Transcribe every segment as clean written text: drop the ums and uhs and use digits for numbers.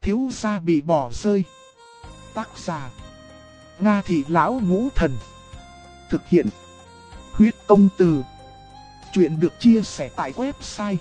Thiếu gia bị bỏ rơi. Tác giả: Nga Thị Lão Ngũ Thần. Thực hiện: Huyết Công Từ. Chuyện được chia sẻ tại website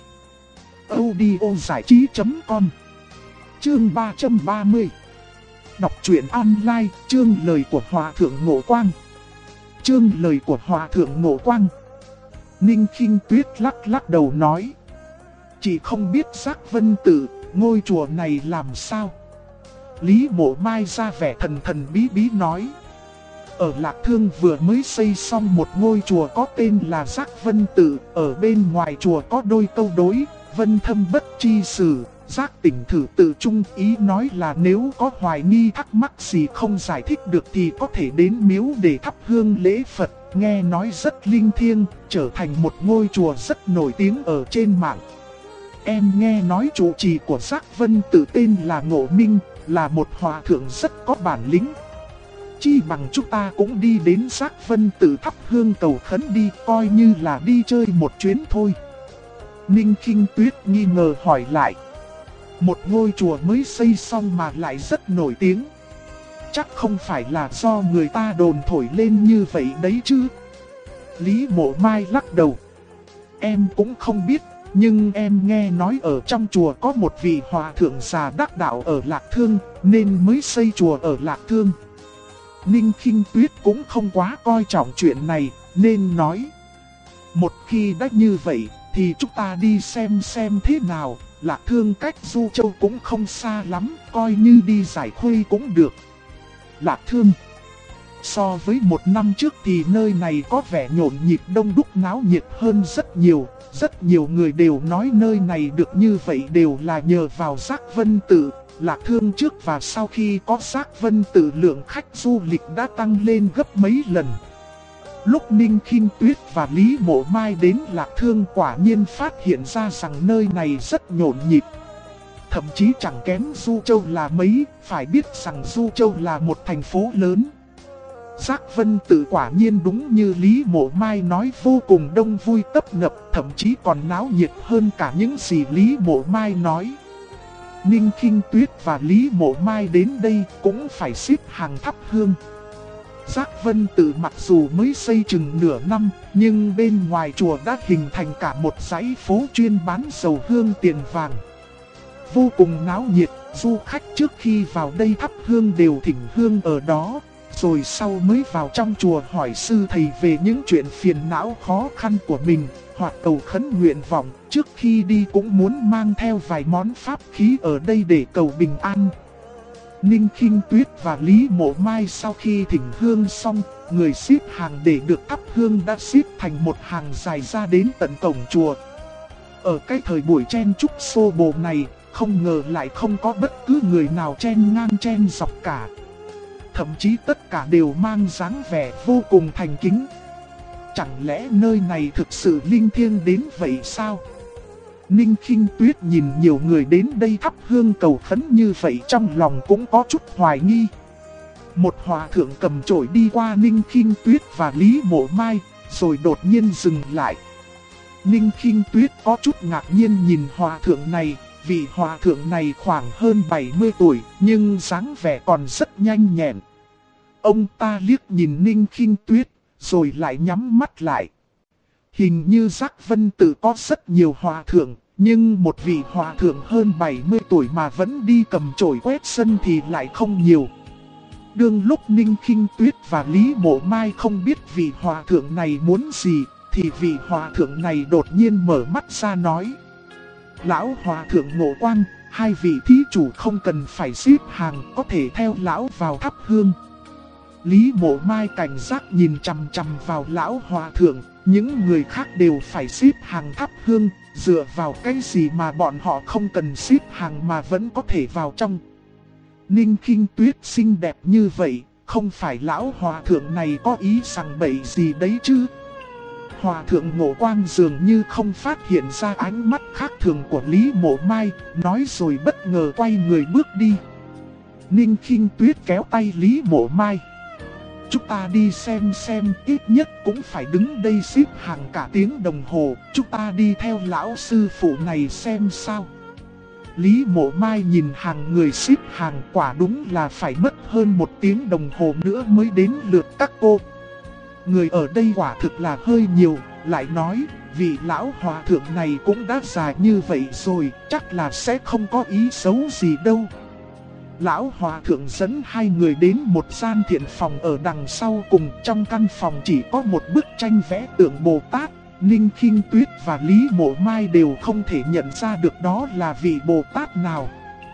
audiozảichí.com. Chương 330. Đọc truyện online. Chương lời của Hòa Thượng Ngộ Quang. Chương lời của Hòa Thượng Ngộ Quang. Ninh Khinh Tuyết lắc đầu nói: Chị không biết Giác Vân Tự, ngôi chùa này làm sao? Lý Mộ Mai ra vẻ thần bí nói: Ở Lạc Thương vừa mới xây xong một ngôi chùa có tên là Giác Vân Tự. Ở bên ngoài chùa có đôi câu đối: Vân thâm bất chi sử, Giác tỉnh thử tự trung. Ý nói là nếu có hoài nghi thắc mắc gì không giải thích được thì có thể đến miếu để thắp hương lễ Phật. Nghe nói rất linh thiêng, trở thành một ngôi chùa rất nổi tiếng ở trên mạng. Em nghe nói trụ trì của Giác Vân Tự tên là Ngộ Minh, là một hòa thượng rất có bản lĩnh. Chi bằng chúng ta cũng đi đến Giác Vân Tự thắp hương cầu khấn đi, coi như là đi chơi một chuyến thôi. Ninh Khinh Tuyết nghi ngờ hỏi lại: Một ngôi chùa mới xây xong mà lại rất nổi tiếng, chắc không phải là do người ta đồn thổi lên như vậy đấy chứ? Lý Mộ Mai lắc đầu: Em cũng không biết, nhưng em nghe nói ở trong chùa có một vị hòa thượng già đắc đạo ở Lạc Thương, nên mới xây chùa ở Lạc Thương. Ninh Khinh Tuyết cũng không quá coi trọng chuyện này, nên nói: Một khi đã như vậy, thì chúng ta đi xem thế nào. Lạc Thương cách Du Châu cũng không xa lắm, coi như đi giải khuây cũng được. Lạc Thương. So với một năm trước thì nơi này có vẻ nhộn nhịp đông đúc náo nhiệt hơn rất nhiều. Rất nhiều người đều nói nơi này được như vậy đều là nhờ vào Giác Vân Tự. Lạc Thương trước và sau khi có Giác Vân Tự, lượng khách du lịch đã tăng lên gấp mấy lần. Lúc Ninh Khinh Tuyết và Lý Mộ Mai đến Lạc Thương, quả nhiên phát hiện ra rằng nơi này rất nhộn nhịp. Thậm chí chẳng kém Du Châu là mấy, phải biết rằng Du Châu là một thành phố lớn. Giác Vân Tự quả nhiên đúng như Lý Mộ Mai nói, vô cùng đông vui tấp nập, thậm chí còn náo nhiệt hơn cả những gì Lý Mộ Mai nói. Ninh Khinh Tuyết và Lý Mộ Mai đến đây cũng phải xếp hàng thắp hương. Giác Vân Tự mặc dù mới xây chừng nửa năm, nhưng bên ngoài chùa đã hình thành cả một dãy phố chuyên bán dầu hương tiền vàng. Vô cùng náo nhiệt, du khách trước khi vào đây thắp hương đều thỉnh hương ở đó, rồi sau mới vào trong chùa hỏi sư thầy về những chuyện phiền não khó khăn của mình, hoặc cầu khấn nguyện vọng. Trước khi đi cũng muốn mang theo vài món pháp khí ở đây để cầu bình an. Ninh Khinh Tuyết và Lý Mộ Mai sau khi thỉnh hương xong, người xếp hàng để được thắp hương đã xếp thành một hàng dài ra đến tận cổng chùa. Ở cái thời buổi chen chúc xô bồ này, không ngờ lại không có bất cứ người nào chen ngang chen dọc cả. Thậm chí tất cả đều mang dáng vẻ vô cùng thành kính. Chẳng lẽ nơi này thực sự linh thiêng đến vậy sao? Ninh Khinh Tuyết nhìn nhiều người đến đây thắp hương cầu khấn như vậy, trong lòng cũng có chút hoài nghi. Một hòa thượng cầm chổi đi qua Ninh Khinh Tuyết và Lý Mộ Mai, rồi đột nhiên dừng lại. Ninh Khinh Tuyết có chút ngạc nhiên nhìn hòa thượng này. Vị hòa thượng này khoảng hơn 70 tuổi, nhưng dáng vẻ còn rất nhanh nhẹn. Ông ta liếc nhìn Ninh Khinh Tuyết, rồi lại nhắm mắt lại. Hình như Giác Vân Tự có rất nhiều hòa thượng, nhưng một vị hòa thượng hơn 70 tuổi mà vẫn đi cầm chổi quét sân thì lại không nhiều. Đương lúc Ninh Khinh Tuyết và Lý Mộ Mai không biết vị hòa thượng này muốn gì, thì vị hòa thượng này đột nhiên mở mắt ra nói: Lão Hòa Thượng Ngộ Quang, hai vị thí chủ không cần phải xếp hàng, có thể theo lão vào thắp hương. Lý Mộ Mai cảnh giác nhìn chằm chằm vào Lão Hòa Thượng, những người khác đều phải xếp hàng thắp hương, dựa vào cái gì mà bọn họ không cần xếp hàng mà vẫn có thể vào trong. Ninh Khinh Tuyết xinh đẹp như vậy, không phải Lão Hòa Thượng này có ý sằng bậy gì đấy chứ? Hòa Thượng Ngộ Quang dường như không phát hiện ra ánh mắt khác thường của Lý Mộ Mai, nói rồi bất ngờ quay người bước đi. Ninh Khinh Tuyết kéo tay Lý Mộ Mai: Chúng ta đi xem, ít nhất cũng phải đứng đây xếp hàng cả tiếng đồng hồ, chúng ta đi theo lão sư phụ này xem sao. Lý Mộ Mai nhìn hàng người xếp hàng, quả đúng là phải mất hơn 1 tiếng đồng hồ nữa mới đến lượt các cô. Người ở đây quả thực là hơi nhiều, lại nói, vị lão hòa thượng này cũng đã già như vậy rồi, chắc là sẽ không có ý xấu gì đâu. Lão hòa thượng dẫn hai người đến một gian thiện phòng ở đằng sau cùng. Trong căn phòng chỉ có một bức tranh vẽ tượng Bồ Tát. Ninh Khinh Tuyết và Lý Mộ Mai đều không thể nhận ra được đó là vị Bồ Tát nào.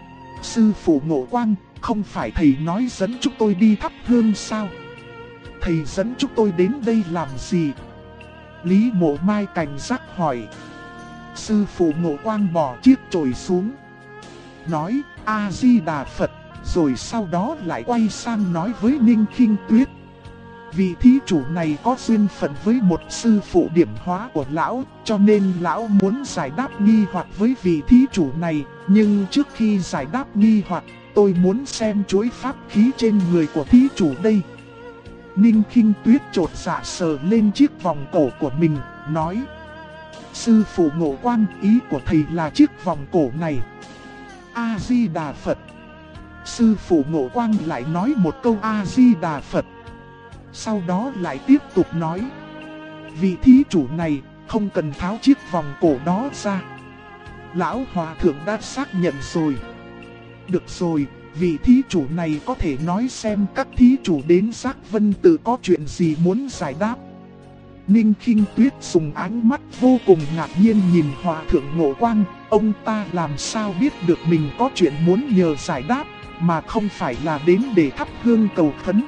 Sư phụ Ngộ Quang, không phải thầy nói dẫn chúng tôi đi thắp hương sao? Thầy dẫn chúng tôi đến đây làm gì? Lý Mộ Mai cảnh giác hỏi. Sư phụ Ngộ Quang bỏ chiếc chổi xuống, nói A-di-đà Phật, rồi sau đó lại quay sang nói với Ninh Khinh Tuyết. Vị thí chủ này có duyên phận với một sư phụ điểm hóa của lão, cho nên lão muốn giải đáp nghi hoặc với vị thí chủ này. Nhưng trước khi giải đáp nghi hoặc, tôi muốn xem chuỗi pháp khí trên người của thí chủ đây. Ninh Khinh Tuyết chột dạ sờ lên chiếc vòng cổ của mình, nói. Sư phụ Ngộ Quang, ý của thầy là chiếc vòng cổ này. A-di-đà Phật. Sư phụ Ngộ Quang lại nói một câu A-di-đà Phật. Sau đó lại tiếp tục nói. Vị thí chủ này không cần tháo chiếc vòng cổ đó ra. Lão hòa thượng đã xác nhận rồi. Được rồi, vị thí chủ này có thể nói xem các thí chủ đến Giác Vân Tự có chuyện gì muốn giải đáp. Ninh Khinh Tuyết dùng ánh mắt vô cùng ngạc nhiên nhìn hòa thượng Ngộ Quang. Ông ta làm sao biết được mình có chuyện muốn nhờ giải đáp, mà không phải là đến để thắp hương cầu khấn.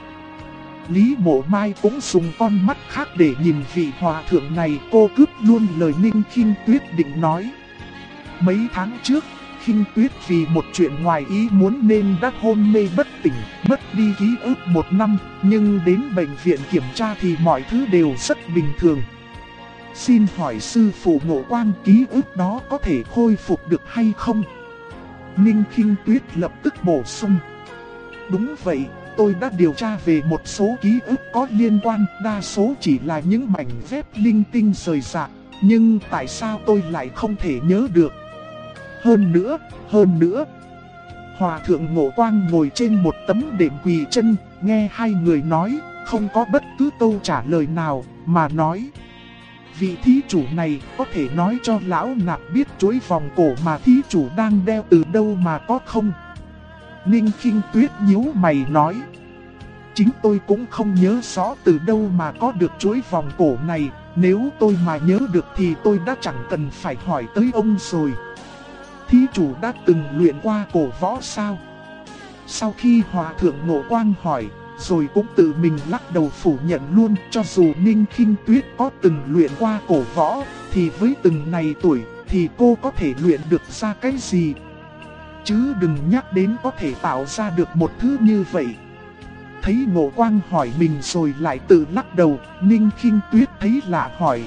Lý Mộ Mai cũng dùng con mắt khác để nhìn vị hòa thượng này. Cô cướp luôn lời Ninh Khinh Tuyết định nói. Mấy tháng trước, Khinh Tuyết vì một chuyện ngoài ý muốn nên đã hôn mê bất tỉnh, mất đi ký ức 1 năm. Nhưng đến bệnh viện kiểm tra thì mọi thứ đều rất bình thường. Xin hỏi sư phụ Ngộ Quang, ký ức đó có thể khôi phục được hay không? Ninh Khinh Tuyết lập tức bổ sung. Đúng vậy, tôi đã điều tra về một số ký ức có liên quan, đa số chỉ là những mảnh ghép linh tinh rời rạc. Nhưng tại sao tôi lại không thể nhớ được? Hơn nữa. Hòa thượng Ngộ Quang ngồi trên một tấm đệm quỳ chân, nghe hai người nói, không có bất cứ câu trả lời nào, mà nói. Vị thí chủ này có thể nói cho lão nạp biết chuỗi vòng cổ mà thí chủ đang đeo từ đâu mà có không? Ninh Khinh Tuyết nhíu mày nói. Chính tôi cũng không nhớ rõ từ đâu mà có được chuỗi vòng cổ này. Nếu tôi mà nhớ được thì tôi đã chẳng cần phải hỏi tới ông rồi. Thí chủ đã từng luyện qua cổ võ sao? Sau khi hòa thượng Ngộ Quang hỏi, rồi cũng tự mình lắc đầu phủ nhận luôn. Cho dù Ninh Khinh Tuyết có từng luyện qua cổ võ, thì với từng này tuổi, thì cô có thể luyện được ra cái gì? Chứ đừng nhắc đến có thể tạo ra được một thứ như vậy. Thấy Ngộ Quang hỏi mình rồi lại tự lắc đầu, Ninh Khinh Tuyết thấy lạ hỏi.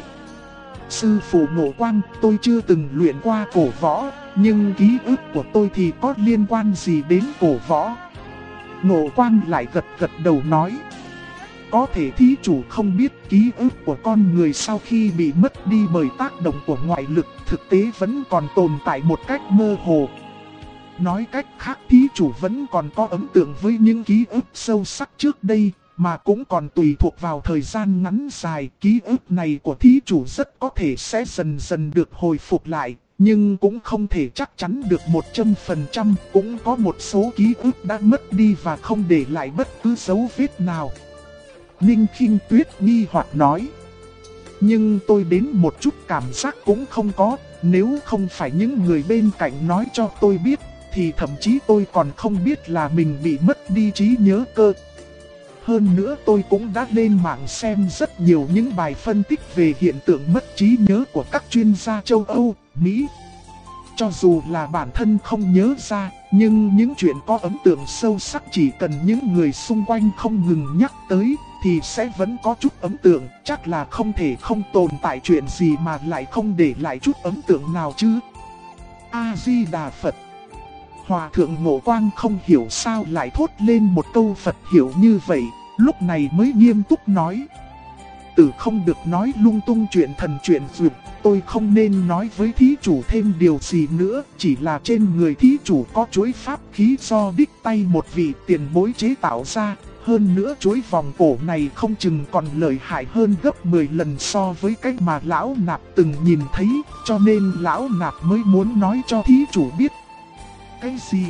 Sư phụ Ngộ Quang, tôi chưa từng luyện qua cổ võ, nhưng ký ức của tôi thì có liên quan gì đến cổ võ? Ngộ Quang lại gật đầu nói. Có thể thí chủ không biết ký ức của con người sau khi bị mất đi bởi tác động của ngoại lực thực tế vẫn còn tồn tại một cách mơ hồ. Nói cách khác, thí chủ vẫn còn có ấn tượng với những ký ức sâu sắc trước đây, mà cũng còn tùy thuộc vào thời gian ngắn dài. Ký ức này của thí chủ rất có thể sẽ dần dần được hồi phục lại, nhưng cũng không thể chắc chắn được 100%. Cũng có một số ký ức đã mất đi và không để lại bất cứ dấu vết nào. Ninh Khinh Tuyết nghi hoặc nói. Nhưng tôi đến một chút cảm giác cũng không có. Nếu không phải những người bên cạnh nói cho tôi biết, thì thậm chí tôi còn không biết là mình bị mất đi trí nhớ cơ. Hơn nữa tôi cũng đã lên mạng xem rất nhiều những bài phân tích về hiện tượng mất trí nhớ của các chuyên gia châu Âu, Mỹ. Cho dù là bản thân không nhớ ra, nhưng những chuyện có ấn tượng sâu sắc chỉ cần những người xung quanh không ngừng nhắc tới, thì sẽ vẫn có chút ấn tượng. Chắc là không thể không tồn tại chuyện gì mà lại không để lại chút ấn tượng nào chứ. A-di-đà Phật. Hòa thượng Ngộ Quang không hiểu sao lại thốt lên một câu Phật hiểu như vậy, lúc này mới nghiêm túc nói. tử không được nói lung tung chuyện thần chuyện dược. Tôi không nên nói với thí chủ thêm điều gì nữa, chỉ là trên người thí chủ có chuỗi pháp khí do đích tay một vị tiền bối chế tạo ra. Hơn nữa chuỗi vòng cổ này không chừng còn lợi hại hơn gấp 10 lần so với cái mà lão nạp từng nhìn thấy, cho nên lão nạp mới muốn nói cho thí chủ biết. Cái gì?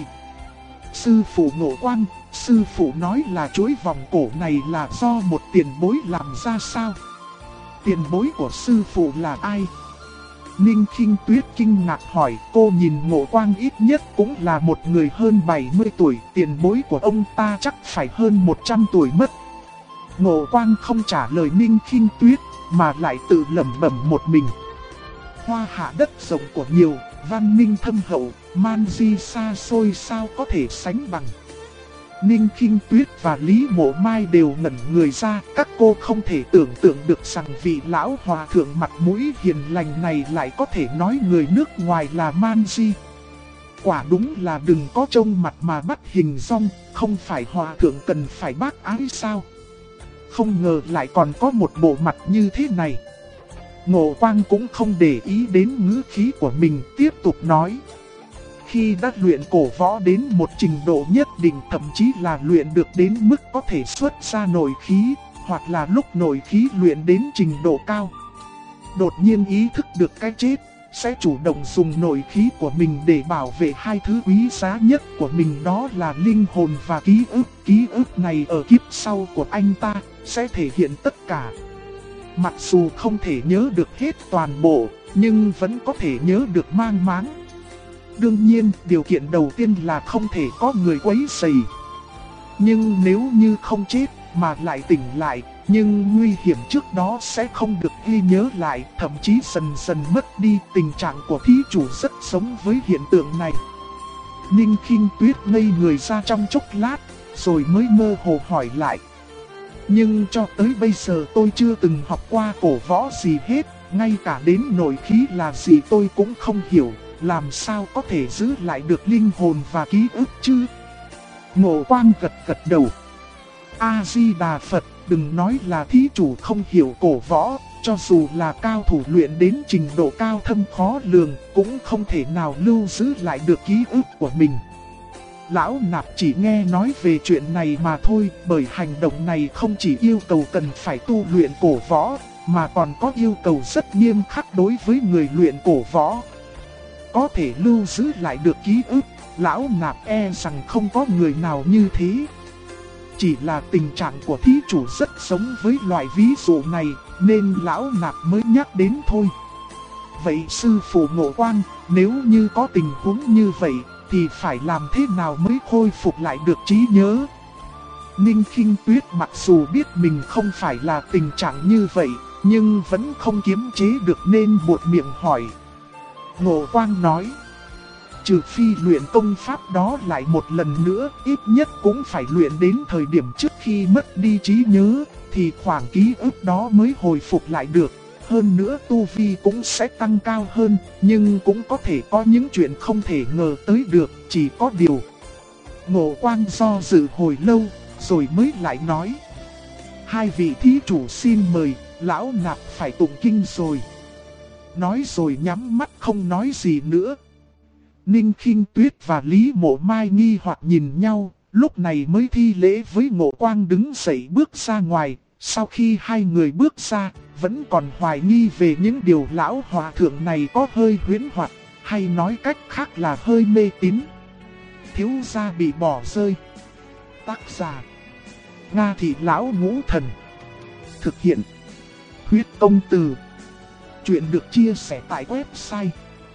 Sư phụ Ngộ Quang, sư phụ nói là chuỗi vòng cổ này là do một tiền bối làm ra sao? Tiền bối của sư phụ là ai? Ninh Khinh Tuyết kinh ngạc hỏi. Cô nhìn Ngộ Quang ít nhất cũng là một người hơn 70 tuổi, tiền bối của ông ta chắc phải hơn 100 tuổi mất. Ngộ Quang không trả lời Ninh Khinh Tuyết, mà lại tự lẩm bẩm một mình. Hoa hạ đất rộng của nhiều, văn minh thâm hậu, man di xa xôi sao có thể sánh bằng. Ninh Khinh Tuyết và Lý Mộ Mai đều ngẩn người ra, các cô không thể tưởng tượng được rằng vị lão hòa thượng mặt mũi hiền lành này lại có thể nói người nước ngoài là man di. Quả đúng là đừng có trông mặt mà bắt hình dong, không phải hòa thượng cần phải bác ái sao? Không ngờ lại còn có một bộ mặt như thế này. Ngộ Quang cũng không để ý đến ngữ khí của mình, tiếp tục nói. Khi đã luyện cổ võ đến một trình độ nhất định, thậm chí là luyện được đến mức có thể xuất ra nội khí, hoặc là lúc nội khí luyện đến trình độ cao, đột nhiên ý thức được cái chết, sẽ chủ động dùng nội khí của mình để bảo vệ hai thứ quý giá nhất của mình, đó là linh hồn và ký ức. Ký ức này ở kiếp sau của anh ta sẽ thể hiện tất cả. Mặc dù không thể nhớ được hết toàn bộ, nhưng vẫn có thể nhớ được mang máng. Đương nhiên, điều kiện đầu tiên là không thể có người quấy rầy. Nhưng nếu như không chết mà lại tỉnh lại, nhưng nguy hiểm trước đó sẽ không được ghi nhớ lại, thậm chí dần dần mất đi. Tình trạng của thí chủ rất giống với hiện tượng này. Ninh Khinh Tuyết ngây người ra trong chốc lát, rồi mới mơ hồ hỏi lại. Nhưng cho tới bây giờ tôi chưa từng học qua cổ võ gì hết, ngay cả đến nội khí là gì tôi cũng không hiểu. Làm sao có thể giữ lại được linh hồn và ký ức chứ? Ngộ Quang gật gật đầu. A-di-đà Phật, đừng nói là thí chủ không hiểu cổ võ, cho dù là cao thủ luyện đến trình độ cao thâm khó lường, cũng không thể nào lưu giữ lại được ký ức của mình. Lão nạp chỉ nghe nói về chuyện này mà thôi, bởi hành động này không chỉ yêu cầu cần phải tu luyện cổ võ, mà còn có yêu cầu rất nghiêm khắc đối với người luyện cổ võ. Có thể lưu giữ lại được ký ức, lão nạp e rằng không có người nào như thế. Chỉ là tình trạng của thí chủ rất giống với loại ví dụ này, nên lão nạp mới nhắc đến thôi. Vậy sư phụ Ngộ Quang, nếu như có tình huống như vậy, thì phải làm thế nào mới khôi phục lại được trí nhớ? Ninh Khinh Tuyết mặc dù biết mình không phải là tình trạng như vậy, nhưng vẫn không kiềm chế được nên buột miệng hỏi. Ngộ Quang nói, trừ phi luyện công pháp đó lại một lần nữa, ít nhất cũng phải luyện đến thời điểm trước khi mất đi trí nhớ, thì khoảng ký ức đó mới hồi phục lại được. Hơn nữa tu vi cũng sẽ tăng cao hơn, nhưng cũng có thể có những chuyện không thể ngờ tới được, chỉ có điều. Ngộ Quang do dự hồi lâu, rồi mới lại nói. Hai vị thí chủ xin mời, lão nạp phải tụng kinh rồi. Nói rồi nhắm mắt không nói gì nữa. Ninh Khinh Tuyết và Lý Mộ Mai nghi hoặc nhìn nhau, lúc này mới thi lễ với Ngộ Quang đứng dậy bước ra ngoài. Sau khi hai người bước ra, vẫn còn hoài nghi về những điều lão hòa thượng này có hơi huyễn hoặc, hay nói cách khác là hơi mê tín. Thiếu gia bị bỏ rơi. Tác giả: Nga Thị Lão Ngũ Thần. Thực hiện: Huyết Công Từ. Chuyện được chia sẻ tại website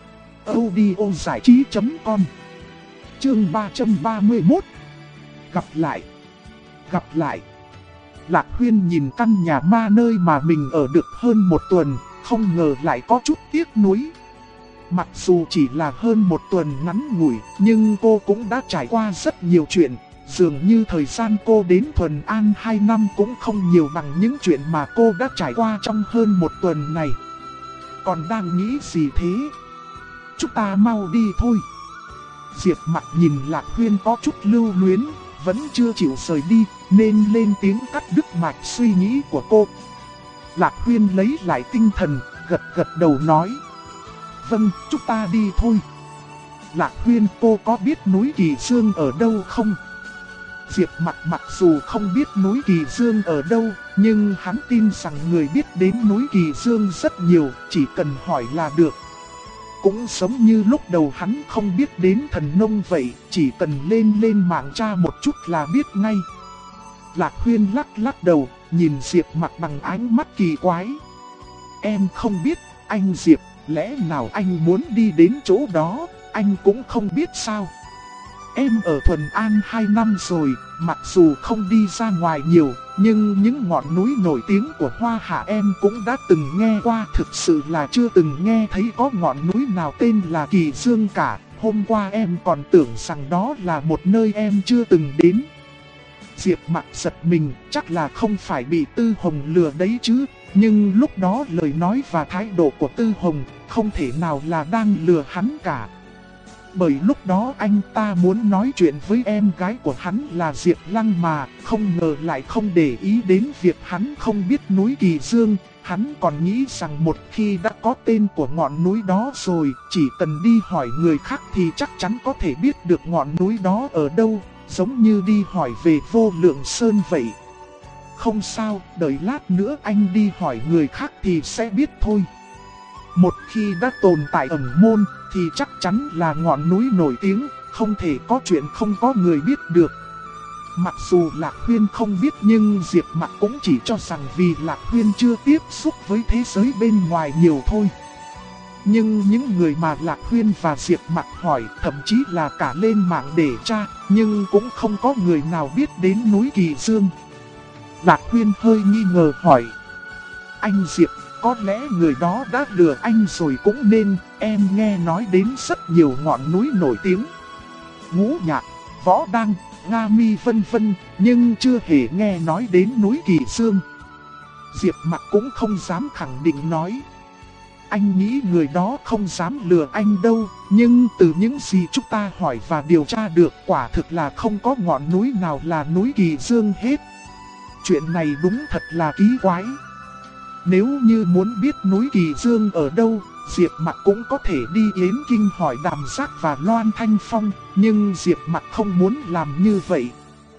audiozảichí.com. Chương 331. Gặp lại. Gặp lại. Lạc Huyên nhìn căn nhà ma nơi mà mình ở được hơn một tuần, không ngờ lại có chút tiếc nuối. Mặc dù chỉ là hơn một tuần ngắn ngủi, nhưng cô cũng đã trải qua rất nhiều chuyện. Dường như thời gian cô đến Thuần An 2 năm cũng không nhiều bằng những chuyện mà cô đã trải qua trong hơn một tuần này. Còn đang nghĩ gì thế? Chúng ta mau đi thôi. Diệp Mặc nhìn Lạc Huyên có chút lưu luyến, vẫn chưa chịu rời đi, nên lên tiếng cắt đứt mạch suy nghĩ của cô. Lạc Huyên lấy lại tinh thần, gật gật đầu nói. Vâng, chúng ta đi thôi. Lạc Huyên, cô có biết núi Kỳ Dương ở đâu không? Diệp Mặc mặc dù không biết núi Kỳ Dương ở đâu, nhưng hắn tin rằng người biết đến núi Kỳ Dương rất nhiều, chỉ cần hỏi là được. Cũng giống như lúc đầu hắn không biết đến thần nông vậy, chỉ cần lên mạng tra một chút là biết ngay. Lạc Huyên lắc đầu, nhìn Diệp Mặc bằng ánh mắt kỳ quái. Em không biết, anh Diệp, lẽ nào anh muốn đi đến chỗ đó, anh cũng không biết sao? Em ở Thuần An 2 năm rồi, mặc dù không đi ra ngoài nhiều, nhưng những ngọn núi nổi tiếng của Hoa Hạ em cũng đã từng nghe qua. Thực sự là chưa từng nghe thấy có ngọn núi nào tên là Kỳ Dương cả. Hôm qua em còn tưởng rằng đó là một nơi em chưa từng đến. Diệp Mặc giật mình, chắc là không phải bị Tư Hồng lừa đấy chứ. Nhưng lúc đó lời nói và thái độ của Tư Hồng không thể nào là đang lừa hắn cả. Bởi lúc đó anh ta muốn nói chuyện với em gái của hắn là Diệp Lăng mà, không ngờ lại không để ý đến việc hắn không biết núi Kỳ Dương. Hắn còn nghĩ rằng một khi đã có tên của ngọn núi đó rồi, chỉ cần đi hỏi người khác thì chắc chắn có thể biết được ngọn núi đó ở đâu, giống như đi hỏi về Vô Lượng Sơn vậy. Không sao, đợi lát nữa anh đi hỏi người khác thì sẽ biết thôi. Một khi đã tồn tại ẩn môn thì chắc chắn là ngọn núi nổi tiếng, không thể có chuyện không có người biết được. Mặc dù Lạc Huyên không biết nhưng Diệp Mặc cũng chỉ cho rằng vì Lạc Huyên chưa tiếp xúc với thế giới bên ngoài nhiều thôi. Nhưng những người mà Lạc Huyên và Diệp Mặc hỏi, thậm chí là cả lên mạng để tra, nhưng cũng không có người nào biết đến núi Kỳ Dương. Lạc Huyên hơi nghi ngờ hỏi. Anh Diệp, có lẽ người đó đã lừa anh rồi cũng nên, em nghe nói đến rất nhiều ngọn núi nổi tiếng. Ngũ Nhạc, Võ Đăng, Nga Mi vân vân, nhưng chưa hề nghe nói đến núi Kỳ Dương. Diệp Mặc cũng không dám khẳng định nói. Anh nghĩ người đó không dám lừa anh đâu, nhưng từ những gì chúng ta hỏi và điều tra được, quả thực là không có ngọn núi nào là núi Kỳ Dương hết. Chuyện này đúng thật là kỳ quái. Nếu như muốn biết núi Kỳ Dương ở đâu, Diệp Mặc cũng có thể đi Yến Kinh hỏi Đàm Giác và Loan Thanh Phong, nhưng Diệp Mặc không muốn làm như vậy.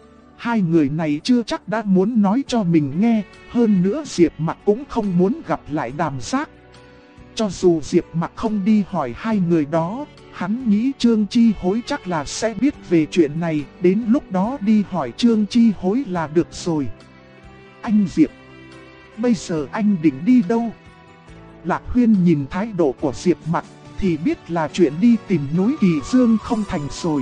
Hai người này chưa chắc đã muốn nói cho mình nghe, hơn nữa Diệp Mặc cũng không muốn gặp lại Đàm Giác. Cho dù Diệp Mặc không đi hỏi hai người đó, hắn nghĩ Trương Chi Hối chắc là sẽ biết về chuyện này, đến lúc đó đi hỏi Trương Chi Hối là được rồi. Anh Diệp, bây giờ anh định đi đâu? Lạc Huyên nhìn thái độ của Diệp Mặc thì biết là chuyện đi tìm núi Kỳ Dương không thành rồi.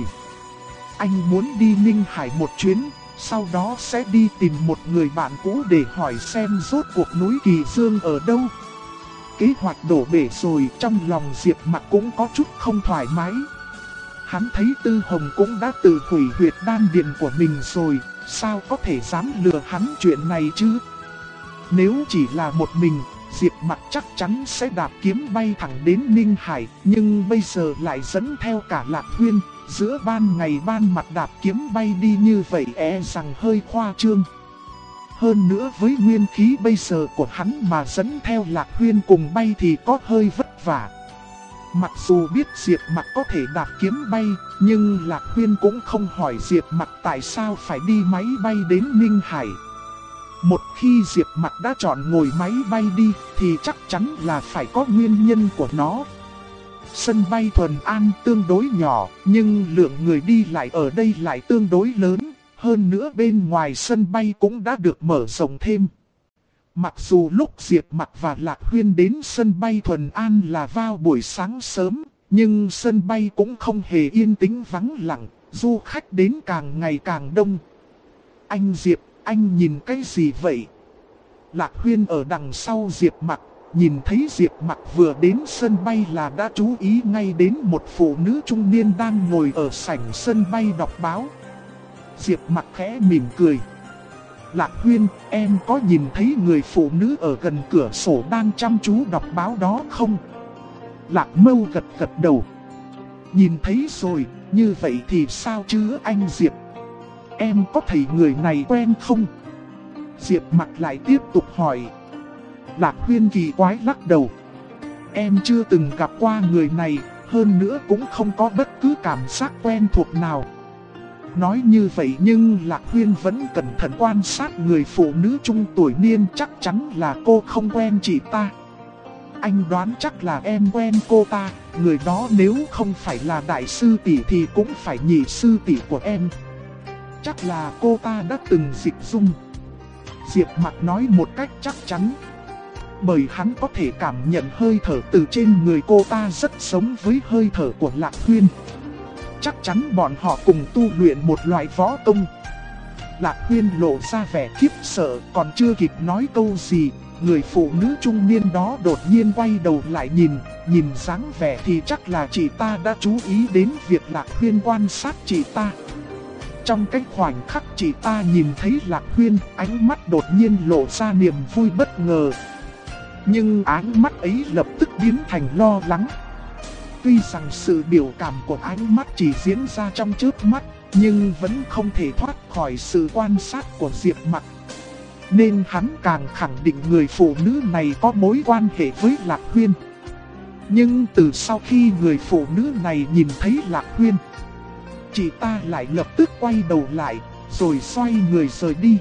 Anh muốn đi Ninh Hải một chuyến, sau đó sẽ đi tìm một người bạn cũ để hỏi xem rốt cuộc núi Kỳ Dương ở đâu. Kế hoạch đổ bể rồi, trong lòng Diệp Mặc cũng có chút không thoải mái. Hắn thấy Tư Hồng cũng đã tự hủy huyệt đan điền của mình rồi, sao có thể dám lừa hắn chuyện này chứ? Nếu chỉ là một mình, Diệp Mặc chắc chắn sẽ đạp kiếm bay thẳng đến Ninh Hải, nhưng bây giờ lại dẫn theo cả Lạc Huyên, giữa ban ngày ban mặt đạp kiếm bay đi như vậy rằng hơi khoa trương. Hơn nữa với nguyên khí bây giờ của hắn mà dẫn theo Lạc Huyên cùng bay thì có hơi vất vả. Mặc dù biết Diệp Mặc có thể đạp kiếm bay, nhưng Lạc Huyên cũng không hỏi Diệp Mặc tại sao phải đi máy bay đến Ninh Hải. Một khi Diệp Mặc đã chọn ngồi máy bay đi thì chắc chắn là phải có nguyên nhân của nó. Sân bay Thuần An tương đối nhỏ, nhưng lượng người đi lại ở đây lại tương đối lớn. Hơn nữa bên ngoài sân bay cũng đã được mở rộng thêm. Mặc dù lúc Diệp Mặc và Lạc Huyên đến sân bay Thuần An là vào buổi sáng sớm, nhưng sân bay cũng không hề yên tĩnh vắng lặng, du khách đến càng ngày càng đông. Anh Diệp, anh nhìn cái gì vậy? Lạc Huyên ở đằng sau Diệp Mặc, nhìn thấy Diệp Mặc vừa đến sân bay là đã chú ý ngay đến một phụ nữ trung niên đang ngồi ở sảnh sân bay đọc báo. Diệp Mặc khẽ mỉm cười. Lạc Huyên, em có nhìn thấy người phụ nữ ở gần cửa sổ đang chăm chú đọc báo đó không? Lạc Mâu gật gật đầu. Nhìn thấy rồi, như vậy thì sao chứ anh Diệp? Em có thấy người này quen không? Diệp Mặc lại tiếp tục hỏi. Lạc Huyên kỳ quái lắc đầu. Em chưa từng gặp qua người này, hơn nữa cũng không có bất cứ cảm giác quen thuộc nào. Nói như vậy nhưng Lạc Huyên vẫn cẩn thận quan sát người phụ nữ trung tuổi niên, chắc chắn là cô không quen chị ta. Anh đoán chắc là em quen cô ta, người đó nếu không phải là đại sư tỷ thì cũng phải nhị sư tỷ của em. Chắc là cô ta đã từng dịch dung. Diệp Mặc nói một cách chắc chắn. Bởi hắn có thể cảm nhận hơi thở từ trên người cô ta rất giống với hơi thở của Lạc Huyên. Chắc chắn bọn họ cùng tu luyện một loại võ công. Lạc Huyên lộ ra vẻ khiếp sợ, còn chưa kịp nói câu gì, người phụ nữ trung niên đó đột nhiên quay đầu lại nhìn dáng vẻ thì chắc là chị ta đã chú ý đến việc Lạc Huyên quan sát chị ta. Trong cái khoảnh khắc chị ta nhìn thấy Lạc Huyên, ánh mắt đột nhiên lộ ra niềm vui bất ngờ. Nhưng ánh mắt ấy lập tức biến thành lo lắng. Tuy rằng sự biểu cảm của ánh mắt chỉ diễn ra trong chớp mắt, nhưng vẫn không thể thoát khỏi sự quan sát của Diệp Mặc. Nên hắn càng khẳng định người phụ nữ này có mối quan hệ với Lạc Huyên. Nhưng từ sau khi người phụ nữ này nhìn thấy Lạc Huyên, chị ta lại lập tức quay đầu lại, rồi xoay người rời đi.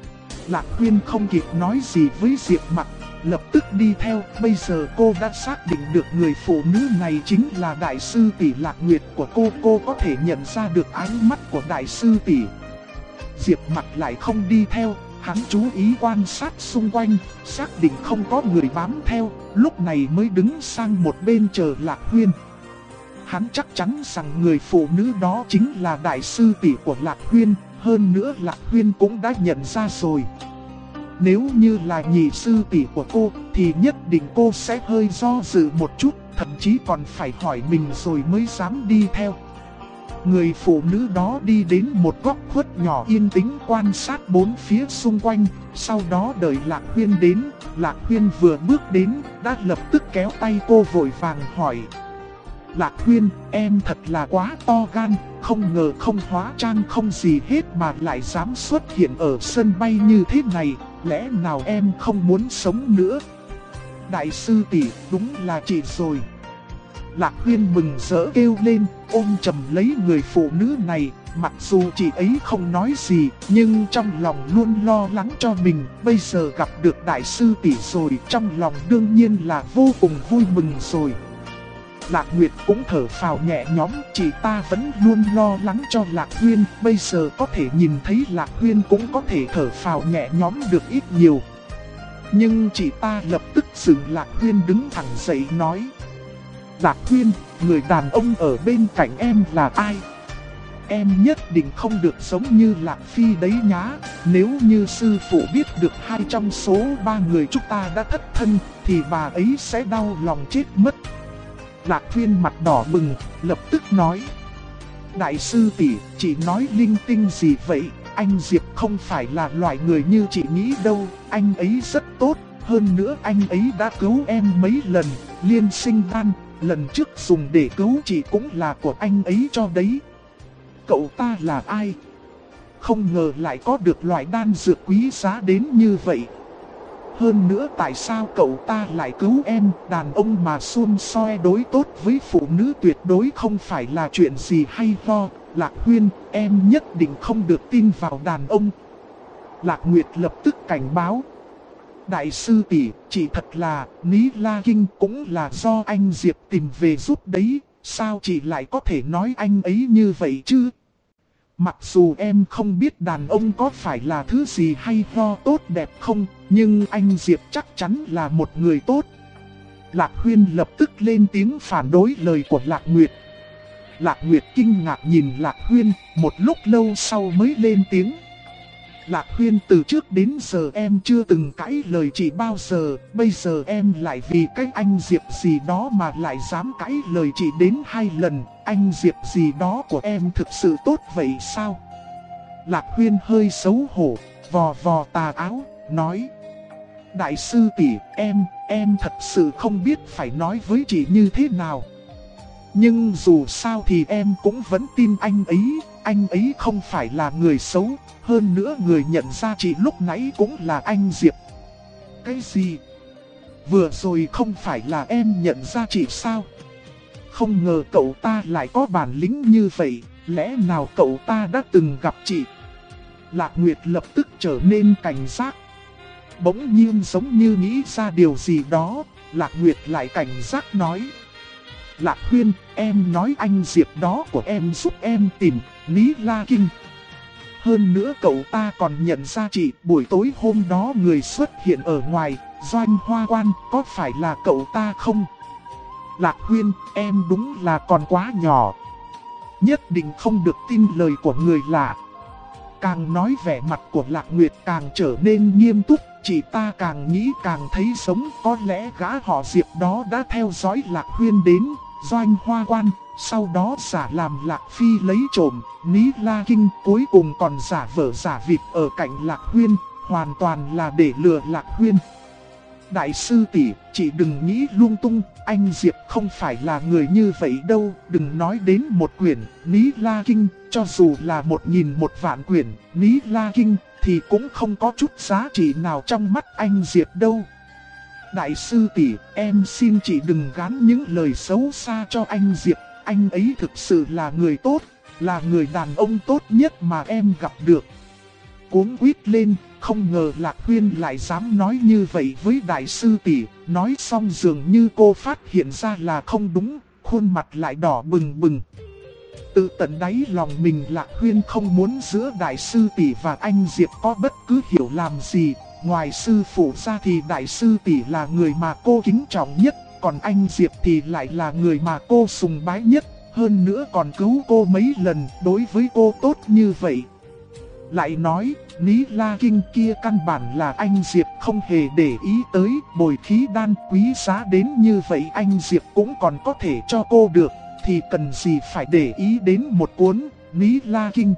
Lạc Huyên không kịp nói gì với Diệp Mặc, lập tức đi theo. Bây giờ cô đã xác định được người phụ nữ này chính là đại sư tỷ Lạc Nguyệt của cô có thể nhận ra được ánh mắt của đại sư tỷ. Diệp Mặc lại không đi theo, hắn chú ý quan sát xung quanh, xác định không có người bám theo, lúc này mới đứng sang một bên chờ Lạc Huyên. Hắn chắc chắn rằng người phụ nữ đó chính là đại sư tỷ của Lạc Huyên, hơn nữa Lạc Huyên cũng đã nhận ra rồi. Nếu như là nhị sư tỷ của cô thì nhất định cô sẽ hơi do dự một chút, thậm chí còn phải hỏi mình rồi mới dám đi theo. Người phụ nữ đó đi đến một góc khuất nhỏ yên tĩnh quan sát bốn phía xung quanh, sau đó đợi Lạc Huyên đến. Lạc Huyên vừa bước đến, đã lập tức kéo tay cô vội vàng hỏi. Lạc Huyên, em thật là quá to gan, không ngờ không hóa trang không gì hết mà lại dám xuất hiện ở sân bay như thế này, lẽ nào em không muốn sống nữa? Đại sư tỷ, đúng là chị rồi. Lạc Huyên mừng rỡ kêu lên, ôm chầm lấy người phụ nữ này. Mặc dù chị ấy không nói gì, nhưng trong lòng luôn lo lắng cho mình. Bây giờ gặp được đại sư tỷ rồi, trong lòng đương nhiên là vô cùng vui mừng rồi. Lạc Nguyệt cũng thở phào nhẹ nhõm, chị ta vẫn luôn lo lắng cho Lạc Huyên, bây giờ có thể nhìn thấy Lạc Huyên cũng có thể thở phào nhẹ nhõm được ít nhiều. Nhưng chị ta lập tức dừng Lạc Huyên đứng thẳng dậy nói. Lạc Huyên, người đàn ông ở bên cạnh em là ai? Em nhất định không được giống như Lạc Phi đấy nhá. Nếu như sư phụ biết được 2 trong số 3 người chúng ta đã thất thân, thì bà ấy sẽ đau lòng chết mất. Lạc Huyên mặt đỏ bừng, lập tức nói. Đại sư tỷ, chị nói linh tinh gì vậy? Anh Diệp không phải là loại người như chị nghĩ đâu. Anh ấy rất tốt, hơn nữa anh ấy đã cứu em mấy lần. Liên sinh đan, lần trước dùng để cứu chị cũng là của anh ấy cho đấy. Cậu ta là ai? Không ngờ lại có được loại đan dược quý giá đến như vậy. Hơn nữa tại sao cậu ta lại cứu em? Đàn ông mà xun xoe đối tốt với phụ nữ tuyệt đối không phải là chuyện gì hay ho. Lạc Huyên, em nhất định không được tin vào đàn ông. Lạc Nguyệt lập tức cảnh báo. Đại sư tỷ, chị thật là, Ní La Kinh cũng là do anh Diệp tìm về giúp đấy. Sao chị lại có thể nói anh ấy như vậy chứ? Mặc dù em không biết đàn ông có phải là thứ gì hay ho tốt đẹp không, nhưng anh Diệp chắc chắn là một người tốt. Lạc Huyên lập tức lên tiếng phản đối lời của Lạc Nguyệt. Lạc Nguyệt kinh ngạc nhìn Lạc Huyên, một lúc lâu sau mới lên tiếng. Lạc Huyên, từ trước đến giờ em chưa từng cãi lời chị bao giờ, bây giờ em lại vì cái anh Diệp gì đó mà lại dám cãi lời chị đến 2 lần. Anh Diệp gì đó của em thực sự tốt vậy sao? Lạc Huyên hơi xấu hổ, vò vò tà áo, nói. Đại sư tỷ, em thật sự không biết phải nói với chị như thế nào. Nhưng dù sao thì em cũng vẫn tin anh ấy không phải là người xấu. Hơn nữa người nhận ra chị lúc nãy cũng là anh Diệp. Cái gì? vừa rồi không phải là em nhận ra chị sao? Không ngờ cậu ta lại có bản lĩnh như vậy, lẽ nào cậu ta đã từng gặp chị? Lạc Nguyệt lập tức trở nên cảnh giác. Bỗng nhiên giống như nghĩ ra điều gì đó, Lạc Nguyệt lại cảnh giác nói. Lạc Huyên, em nói anh Diệp đó của em giúp em tìm Ní La Kinh. Hơn nữa cậu ta còn nhận ra chị, buổi tối hôm đó người xuất hiện ở ngoài Doanh Hoa Quan, có phải là cậu ta không? Lạc Huyên, em đúng là còn quá nhỏ, nhất định không được tin lời của người lạ. Càng nói vẻ mặt của Lạc Nguyệt càng trở nên nghiêm túc, chị ta càng nghĩ càng thấy sống. Có lẽ gã họ Diệp đó đã theo dõi Lạc Huyên đến Doanh Hoa Quan, sau đó giả làm Lạc Phi lấy trộm Ní La Kinh, cuối cùng còn giả vờ giả vịt ở cạnh Lạc Huyên, hoàn toàn là để lừa Lạc Huyên. Đại sư tỷ, chị đừng nghĩ lung tung, anh Diệp không phải là người như vậy đâu. Đừng nói đến một quyển Ní La Kinh, cho dù là 1000 vạn quyển Ní La Kinh thì cũng không có chút giá trị nào trong mắt anh Diệp đâu. Đại sư tỷ, em xin chị đừng gán những lời xấu xa cho anh Diệp. Anh ấy thực sự là người tốt, là người đàn ông tốt nhất mà em gặp được. Cuống quýt lên, không ngờ Lạc Huyên lại dám nói như vậy với đại sư tỷ. Nói xong dường như cô phát hiện ra là không đúng, khuôn mặt lại đỏ bừng bừng. Từ tận đáy lòng mình, Lạc Huyên không muốn giữa đại sư tỷ và anh Diệp có bất cứ hiểu làm gì. Ngoài sư phụ ra thì đại sư tỷ là người mà cô kính trọng nhất, còn anh Diệp thì lại là người mà cô sùng bái nhất. Hơn nữa còn cứu cô mấy lần, đối với cô tốt như vậy. Lại nói, Ní La Kinh kia căn bản là anh Diệp không hề để ý tới, bồi khí đan quý giá đến như vậy anh Diệp cũng còn có thể cho cô được, thì cần gì phải để ý đến một cuốn Ní La Kinh.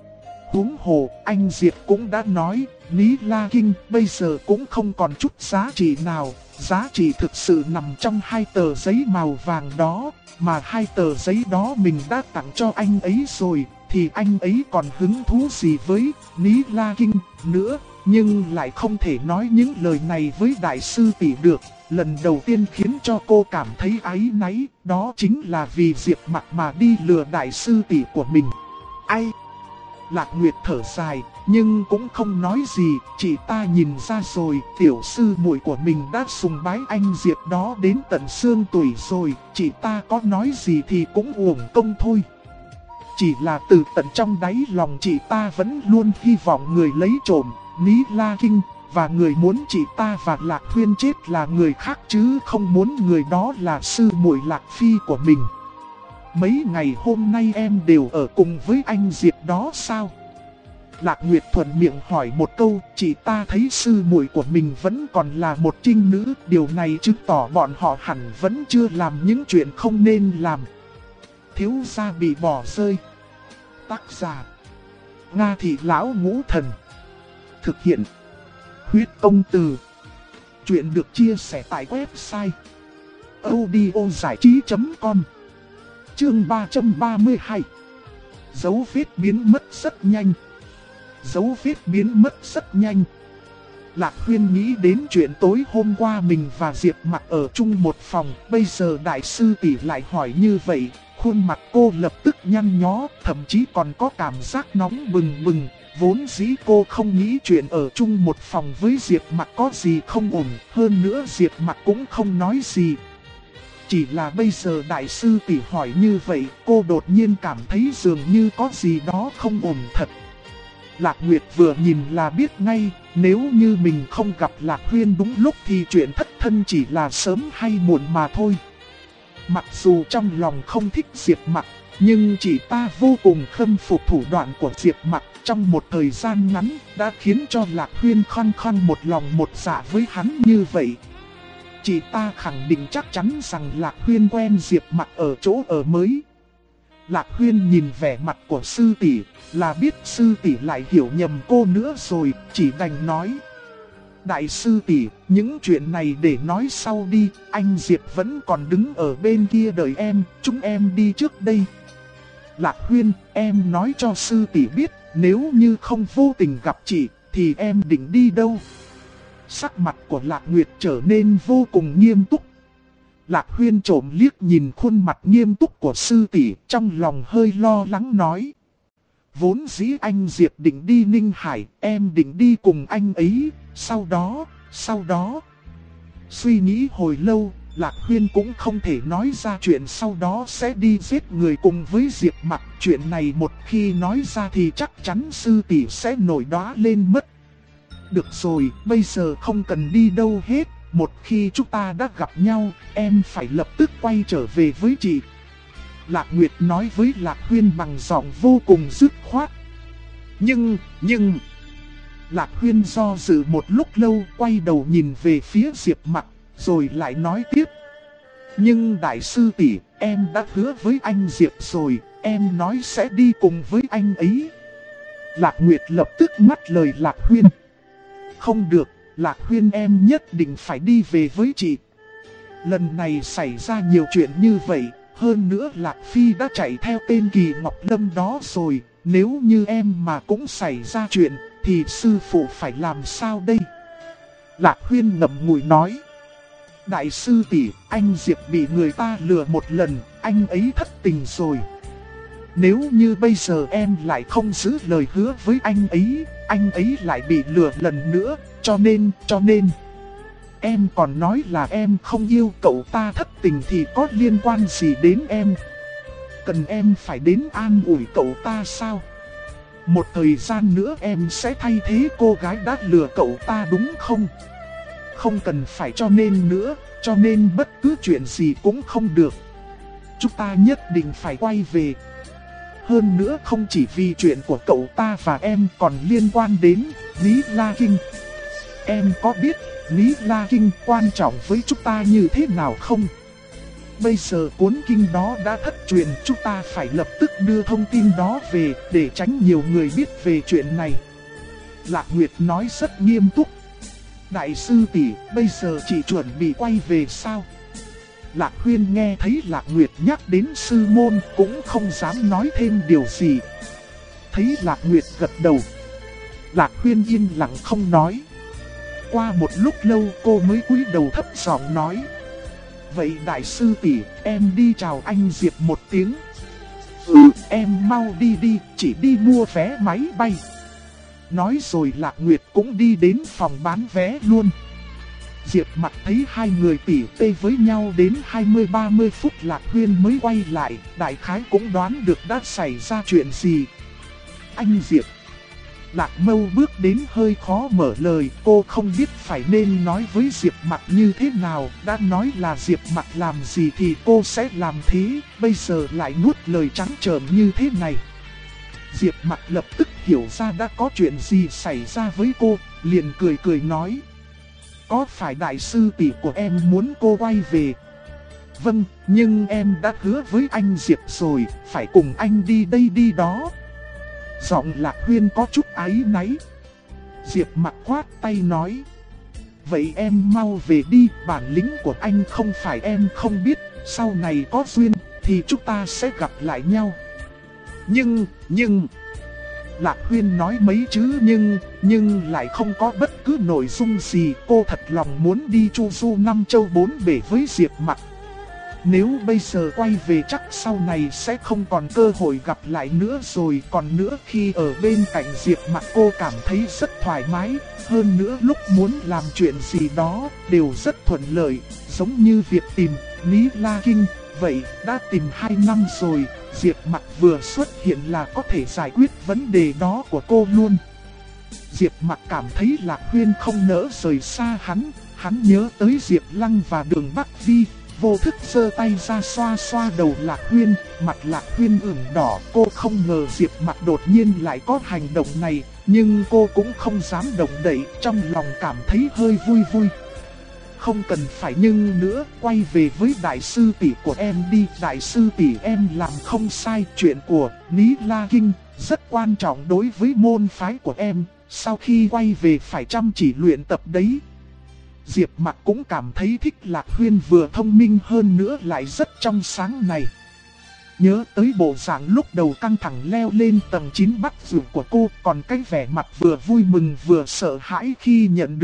Huống hồ, anh Diệp cũng đã nói, Ní La Kinh bây giờ cũng không còn chút giá trị nào, giá trị thực sự nằm trong 2 tờ giấy màu vàng đó, mà 2 tờ giấy đó mình đã tặng cho anh ấy rồi, thì anh ấy còn hứng thú gì với Ní La Kinh nữa. Nhưng lại không thể nói những lời này với đại sư tỷ được. Lần đầu tiên khiến cho cô cảm thấy áy náy, đó chính là vì Diệp Mặc mà đi lừa đại sư tỷ của mình. Ai? Lạc Nguyệt thở dài, nhưng cũng không nói gì. Chị ta nhìn ra rồi, tiểu sư muội của mình đã sùng bái anh Diệp đó đến tận xương tủy rồi. Chị ta có nói gì thì cũng uổng công thôi. Chỉ là từ tận trong đáy lòng chị ta vẫn luôn hy vọng người lấy trộm Ní La Kinh, và người muốn chị ta và Lạc Huyên chết là người khác chứ không muốn người đó là sư muội Lạc Phi của mình. Mấy ngày hôm nay em đều ở cùng với anh Diệp đó sao? Lạc Nguyệt thuận miệng hỏi một câu, chị ta thấy sư muội của mình vẫn còn là một trinh nữ, điều này chứng tỏ bọn họ hẳn vẫn chưa làm những chuyện không nên làm. Thiếu gia bị bỏ rơi. Tác giả Nga Thị Lão Ngũ Thần. Thực hiện Huyết Công Từ. Chuyện được chia sẻ tại website audiozảichí.com. Chương 332. Dấu vết biến mất rất nhanh. Dấu vết biến mất rất nhanh. Lạc Huyên nghĩ đến chuyện tối hôm qua mình và Diệp Mặc ở chung một phòng, bây giờ đại sư tỷ lại hỏi như vậy. Khuôn mặt cô lập tức nhăn nhó, thậm chí còn có cảm giác nóng bừng bừng. Vốn dĩ cô không nghĩ chuyện ở chung một phòng với Diệp Mặc có gì không ổn, hơn nữa Diệp Mặc cũng không nói gì. Chỉ là bây giờ đại sư tỷ hỏi như vậy, cô đột nhiên cảm thấy dường như có gì đó không ổn thật. Lạc Nguyệt vừa nhìn là biết ngay, nếu như mình không gặp Lạc Huyên đúng lúc thì chuyện thất thân chỉ là sớm hay muộn mà thôi. Mặc dù trong lòng không thích Diệp Mặc, nhưng chị ta vô cùng khâm phục thủ đoạn của Diệp Mặc. Trong một thời gian ngắn đã khiến cho Lạc Huyên khăng khăng một lòng một dạ với hắn như vậy. Chị ta khẳng định chắc chắn rằng Lạc Huyên quen Diệp Mặc ở chỗ ở mới. Lạc Huyên nhìn vẻ mặt của sư tỷ là biết sư tỷ lại hiểu nhầm cô nữa rồi, chỉ đành nói. Đại sư tỷ, những chuyện này để nói sau đi, anh Diệp vẫn còn đứng ở bên kia đợi em, chúng em đi trước đây. Lạc Huyên, em nói cho sư tỷ biết, nếu như không vô tình gặp chị, thì em định đi đâu? sắc mặt của Lạc Nguyệt trở nên vô cùng nghiêm túc. Lạc Huyên trộm liếc nhìn khuôn mặt nghiêm túc của sư tỷ, trong lòng hơi lo lắng nói. Vốn dĩ anh Diệp định đi Ninh Hải, em định đi cùng anh ấy, sau đó. Suy nghĩ hồi lâu, Lạc Huyên cũng không thể nói ra chuyện sau đó sẽ đi giết người cùng với Diệp Mặc. Chuyện này một khi nói ra thì chắc chắn sư tỷ sẽ nổi đóa lên mất. Được rồi, bây giờ không cần đi đâu hết. Một khi chúng ta đã gặp nhau, em phải lập tức quay trở về với chị. Lạc Nguyệt nói với Lạc Huyên bằng giọng vô cùng dứt khoát. Nhưng... Lạc Huyên do dự một lúc lâu, quay đầu nhìn về phía Diệp Mặc, rồi lại nói tiếp. Nhưng đại sư tỷ, em đã hứa với anh Diệp rồi, em nói sẽ đi cùng với anh ấy. Lạc Nguyệt lập tức ngắt lời Lạc Huyên. Không được, Lạc Huyên em nhất định phải đi về với chị. Lần này xảy ra nhiều chuyện như vậy, hơn nữa Lạc Phi đã chạy theo tên Kỳ Ngọc Lâm đó rồi. Nếu như em mà cũng xảy ra chuyện, thì sư phụ phải làm sao đây? Lạc Huyên ngậm ngùi nói. Đại sư tỷ, anh Diệp bị người ta lừa một lần, anh ấy thất tình rồi. Nếu như bây giờ em lại không giữ lời hứa với anh ấy lại bị lừa lần nữa, cho nên em còn nói là em không yêu cậu ta thất tình thì có liên quan gì đến em? Cần em phải đến an ủi cậu ta sao? Một thời gian nữa em sẽ thay thế cô gái đã lừa cậu ta đúng không? Không cần phải cho nên nữa, cho nên bất cứ chuyện gì cũng không được. Chúng ta nhất định phải quay về. Hơn nữa không chỉ vì chuyện của cậu ta và em còn liên quan đến Lý La Kinh. Em có biết Lý La Kinh quan trọng với chúng ta như thế nào không? Bây giờ cuốn kinh đó đã thất truyền, chúng ta phải lập tức đưa thông tin đó về để tránh nhiều người biết về chuyện này. Lạc Nguyệt nói rất nghiêm túc. Đại sư tỷ, bây giờ chị chuẩn bị quay về sao? Lạc Huyên nghe thấy Lạc Nguyệt nhắc đến sư môn cũng không dám nói thêm điều gì. Thấy Lạc Nguyệt gật đầu, Lạc Huyên yên lặng không nói. Qua một lúc lâu cô mới cúi đầu thấp giọng nói. Vậy đại sư tỷ, em đi chào anh Diệp một tiếng. Em mau đi đi, chỉ đi mua vé máy bay. Nói rồi Lạc Nguyệt cũng đi đến phòng bán vé luôn. Diệp Mặc thấy hai người tỉ tê với nhau đến 20-30 phút Lạc Huyên mới quay lại, đại khái cũng đoán được đã xảy ra chuyện gì. Anh Diệp. Lạc Mâu bước đến hơi khó mở lời, cô không biết phải nên nói với Diệp Mặc như thế nào, đã nói là Diệp Mặc làm gì thì cô sẽ làm thế, bây giờ lại nuốt lời trắng trợn như thế này. Diệp Mặc lập tức hiểu ra đã có chuyện gì xảy ra với cô, liền cười cười nói. Có phải đại sư tỷ của em muốn cô quay về? Vâng, nhưng em đã hứa với anh Diệp rồi, phải cùng anh đi đây đi đó. Giọng Lạc Huyên có chút áy náy. Diệp Mặc khoát tay nói. Vậy em mau về đi, bản lĩnh của anh không phải em không biết, sau này có duyên thì chúng ta sẽ gặp lại nhau. Nhưng... Lạc Huyên nói mấy chữ nhưng lại không có bất cứ nội dung gì. Cô thật lòng muốn đi chu du năm châu bốn bể với Diệp Mặc. Nếu bây giờ quay về chắc sau này sẽ không còn cơ hội gặp lại nữa rồi. Còn nữa khi ở bên cạnh Diệp Mặc cô cảm thấy rất thoải mái. Hơn nữa lúc muốn làm chuyện gì đó đều rất thuận lợi. Giống như việc tìm Lý La Kinh. Vậy đã tìm 2 năm rồi, Diệp Mặc vừa xuất hiện là có thể giải quyết vấn đề đó của cô luôn. Diệp Mặc cảm thấy Lạc Huyên không nỡ rời xa hắn nhớ tới Diệp Lăng và Đường Bắc Vi, vô thức giơ tay ra xoa xoa đầu Lạc Huyên, mặt Lạc Huyên ửng đỏ. Cô không ngờ Diệp Mặc đột nhiên lại có hành động này, nhưng cô cũng không dám động đậy, trong lòng cảm thấy hơi vui vui. Không cần phải nhưng nữa, quay về với đại sư tỷ của em đi. Đại sư tỷ em làm không sai, chuyện của Lý La Kinh rất quan trọng đối với môn phái của em. Sau khi quay về phải chăm chỉ luyện tập đấy. Diệp Mặc cũng cảm thấy thích Lạc Huyên vừa thông minh hơn nữa lại rất trong sáng này. Nhớ tới bộ dạng lúc đầu căng thẳng leo lên tầng 9 Bắc Dược của cô, còn cái vẻ mặt vừa vui mừng vừa sợ hãi khi nhận được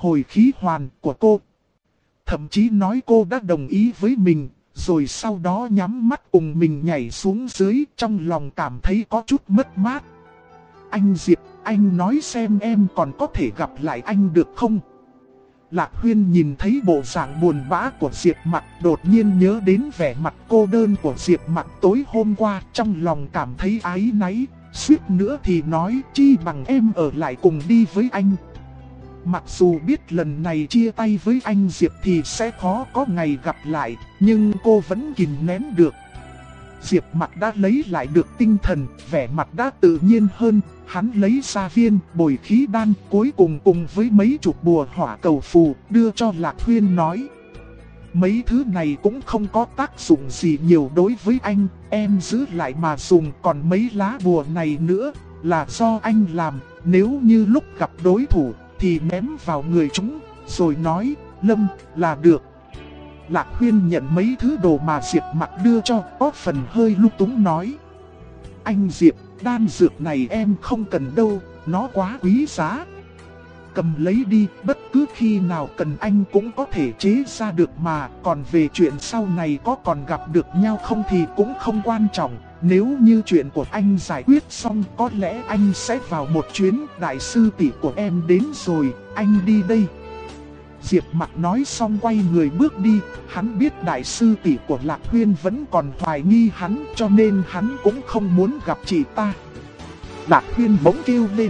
hồi khí hoàn của cô. Thậm chí nói cô đã đồng ý với mình, rồi sau đó nhắm mắt cùng mình nhảy xuống dưới, trong lòng cảm thấy có chút mất mát. Anh Diệp, anh nói xem em còn có thể gặp lại anh được không? Lạc Huyên nhìn thấy bộ dạng buồn bã của Diệp Mặc, đột nhiên nhớ đến vẻ mặt cô đơn của Diệp Mặc tối hôm qua, trong lòng cảm thấy áy náy, suýt nữa thì nói chi bằng em ở lại cùng đi với anh. Mặc dù biết lần này chia tay với anh Diệp thì sẽ khó có ngày gặp lại, nhưng cô vẫn kìm nén được. Diệp Mặc đã lấy lại được tinh thần, vẻ mặt đã tự nhiên hơn, hắn lấy ra viên bồi khí đan, cuối cùng cùng với mấy chục bùa hỏa cầu phù đưa cho Lạc Huyên nói. Mấy thứ này cũng không có tác dụng gì nhiều đối với anh, em giữ lại mà dùng, còn mấy lá bùa này nữa là do anh làm, nếu như lúc gặp đối thủ thì ném vào người chúng, rồi nói, Lâm, là được. Lạc Huyên nhận mấy thứ đồ mà Diệp Mặc đưa cho, có phần hơi lung túng nói. Anh Diệp, đan dược này em không cần đâu, nó quá quý giá. Cầm lấy đi, bất cứ khi nào cần anh cũng có thể chế ra được mà. Còn về chuyện sau này có còn gặp được nhau không thì cũng không quan trọng. Nếu như chuyện của anh giải quyết xong, có lẽ anh sẽ vào một chuyến. Đại sư tỷ của em đến rồi, anh đi đây. Diệp Mặc nói xong quay người bước đi, hắn biết đại sư tỷ của Lạc Huyên vẫn còn hoài nghi hắn, cho nên hắn cũng không muốn gặp chị ta. Lạc Huyên bỗng kêu lên.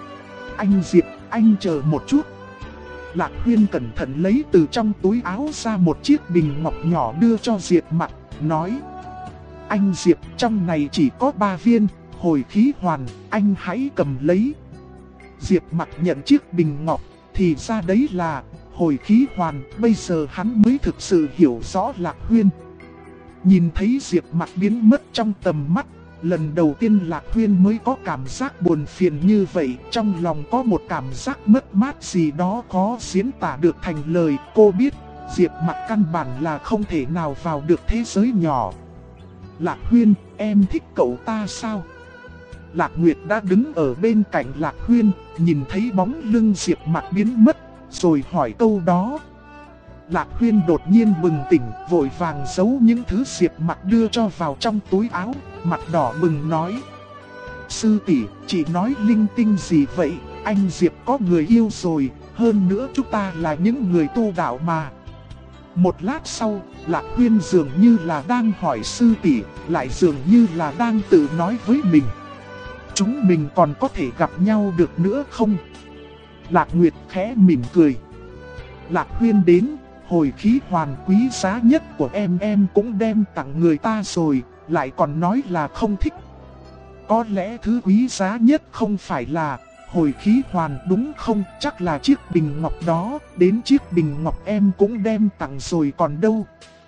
Anh Diệp, anh chờ một chút. Lạc Huyên cẩn thận lấy từ trong túi áo ra một chiếc bình ngọc nhỏ đưa cho Diệp Mặc, nói. Anh Diệp, trong này chỉ có 3 viên, hồi khí hoàn, anh hãy cầm lấy. Diệp Mặc nhận chiếc bình ngọc, thì ra đấy là hồi khí hoàn, bây giờ hắn mới thực sự hiểu rõ Lạc Huyên. Nhìn thấy Diệp Mặc biến mất trong tầm mắt, lần đầu tiên Lạc Huyên mới có cảm giác buồn phiền như vậy, trong lòng có một cảm giác mất mát gì đó khó diễn tả được thành lời. Cô biết, Diệp Mặc căn bản là không thể nào vào được thế giới nhỏ. Lạc Huyên, em thích cậu ta sao? Lạc Nguyệt đã đứng ở bên cạnh Lạc Huyên, nhìn thấy bóng lưng Diệp Mặc biến mất, rồi hỏi câu đó. Lạc Huyên đột nhiên bừng tỉnh, vội vàng giấu những thứ Diệp Mặc đưa cho vào trong túi áo, mặt đỏ bừng nói. Sư tỷ, chị nói linh tinh gì vậy? Anh Diệp có người yêu rồi, hơn nữa chúng ta là những người tu đạo mà. Một lát sau, Lạc Huyên dường như là đang hỏi sư tỷ, lại dường như là đang tự nói với mình. Chúng mình còn có thể gặp nhau được nữa không? Lạc Nguyệt khẽ mỉm cười. Lạc Huyên đến, hồi khí hoàn quý giá nhất của em cũng đem tặng người ta rồi, lại còn nói là không thích. Có lẽ thứ quý giá nhất không phải là hồi khí hoàn đúng không? Chắc là chiếc bình ngọc đó, đến chiếc bình ngọc em cũng đem tặng rồi còn đâu.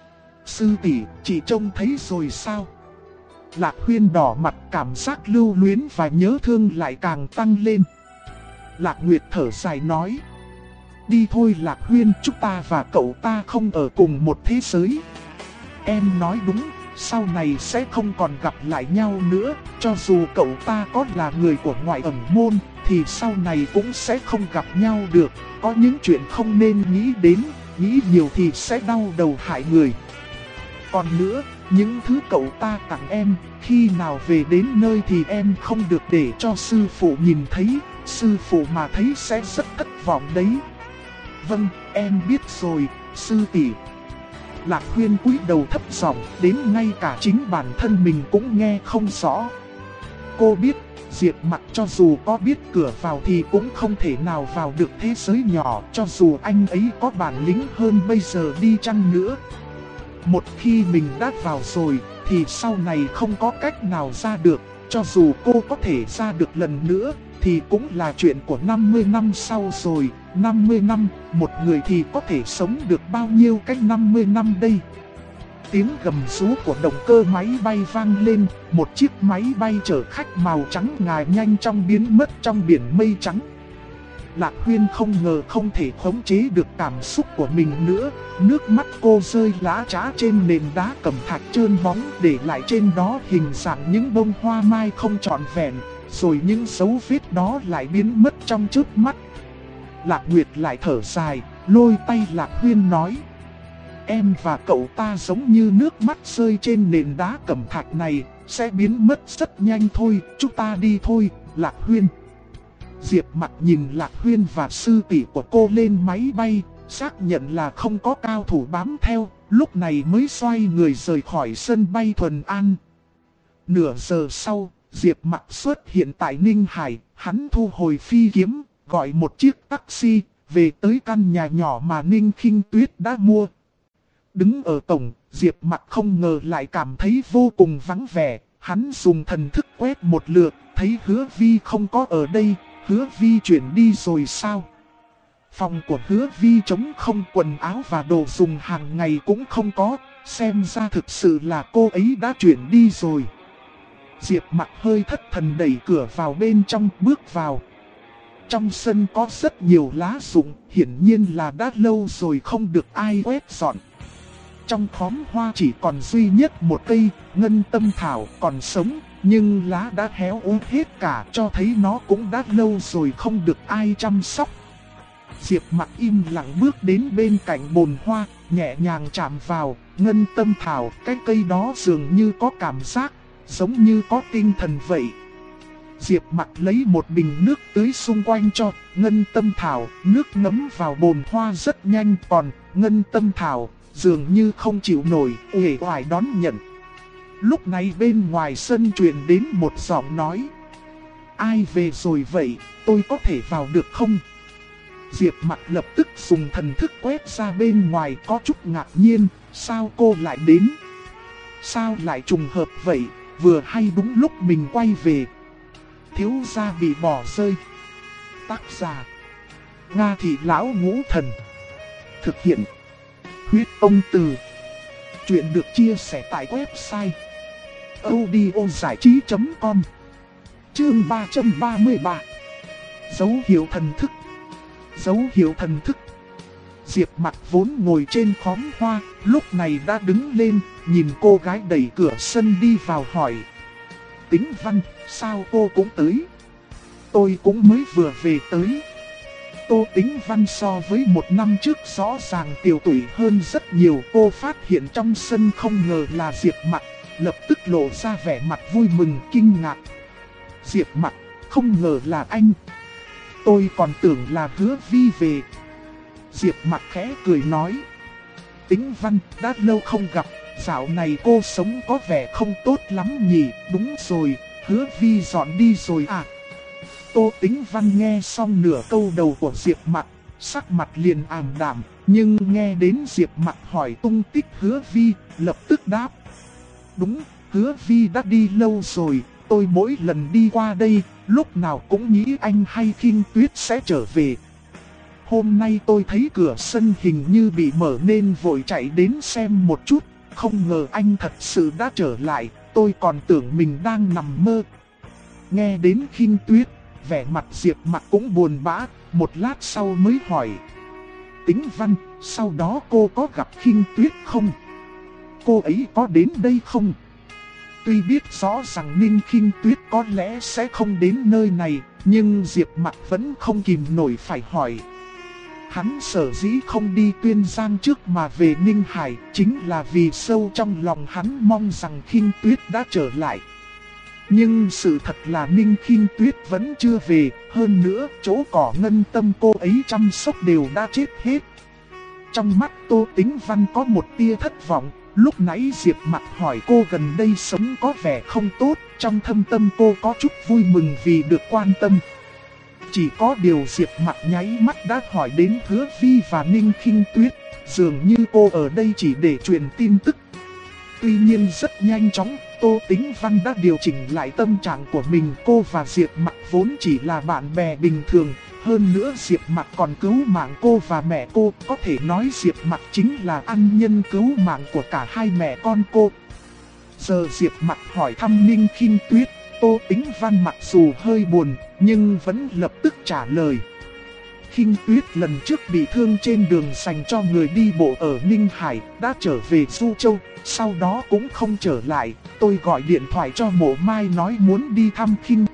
Sư tỷ, chị trông thấy rồi sao? Lạc Huyên đỏ mặt, cảm giác lưu luyến và nhớ thương lại càng tăng lên. Lạc Nguyệt thở dài nói. Đi thôi Lạc Huyên, chúng ta và cậu ta không ở cùng một thế giới. Em nói đúng, sau này sẽ không còn gặp lại nhau nữa. Cho dù cậu ta có là người của ngoại ẩn môn, thì sau này cũng sẽ không gặp nhau được. Có những chuyện không nên nghĩ đến, nghĩ nhiều thì sẽ đau đầu hại người. Còn nữa, những thứ cậu ta tặng em, khi nào về đến nơi thì em không được để cho sư phụ nhìn thấy. Sư phụ mà thấy sẽ rất thất vọng đấy. Vâng, em biết rồi, sư tỷ. Lạc Huyên cúi đầu thấp giọng, đến ngay cả chính bản thân mình cũng nghe không rõ. Cô biết, Diệp Mặc cho dù có biết cửa vào thì cũng không thể nào vào được thế giới nhỏ, cho dù anh ấy có bản lĩnh hơn bây giờ đi chăng nữa. Một khi mình đã vào rồi, thì sau này không có cách nào ra được. Cho dù cô có thể ra được lần nữa, thì cũng là chuyện của 50 năm sau rồi. 50 năm, một người thì có thể sống được bao nhiêu cách 50 năm đây? Tiếng gầm rú của động cơ máy bay vang lên, một chiếc máy bay chở khách màu trắng ngà nhanh chóng biến mất trong biển mây trắng. Lạc Huyên không ngờ không thể khống chế được cảm xúc của mình nữa, nước mắt cô rơi lã chã trên nền đá cẩm thạch trơn bóng, để lại trên đó hình dạng những bông hoa mai không trọn vẹn, rồi những dấu vết đó lại biến mất trong chớp mắt. Lạc Nguyệt lại thở dài, lôi tay Lạc Huyên nói. Em và cậu ta giống như nước mắt rơi trên nền đá cẩm thạch này, sẽ biến mất rất nhanh thôi, chúng ta đi thôi, Lạc Huyên. Diệp Mặc nhìn Lạc Huyên và sư tỷ của cô lên máy bay, xác nhận là không có cao thủ bám theo, lúc này mới xoay người rời khỏi sân bay Thuần An. Nửa giờ sau, Diệp Mặc xuất hiện tại Ninh Hải, hắn thu hồi phi kiếm, gọi một chiếc taxi, về tới căn nhà nhỏ mà Ninh Khinh Tuyết đã mua. Đứng ở cổng, Diệp Mặc không ngờ lại cảm thấy vô cùng vắng vẻ, hắn dùng thần thức quét một lượt, thấy Hứa Vi không có ở đây, Hứa Vi chuyển đi rồi sao? Phòng của Hứa Vi trống không, quần áo và đồ dùng hàng ngày cũng không có, xem ra thực sự là cô ấy đã chuyển đi rồi. Diệp Mặc hơi thất thần đẩy cửa vào bên trong, bước vào. Trong sân có rất nhiều lá rụng, hiển nhiên là đã lâu rồi không được ai quét dọn. Trong khóm hoa chỉ còn duy nhất một cây, ngân tâm thảo còn sống, nhưng lá đã héo úa hết cả, cho thấy nó cũng đã lâu rồi không được ai chăm sóc. Diệp Mặc im lặng bước đến bên cạnh bồn hoa, nhẹ nhàng chạm vào, ngân tâm thảo, cái cây đó dường như có cảm giác, giống như có tinh thần vậy. Diệp Mặc lấy một bình nước tưới xung quanh cho ngân tâm thảo, nước ngấm vào bồn hoa rất nhanh, còn ngân tâm thảo dường như không chịu nổi, uể oải đón nhận. Lúc này bên ngoài sân truyền đến một giọng nói. Ai về rồi vậy, tôi có thể vào được không? Diệp Mặc lập tức dùng thần thức quét ra bên ngoài, có chút ngạc nhiên, sao cô lại đến? Sao lại trùng hợp vậy, vừa hay đúng lúc mình quay về. Thiếu gia bị bỏ rơi. Tác giả Nga Thị Lão Ngũ Thần. Thực hiện Huyết Ông Từ. Chuyện được chia sẻ tại website audiozảichí.com. Chương 333. Dấu hiệu thần thức. Dấu hiệu thần thức. Diệp Mặc vốn ngồi trên khóm hoa, lúc này đã đứng lên, nhìn cô gái đẩy cửa sân đi vào hỏi. Tĩnh Văn, sao cô cũng tới? Tôi cũng mới vừa về tới. Tô Tĩnh Văn so với một năm trước rõ ràng tiều tụy hơn rất nhiều. Cô phát hiện trong sân không ngờ là Diệp Mặc, lập tức lộ ra vẻ mặt vui mừng kinh ngạc. Diệp Mặc, không ngờ là anh. Tôi còn tưởng là Hứa Vi về. Diệp Mặc khẽ cười nói. Tĩnh Văn, đã lâu không gặp, dạo này cô sống có vẻ không tốt lắm nhỉ? Đúng rồi, Hứa Vi dọn đi rồi à? Tô Tĩnh Văn nghe xong nửa câu đầu của Diệp Mặc, sắc mặt liền ảm đạm, nhưng nghe đến Diệp Mặc hỏi tung tích Hứa Vi, lập tức đáp. Đúng, Hứa Vi đã đi lâu rồi, tôi mỗi lần đi qua đây, lúc nào cũng nghĩ anh hay Khinh Tuyết sẽ trở về. Hôm nay tôi thấy cửa sân hình như bị mở nên vội chạy đến xem một chút, không ngờ anh thật sự đã trở lại, tôi còn tưởng mình đang nằm mơ. Nghe đến Khinh Tuyết, vẻ mặt Diệp Mặc cũng buồn bã, một lát sau mới hỏi. Tĩnh Văn, sau đó cô có gặp Khinh Tuyết không? Cô ấy có đến đây không? Tuy biết rõ rằng Ninh Khinh Tuyết có lẽ sẽ không đến nơi này, nhưng Diệp Mặc vẫn không kìm nổi phải hỏi. Hắn sở dĩ không đi Tuyên Giang trước mà về Ninh Hải, chính là vì sâu trong lòng hắn mong rằng Khinh Tuyết đã trở lại. Nhưng sự thật là Ninh Khinh Tuyết vẫn chưa về, hơn nữa chỗ cỏ ngân tâm cô ấy chăm sóc đều đã chết hết. Trong mắt Tô Tĩnh Văn có một tia thất vọng, lúc nãy Diệp Mặc hỏi cô gần đây sống có vẻ không tốt, trong thâm tâm cô có chút vui mừng vì được quan tâm. Chỉ có điều Diệp Mặc nháy mắt đã hỏi đến Hứa Vi và Ninh Khinh Tuyết, dường như cô ở đây chỉ để truyền tin tức. Tuy nhiên rất nhanh chóng, Tô Tĩnh Văn đã điều chỉnh lại tâm trạng của mình. Cô và Diệp Mặc vốn chỉ là bạn bè bình thường, hơn nữa Diệp Mặc còn cứu mạng cô và mẹ cô, có thể nói Diệp Mặc chính là ân nhân cứu mạng của cả hai mẹ con cô. Giờ Diệp Mặc hỏi thăm Ninh Khinh Tuyết, Tô Tĩnh Văn mặc dù hơi buồn, nhưng vẫn lập tức trả lời. Khinh Tuyết lần trước bị thương trên đường dành cho người đi bộ ở Ninh Hải, đã trở về Du Châu, sau đó cũng không trở lại. Tôi gọi điện thoại cho Mộ Mai nói muốn đi thăm Khinh Tuyết,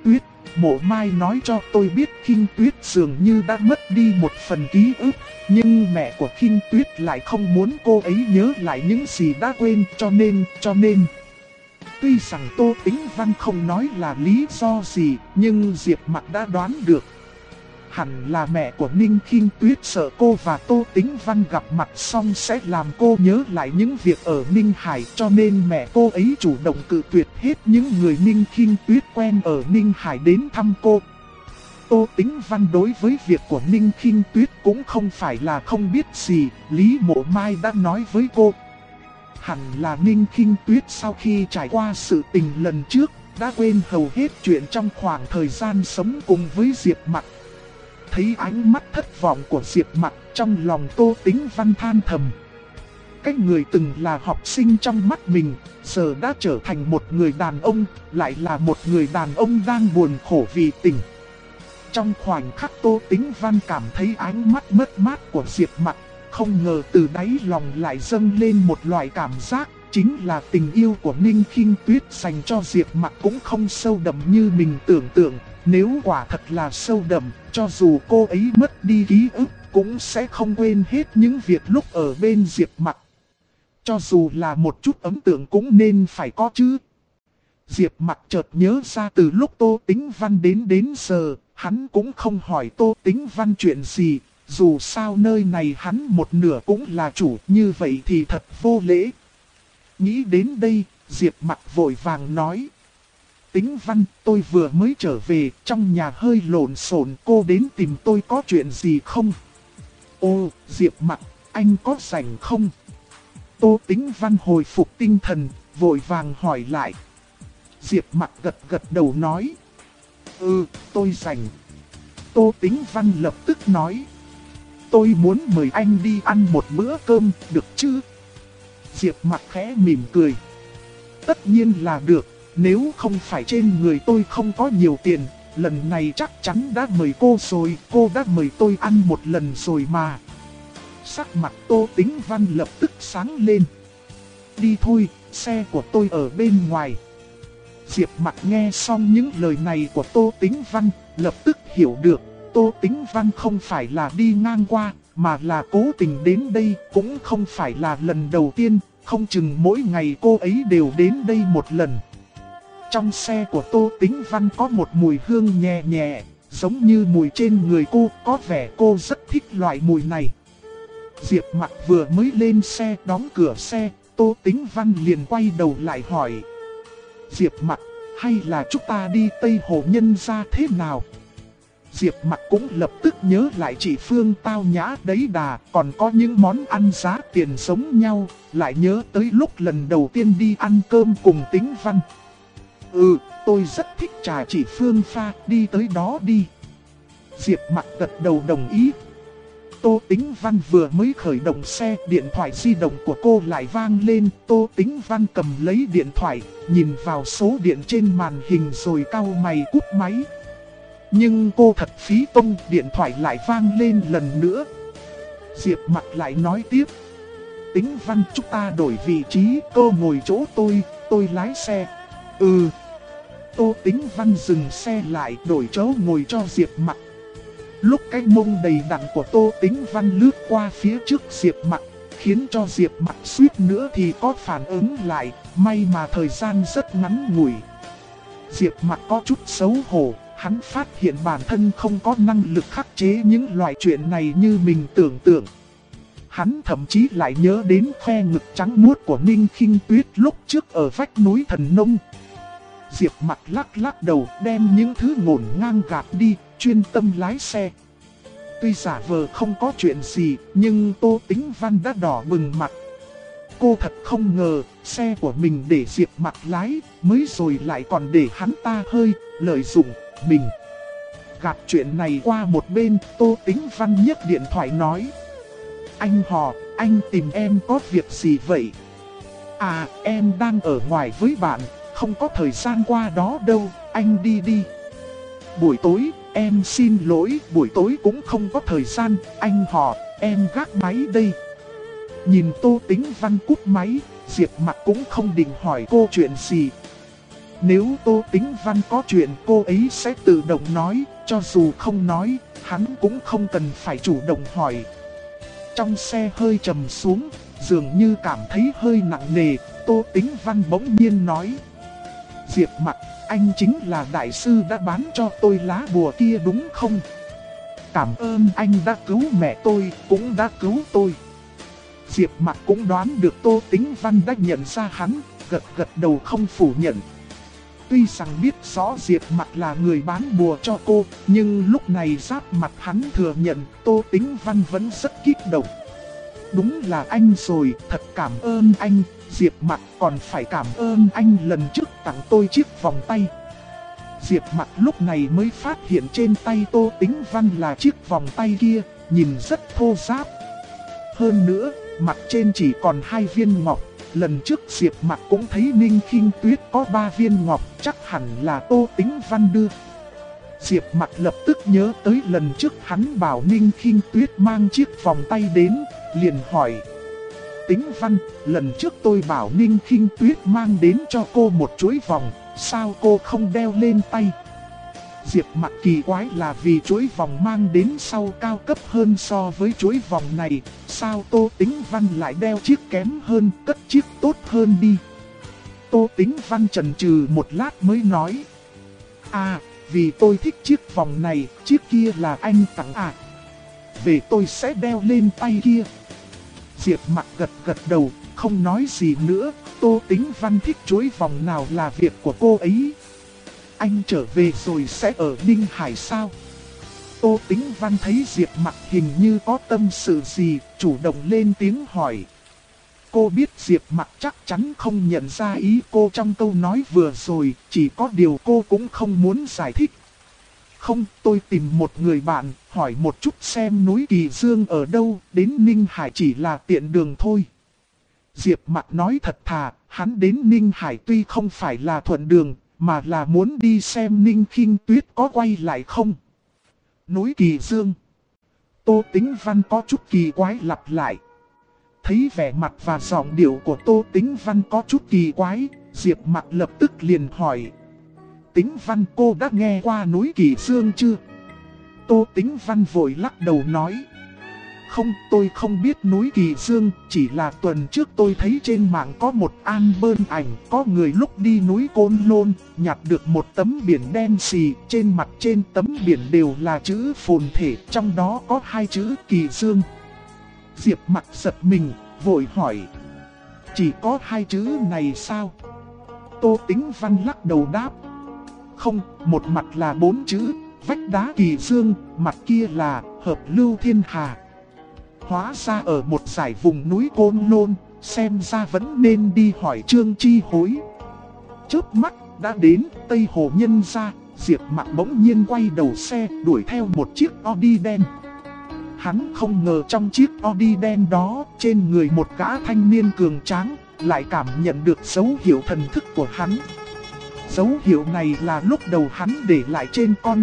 Mộ Mai nói cho tôi biết Khinh Tuyết dường như đã mất đi một phần ký ức. Nhưng mẹ của Khinh Tuyết lại không muốn cô ấy nhớ lại những gì đã quên, cho nên... Tuy rằng Tô Tĩnh Văn không nói là lý do gì, nhưng Diệp Mặc đã đoán được. Hẳn là mẹ của Ninh Khinh Tuyết sợ cô và Tô Tĩnh Văn gặp mặt xong sẽ làm cô nhớ lại những việc ở Ninh Hải, cho nên mẹ cô ấy chủ động cự tuyệt hết những người Ninh Khinh Tuyết quen ở Ninh Hải đến thăm cô. Tô Tĩnh Văn đối với việc của Ninh Khinh Tuyết cũng không phải là không biết gì, Lý Mộ Mai đã nói với cô. Hẳn là Ninh Khinh Tuyết sau khi trải qua sự tình lần trước, đã quên hầu hết chuyện trong khoảng thời gian sống cùng với Diệp Mặc. Thấy ánh mắt thất vọng của Diệp Mặc, trong lòng Tô Tĩnh Văn than thầm. Cái người từng là học sinh trong mắt mình, giờ đã trở thành một người đàn ông, lại là một người đàn ông đang buồn khổ vì tình. Trong khoảnh khắc Tô Tĩnh Văn cảm thấy ánh mắt mất mát của Diệp Mặc, không ngờ từ đáy lòng lại dâng lên một loại cảm giác, chính là tình yêu của Ninh Khinh Tuyết dành cho Diệp Mặc cũng không sâu đậm như mình tưởng tượng. Nếu quả thật là sâu đậm, cho dù cô ấy mất đi ký ức, cũng sẽ không quên hết những việc lúc ở bên Diệp Mặc. Cho dù là một chút ấn tượng cũng nên phải có chứ. Diệp Mặc chợt nhớ ra từ lúc Tô Tĩnh Văn đến giờ, hắn cũng không hỏi Tô Tĩnh Văn chuyện gì. Dù sao nơi này hắn một nửa cũng là chủ, như vậy thì thật vô lễ. Nghĩ đến đây, Diệp Mặc vội vàng nói. Tĩnh Văn, tôi vừa mới trở về, trong nhà hơi lộn xộn, cô đến tìm tôi có chuyện gì không? Ô, Diệp Mặc, anh có rảnh không? Tô Tĩnh Văn hồi phục tinh thần, vội vàng hỏi lại. Diệp Mặc gật đầu nói. Tôi rảnh. Tô Tĩnh Văn lập tức nói. Tôi muốn mời anh đi ăn một bữa cơm, được chứ? Diệp Mặc khẽ mỉm cười. Tất nhiên là được, nếu không phải trên người tôi không có nhiều tiền, lần này chắc chắn đã mời cô rồi, cô đã mời tôi ăn một lần rồi mà. Sắc mặt Tô Tĩnh Văn lập tức sáng lên. Đi thôi, xe của tôi ở bên ngoài. Diệp Mặc nghe xong những lời này của Tô Tĩnh Văn, lập tức hiểu được. Tô Tĩnh Văn không phải là đi ngang qua, mà là cố tình đến đây, cũng không phải là lần đầu tiên, không chừng mỗi ngày cô ấy đều đến đây một lần. Trong xe của Tô Tĩnh Văn có một mùi hương nhẹ nhẹ, giống như mùi trên người cô, có vẻ cô rất thích loại mùi này. Diệp Mặc vừa mới lên xe đóng cửa xe, Tô Tĩnh Văn liền quay đầu lại hỏi. Diệp Mặc, hay là chúng ta đi Tây Hồ Nhân Gia thế nào? Diệp Mặc cũng lập tức nhớ lại chị Phương tao nhã đấy đà, còn có những món ăn giá tiền giống nhau, lại nhớ tới lúc lần đầu tiên đi ăn cơm cùng Tĩnh Văn. Tôi rất thích trà chị Phương pha, đi tới đó đi. Diệp Mặc gật đầu đồng ý. Tô Tĩnh Văn vừa mới khởi động xe, điện thoại di động của cô lại vang lên. Tô Tĩnh Văn cầm lấy điện thoại, nhìn vào số điện trên màn hình rồi cau mày cúp máy. Nhưng cô thật phí công, điện thoại lại vang lên lần nữa. Diệp Mặc lại nói tiếp. Tĩnh Văn, chúng ta đổi vị trí, cô ngồi chỗ tôi lái xe. Tô Tĩnh Văn dừng xe lại, đổi chỗ ngồi cho Diệp Mặc. Lúc cái mông đầy đặn của Tô Tĩnh Văn lướt qua phía trước Diệp Mặc, khiến cho Diệp Mặc suýt nữa thì có phản ứng lại, may mà thời gian rất ngắn ngủi. Diệp Mặc có chút xấu hổ, hắn phát hiện bản thân không có năng lực khắc chế những loại chuyện này như mình tưởng tượng. Hắn thậm chí lại nhớ đến khoe ngực trắng muốt của Ninh Khinh Tuyết lúc trước ở vách núi Thần Nông. Diệp Mặc lắc đầu, đem những thứ ngổn ngang gạt đi, chuyên tâm lái xe. Tuy giả vờ không có chuyện gì, nhưng Tô Tĩnh Văn đã đỏ bừng mặt. Cô thật không ngờ, xe của mình để Diệp Mặc lái, mới rồi lại còn để hắn ta hơi lợi dụng mình. Gạt chuyện này qua một bên, Tô Tĩnh Văn nhấc điện thoại nói. Anh Hò, anh tìm em có việc gì vậy? À, em đang ở ngoài với bạn, không có thời gian qua đó đâu, anh đi đi. Buổi tối, em xin lỗi, buổi tối cũng không có thời gian, anh Hò, em gác máy đây. Nhìn Tô Tĩnh Văn cúp máy, Diệp Mặc cũng không định hỏi cô chuyện gì. Nếu Tô Tĩnh Văn có chuyện cô ấy sẽ tự động nói, cho dù không nói, hắn cũng không cần phải chủ động hỏi. Trong xe hơi trầm xuống, dường như cảm thấy hơi nặng nề, Tô Tĩnh Văn bỗng nhiên nói. Diệp Mặc, anh chính là đại sư đã bán cho tôi lá bùa kia đúng không? Cảm ơn anh đã cứu mẹ tôi, cũng đã cứu tôi. Diệp Mặc cũng đoán được Tô Tĩnh Văn đã nhận ra hắn, gật gật đầu không phủ nhận. Tuy rằng biết rõ Diệp Mặc là người bán bùa cho cô, nhưng lúc này giáp mặt hắn thừa nhận Tô Tĩnh Văn vẫn rất kích động. Đúng là anh rồi, thật cảm ơn anh. Diệp Mặc còn phải cảm ơn anh lần trước tặng tôi chiếc vòng tay. Diệp Mặc lúc này mới phát hiện trên tay Tô Tĩnh Văn là chiếc vòng tay kia, nhìn rất thô ráp. Hơn nữa, mặt trên chỉ còn 2 viên ngọc. Lần trước Diệp Mặc cũng thấy Ninh Khinh Tuyết có 3 viên ngọc, chắc hẳn là Tô Tĩnh Văn đưa. Diệp Mặc lập tức nhớ tới lần trước hắn bảo Ninh Khinh Tuyết mang chiếc vòng tay đến, liền hỏi. Tĩnh Văn, lần trước tôi bảo Ninh Khinh Tuyết mang đến cho cô một chuỗi vòng, sao cô không đeo lên tay? Diệp Mặc kỳ quái là vì chuỗi vòng mang đến sau cao cấp hơn so với chuỗi vòng này, sao Tô Tĩnh Văn lại đeo chiếc kém hơn, cất chiếc tốt hơn đi? Tô Tĩnh Văn chần chừ một lát mới nói. À, vì tôi thích chiếc vòng này, chiếc kia là anh tặng à? Về tôi sẽ đeo lên tay kia. Diệp Mặc gật gật đầu, không nói gì nữa. Tô Tĩnh Văn thích chuỗi vòng nào là việc của cô ấy. Anh trở về rồi sẽ ở Ninh Hải sao? Tô Tĩnh Văn thấy Diệp Mặc hình như có tâm sự gì, chủ động lên tiếng hỏi. Cô biết Diệp Mặc chắc chắn không nhận ra ý cô trong câu nói vừa rồi, chỉ có điều cô cũng không muốn giải thích. Không, tôi tìm một người bạn, hỏi một chút xem núi Kỳ Dương ở đâu, đến Ninh Hải chỉ là tiện đường thôi. Diệp Mặc nói thật thà, hắn đến Ninh Hải tuy không phải là thuận đường, mà là muốn đi xem Ninh Khinh Tuyết có quay lại không. Núi Kỳ Dương. Tô Tĩnh Văn có chút kỳ quái lặp lại. Thấy vẻ mặt và giọng điệu của Tô Tĩnh Văn có chút kỳ quái, Diệp Mặc lập tức liền hỏi. Tĩnh Văn, cô đã nghe qua núi Kỳ Dương chưa? Tô Tĩnh Văn vội lắc đầu nói. Không, tôi không biết núi Kỳ Dương, chỉ là tuần trước tôi thấy trên mạng có một album ảnh, có người lúc đi núi Côn Lôn, nhặt được một tấm biển đen xì, trên mặt trên tấm biển đều là chữ phồn thể, trong đó có 2 chữ Kỳ Dương. Diệp Mặc giật mình, vội hỏi. Chỉ có 2 chữ này sao? Tô Tĩnh Văn lắc đầu đáp. Không, một mặt là 4 chữ, vách đá Kỳ Dương, mặt kia là hợp lưu thiên hà. Hóa ra ở một dải vùng núi Côn Lôn, xem ra vẫn nên đi hỏi Trương Chi Hối. Chớp mắt đã đến Tây Hồ Nhân Gia, Diệp Mặc bỗng nhiên quay đầu xe đuổi theo một chiếc Audi đen. Hắn không ngờ trong chiếc Audi đen đó, trên người một gã thanh niên cường tráng, lại cảm nhận được dấu hiệu thần thức của hắn. Dấu hiệu này là lúc đầu hắn để lại trên con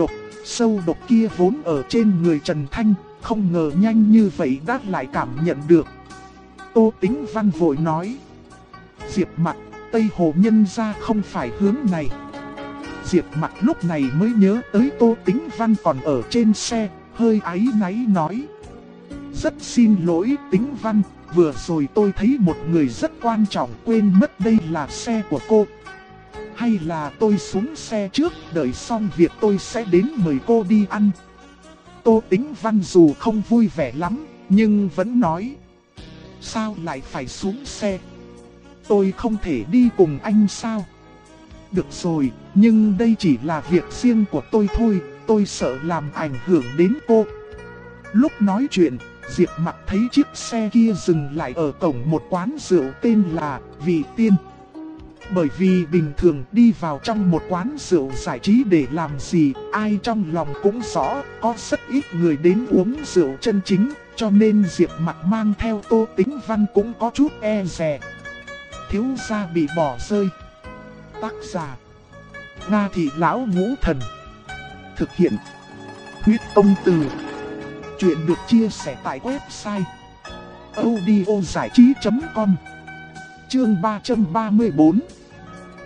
sâu độc kia vốn ở trên người Trần Thanh, không ngờ nhanh như vậy đã lại cảm nhận được. Tô Tĩnh Văn vội nói. Diệp Mặc, Tây Hồ Nhân Gia không phải hướng này. Diệp Mặc lúc này mới nhớ tới Tô Tĩnh Văn còn ở trên xe, hơi áy náy nói. Rất xin lỗi Tĩnh Văn, vừa rồi tôi thấy một người rất quan trọng quên mất đây là xe của cô. Hay là tôi xuống xe trước, đợi xong việc tôi sẽ đến mời cô đi ăn. Tô Tĩnh Văn dù không vui vẻ lắm, nhưng vẫn nói. Sao lại phải xuống xe? Tôi không thể đi cùng anh sao? Được rồi, nhưng đây chỉ là việc riêng của tôi thôi, tôi sợ làm ảnh hưởng đến cô. Lúc nói chuyện, Diệp Mặc thấy chiếc xe kia dừng lại ở cổng một quán rượu tên là Vị Tiên. Bởi vì bình thường đi vào trong một quán rượu giải trí để làm gì, ai trong lòng cũng rõ, có rất ít người đến uống rượu chân chính, cho nên Diệp Mặc mang theo Tô Tĩnh Văn cũng có chút e dè. Thiếu gia bị bỏ rơi. Tác giả Nga Thị Lão Ngũ Thần. Thực hiện Huyết Công Từ. Chuyện được chia sẻ tại website audiozảichí.com. Chương 334.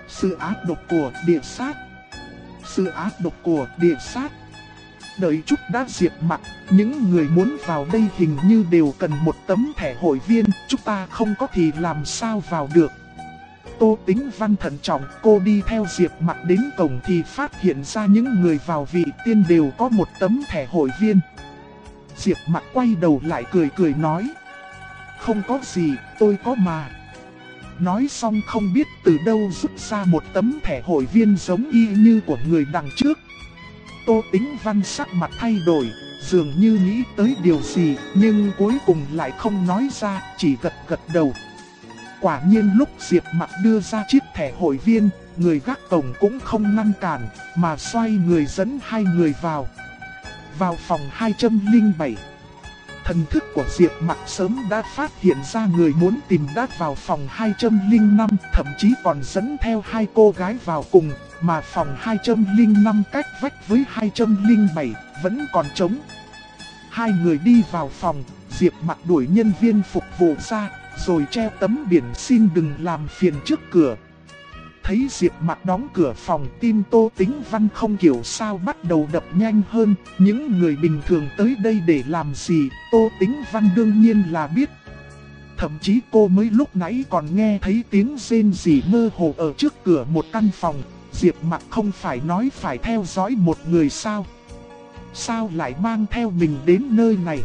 Sự ác độc của địa sát. Sự ác độc của địa sát. Đợi chút đã, Diệp Mặc, những người muốn vào đây hình như đều cần một tấm thẻ hội viên, chúng ta không có thì làm sao vào được. Tô Tĩnh Văn thận trọng, cô đi theo Diệp Mặc đến cổng thì phát hiện ra những người vào vị tiên đều có một tấm thẻ hội viên. Diệp Mặc quay đầu lại cười nói, không có gì, tôi có mà. Nói xong không biết từ đâu rút ra một tấm thẻ hội viên giống y như của người đằng trước. Tô Tĩnh Văn sắc mặt thay đổi, dường như nghĩ tới điều gì, nhưng cuối cùng lại không nói ra, chỉ gật đầu. Quả nhiên lúc Diệp Mặc đưa ra chiếc thẻ hội viên, người gác cổng cũng không ngăn cản, mà xoay người dẫn hai người vào. Vào phòng 207. Thần thức của Diệp Mặc sớm đã phát hiện ra người muốn tìm đát vào phòng 205, thậm chí còn dẫn theo hai cô gái vào cùng, mà phòng 205 cách vách với 207 vẫn còn trống. Hai người đi vào phòng, Diệp Mặc đuổi nhân viên phục vụ ra, rồi treo tấm biển xin đừng làm phiền trước cửa. Thấy Diệp Mặc đóng cửa phòng, tim Tô Tĩnh Văn không hiểu sao bắt đầu đập nhanh hơn. Những người bình thường tới đây để làm gì, Tô Tĩnh Văn đương nhiên là biết. Thậm chí cô mới lúc nãy còn nghe thấy tiếng rên rỉ mơ hồ ở trước cửa một căn phòng. Diệp Mặc không phải nói phải theo dõi một người sao? Sao lại mang theo mình đến nơi này?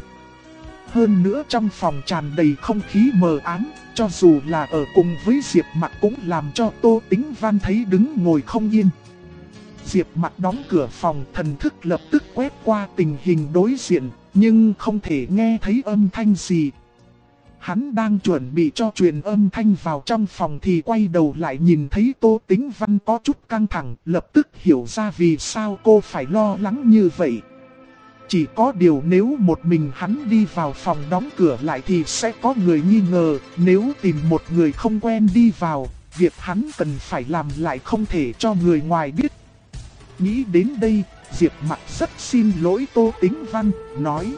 Hơn nữa trong phòng tràn đầy không khí mờ ám, cho dù là ở cùng với Diệp Mặc cũng làm cho Tô Tĩnh Văn thấy đứng ngồi không yên. Diệp Mặc đóng cửa phòng, thần thức lập tức quét qua tình hình đối diện, nhưng không thể nghe thấy âm thanh gì. Hắn đang chuẩn bị cho truyền âm thanh vào trong phòng thì quay đầu lại nhìn thấy Tô Tĩnh Văn có chút căng thẳng, lập tức hiểu ra vì sao cô phải lo lắng như vậy. Chỉ có điều nếu một mình hắn đi vào phòng đóng cửa lại thì sẽ có người nghi ngờ, nếu tìm một người không quen đi vào, việc hắn cần phải làm lại không thể cho người ngoài biết. Nghĩ đến đây, Diệp Mặc rất xin lỗi Tô Tĩnh Văn, nói: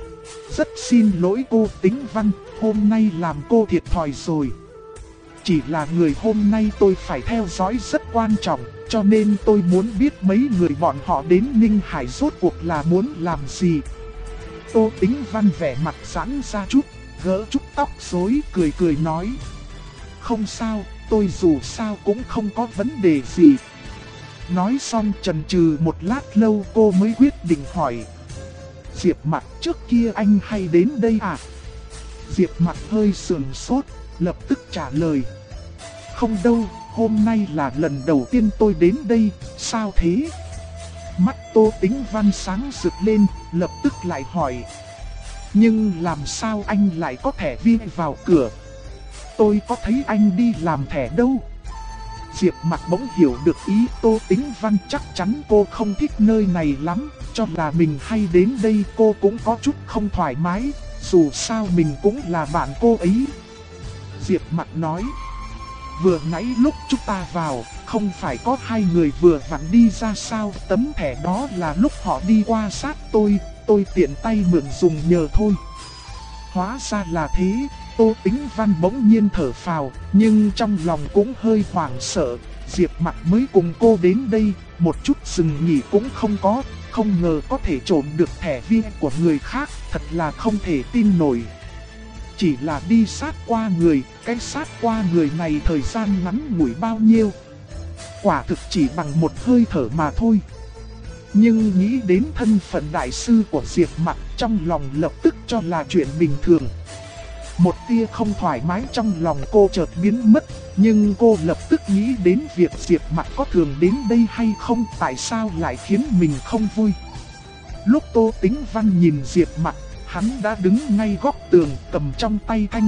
rất xin lỗi cô Tĩnh Văn, hôm nay làm cô thiệt thòi rồi. Chỉ là người hôm nay tôi phải theo dõi rất quan trọng, cho nên tôi muốn biết mấy người bọn họ đến Ninh Hải rốt cuộc là muốn làm gì. Tô Tĩnh Văn vẻ mặt giãn ra chút, gỡ chút tóc rối, cười nói: không sao, tôi dù sao cũng không có vấn đề gì. Nói xong chần chừ một lát lâu cô mới quyết định hỏi: Diệp Mặc, trước kia anh hay đến đây à? Diệp Mặc hơi sườn sốt, lập tức trả lời: không đâu, hôm nay là lần đầu tiên tôi đến đây, sao thế? Mắt Tô Tĩnh Văn sáng rực lên, lập tức lại hỏi: nhưng làm sao anh lại có thẻ VIP vào cửa? Tôi có thấy anh đi làm thẻ đâu. Diệp Mặc bỗng hiểu được ý Tô Tĩnh Văn, chắc chắn cô không thích nơi này lắm, cho là mình hay đến đây cô cũng có chút không thoải mái, dù sao mình cũng là bạn cô ấy. Diệp Mặc nói: vừa nãy lúc chúng ta vào, không phải có hai người vừa vặn đi ra sao, tấm thẻ đó là lúc họ đi qua sát tôi tiện tay mượn dùng nhờ thôi. Hóa ra là thế. Tô Tĩnh Văn bỗng nhiên thở phào, nhưng trong lòng cũng hơi hoảng sợ. Diệp Mặc mới cùng cô đến đây, một chút dừng nghỉ cũng không có, không ngờ có thể trộm được thẻ VIP của người khác, thật là không thể tin nổi. Chỉ là đi sát qua người, cái sát qua người này thời gian ngắn ngủi bao nhiêu? Quả thực chỉ bằng một hơi thở mà thôi. Nhưng nghĩ đến thân phận đại sư của Diệp Mặc, trong lòng lập tức cho là chuyện bình thường. Một tia không thoải mái trong lòng cô chợt biến mất, nhưng cô lập tức nghĩ đến việc Diệp Mặc có thường đến đây hay không, tại sao lại khiến mình không vui. Lúc Tô Tĩnh Văn nhìn Diệp Mặc, hắn đã đứng ngay góc tường, cầm trong tay thanh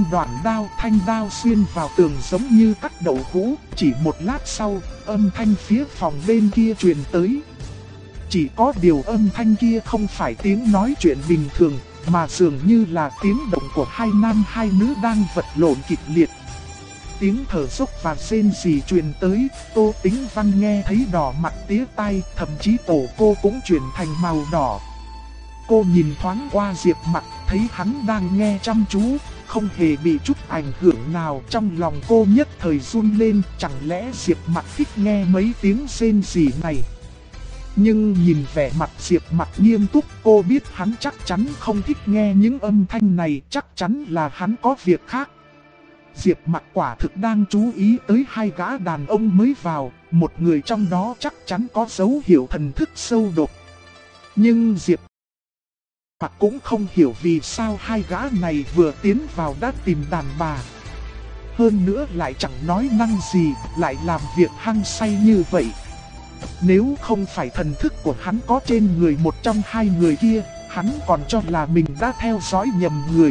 đao xuyên vào tường giống như cắt đậu hũ. Chỉ một lát sau, âm thanh phía phòng bên kia truyền tới. Chỉ có điều âm thanh kia không phải tiếng nói chuyện bình thường, mà dường như là tiếng động của hai nam hai nữ đang vật lộn kịch liệt. Tiếng thở dốc và rên rỉ truyền tới, Tô Tĩnh Văn nghe thấy đỏ mặt tía tai, thậm chí tổ cô cũng chuyển thành màu đỏ. Cô nhìn thoáng qua Diệp Mặc, thấy hắn đang nghe chăm chú, không hề bị chút ảnh hưởng nào. Trong lòng cô nhất thời run lên, chẳng lẽ Diệp Mặc thích nghe mấy tiếng rên rỉ này. Nhưng nhìn vẻ mặt Diệp Mặc nghiêm túc, cô biết hắn chắc chắn không thích nghe những âm thanh này, chắc chắn là hắn có việc khác. Diệp Mặc quả thực đang chú ý tới hai gã đàn ông mới vào, một người trong đó chắc chắn có dấu hiệu thần thức sâu độc. Nhưng Diệp Mặc cũng không hiểu vì sao hai gã này vừa tiến vào đã tìm đàn bà. Hơn nữa lại chẳng nói năng gì, lại làm việc hăng say như vậy. Nếu không phải thần thức của hắn có trên người một trong hai người kia, hắn còn cho là mình đã theo dõi nhầm người.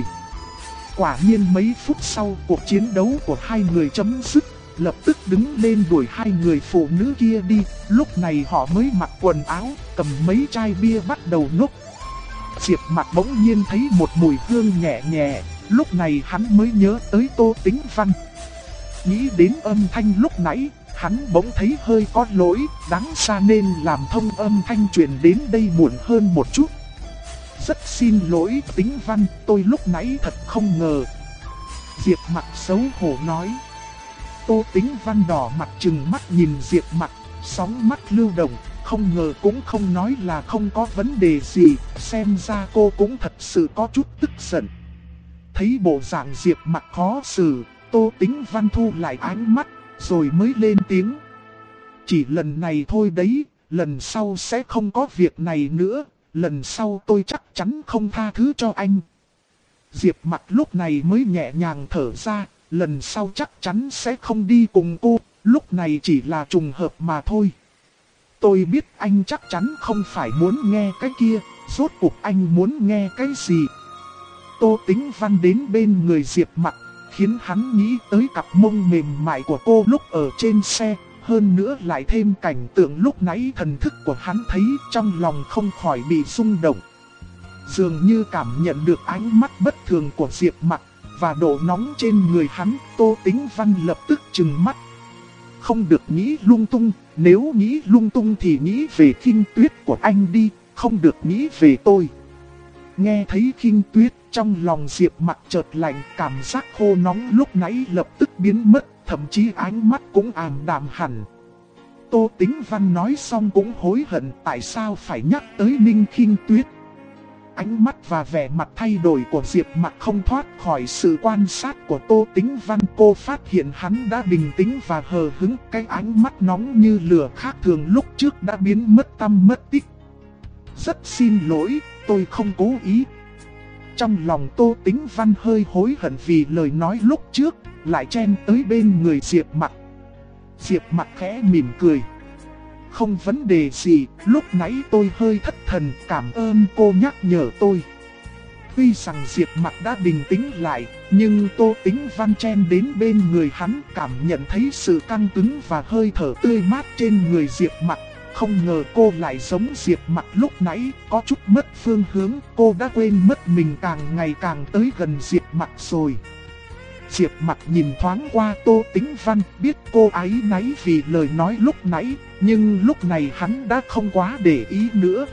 Quả nhiên mấy phút sau cuộc chiến đấu của hai người chấm dứt, lập tức đứng lên đuổi hai người phụ nữ kia đi. Lúc này họ mới mặc quần áo, cầm mấy chai bia bắt đầu nốc. Diệp Mặc bỗng nhiên thấy một mùi hương nhẹ nhẹ, lúc này hắn mới nhớ tới Tô Tĩnh Văn. Nghĩ đến âm thanh lúc nãy, hắn bỗng thấy hơi có lỗi, đáng ra nên làm thông âm thanh truyền đến đây muộn hơn một chút. Rất xin lỗi Tĩnh Văn, tôi lúc nãy thật không ngờ. Diệp Mặc xấu hổ nói. Tô Tĩnh Văn đỏ mặt trừng mắt nhìn Diệp Mặc, sóng mắt lưu động, không ngờ cũng không nói là không có vấn đề gì, xem ra cô cũng thật sự có chút tức giận. Thấy bộ dạng Diệp Mặc khó xử, Tô Tĩnh Văn thu lại ánh mắt, rồi mới lên tiếng. Chỉ lần này thôi đấy, lần sau sẽ không có việc này nữa, lần sau tôi chắc chắn không tha thứ cho anh. Diệp Mặc lúc này mới nhẹ nhàng thở ra, lần sau chắc chắn sẽ không đi cùng cô, lúc này chỉ là trùng hợp mà thôi. Tôi biết anh chắc chắn không phải muốn nghe cái kia, rốt cuộc anh muốn nghe cái gì. Tô Tĩnh Văn đến bên người Diệp Mặc, khiến hắn nghĩ tới cặp mông mềm mại của cô lúc ở trên xe. Hơn nữa lại thêm cảnh tượng lúc nãy thần thức của hắn thấy, trong lòng không khỏi bị rung động. Dường như cảm nhận được ánh mắt bất thường của Diệp Mặc và độ nóng trên người hắn, Tô Tĩnh Văn lập tức trừng mắt. Không được nghĩ lung tung, nếu nghĩ lung tung thì nghĩ về Khinh Tuyết của anh đi, không được nghĩ về tôi. Nghe thấy Khinh Tuyết, trong lòng Diệp Mặc chợt lạnh, cảm giác khô nóng lúc nãy lập tức biến mất, thậm chí ánh mắt cũng ảm đạm hẳn. Tô Tĩnh Văn nói xong cũng hối hận tại sao phải nhắc tới Ninh Khinh Tuyết. Ánh mắt và vẻ mặt thay đổi của Diệp Mặc không thoát khỏi sự quan sát của Tô Tĩnh Văn. Cô phát hiện hắn đã bình tĩnh và hờ hững, cái ánh mắt nóng như lửa khác thường lúc trước đã biến mất tăm mất tích. Rất xin lỗi, tôi không cố ý. Trong lòng Tô Tĩnh Văn hơi hối hận vì lời nói lúc trước, lại chen tới bên người Diệp Mặc. Diệp Mặc khẽ mỉm cười. Không vấn đề gì, lúc nãy tôi hơi thất thần, cảm ơn cô nhắc nhở tôi. Tuy rằng Diệp Mặc đã bình tĩnh lại, nhưng Tô Tĩnh Văn chen đến bên người hắn, cảm nhận thấy sự căng cứng và hơi thở tươi mát trên người Diệp Mặc. Không ngờ cô lại giống Diệp Mặc lúc nãy, có chút mất phương hướng, cô đã quên mất mình càng ngày càng tới gần Diệp Mặc rồi. Diệp Mặc nhìn thoáng qua Tô Tĩnh Văn, biết cô áy náy vì lời nói lúc nãy, nhưng lúc này hắn đã không quá để ý nữa.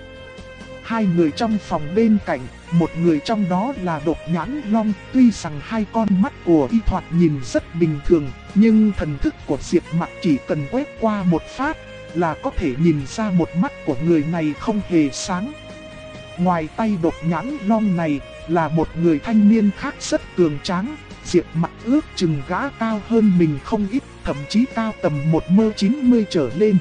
Hai người trong phòng bên cạnh, một người trong đó là Độc Nhãn Long, tuy rằng hai con mắt của y thoạt nhìn rất bình thường, nhưng thần thức của Diệp Mặc chỉ cần quét qua một phát là có thể nhìn ra một mắt của người này không hề sáng. Ngoài tay Độc Nhãn Long này là một người thanh niên khác rất cường tráng. Diệp Mặc ước chừng gã cao hơn mình không ít, thậm chí cao tầm 1m90 trở lên.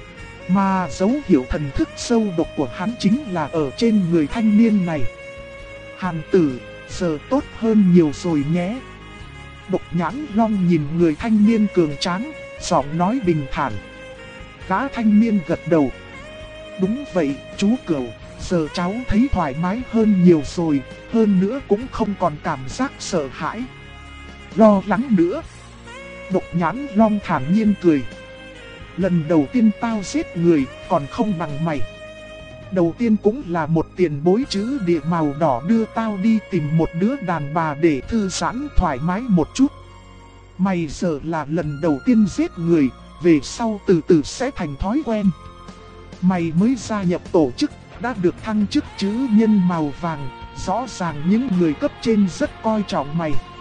Mà dấu hiệu thần thức sâu độc của hắn chính là ở trên người thanh niên này. Hàn tử, giờ tốt hơn nhiều rồi nhé. Độc Nhãn Long nhìn người thanh niên cường tráng, giọng nói bình thản. Gã thanh niên gật đầu. Đúng vậy, chú Cửu, giờ cháu thấy thoải mái hơn nhiều rồi, hơn nữa cũng không còn cảm giác sợ hãi, lo lắng nữa. Độc Nhãn Long thản nhiên cười. Lần đầu tiên tao giết người, còn không bằng mày. Đầu tiên cũng là một tiền bối chữ địa màu đỏ đưa tao đi tìm một đứa đàn bà để thư giãn thoải mái một chút. Mày giờ là lần đầu tiên giết người, về sau từ từ sẽ thành thói quen. Mày mới gia nhập tổ chức, đã được thăng chức chữ nhân màu vàng, rõ ràng những người cấp trên rất coi trọng mày.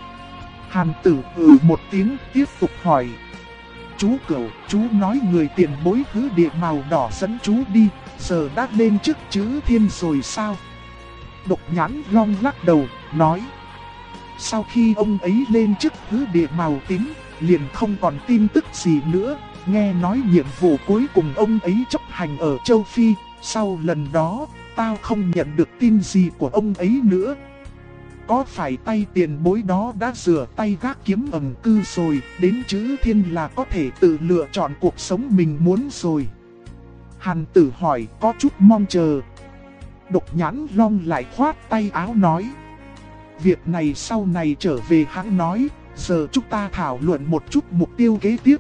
Hàn Tử một tiếng tiếp tục hỏi. Chú Cửu, chú nói người tiền bối hứa địa màu đỏ dẫn chú đi, giờ đã lên chức chữ thiên rồi sao? Độc Nhãn Long lắc đầu, nói. Sau khi ông ấy lên chức hứa địa màu tím, liền không còn tin tức gì nữa. Nghe nói nhiệm vụ cuối cùng ông ấy chấp hành ở châu Phi, sau lần đó, tao không nhận được tin gì của ông ấy nữa. Có phải tay tiền bối đó đã rửa tay gác kiếm ẩn cư rồi, đến chữ thiên là có thể tự lựa chọn cuộc sống mình muốn rồi? Hàn Tử hỏi có chút mong chờ. Độc Nhãn Long lại khoát tay áo nói. Việc này sau này trở về hắn nói, giờ chúng ta thảo luận một chút mục tiêu kế tiếp.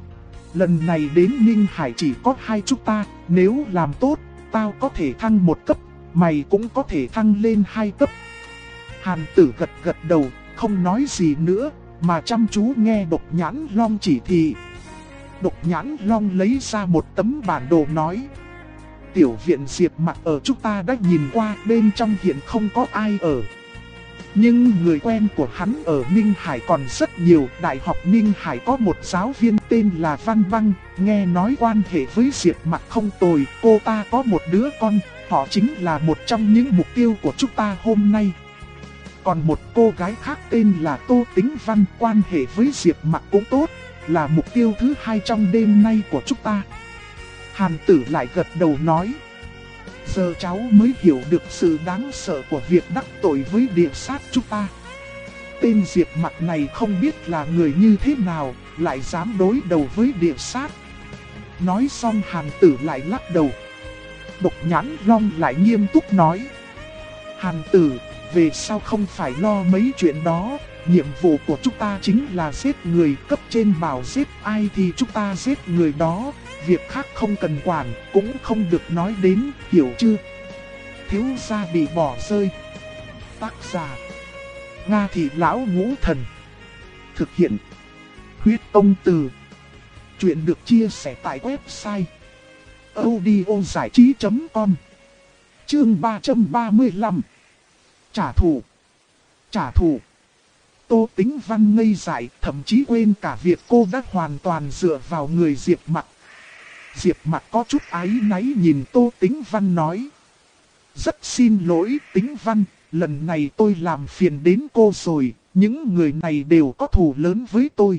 Lần này đến Ninh Hải chỉ có hai chúng ta, nếu làm tốt, tao có thể thăng 1 cấp, mày cũng có thể thăng lên 2 cấp. Hàn Tử gật đầu, không nói gì nữa, mà chăm chú nghe Độc Nhãn Long chỉ thị. Độc Nhãn Long lấy ra một tấm bản đồ nói. Tiểu viện Diệp Mặc ở chúng ta đã nhìn qua, bên trong hiện không có ai ở. Nhưng người quen của hắn ở Ninh Hải còn rất nhiều. Đại học Ninh Hải có một giáo viên tên là Văn Băng, nghe nói quan hệ với Diệp Mặc không tồi. Cô ta có một đứa con, họ chính là một trong những mục tiêu của chúng ta hôm nay. Còn một cô gái khác tên là Tô Tĩnh Văn, quan hệ với Diệp Mặc cũng tốt, là mục tiêu thứ 2 trong đêm nay của chúng ta. Hàn Tử lại gật đầu nói. Giờ cháu mới hiểu được sự đáng sợ của việc đắc tội với địa sát chúng ta. Tên Diệp Mặc này không biết là người như thế nào, lại dám đối đầu với địa sát. Nói xong Hàn Tử lại lắc đầu. Độc Nhãn Long lại nghiêm túc nói. Hàn Tử, về sau không phải lo mấy chuyện đó. Nhiệm vụ của chúng ta chính là giết người, cấp trên bảo giết ai thì chúng ta giết người đó. Việc khác không cần quản, cũng không được nói đến, hiểu chưa? Thiếu gia bị bỏ rơi. Tác giả Nga Thị Lão Ngũ Thần. Thực hiện Huyết Tông Từ. Chuyện được chia sẻ tại website audiozảichí.com. Chương 335. Trả thù. Trả thù. Tô Tĩnh Văn ngây dại, thậm chí quên cả việc cô đã hoàn toàn dựa vào người Diệp Mặc. Diệp Mặc có chút áy náy nhìn Tô Tĩnh Văn nói. Rất xin lỗi Tĩnh Văn, lần này tôi làm phiền đến cô rồi, những người này đều có thù lớn với tôi.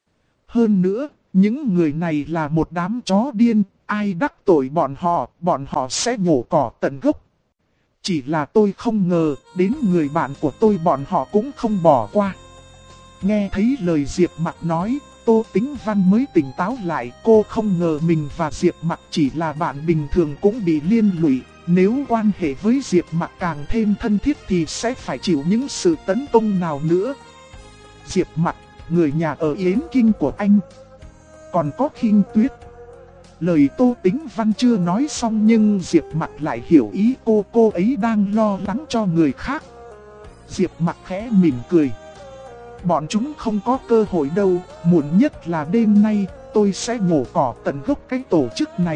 Hơn nữa, những người này là một đám chó điên, ai đắc tội bọn họ sẽ nhổ cỏ tận gốc. Chỉ là tôi không ngờ, đến người bạn của tôi bọn họ cũng không bỏ qua. Nghe thấy lời Diệp Mặc nói, Tô Tĩnh Văn mới tỉnh táo lại. Cô không ngờ mình và Diệp Mặc chỉ là bạn bình thường cũng bị liên lụy. Nếu quan hệ với Diệp Mặc càng thêm thân thiết thì sẽ phải chịu những sự tấn công nào nữa. Diệp Mặc, người nhà ở Yến Kinh của anh. Còn có Khinh Tuyết. Lời Tô Tĩnh Văn chưa nói xong nhưng Diệp Mặc lại hiểu ý cô ấy đang lo lắng cho người khác. Diệp Mặc khẽ mỉm cười. Bọn chúng không có cơ hội đâu, muộn nhất là đêm nay, tôi sẽ nhổ cỏ tận gốc cái tổ chức này.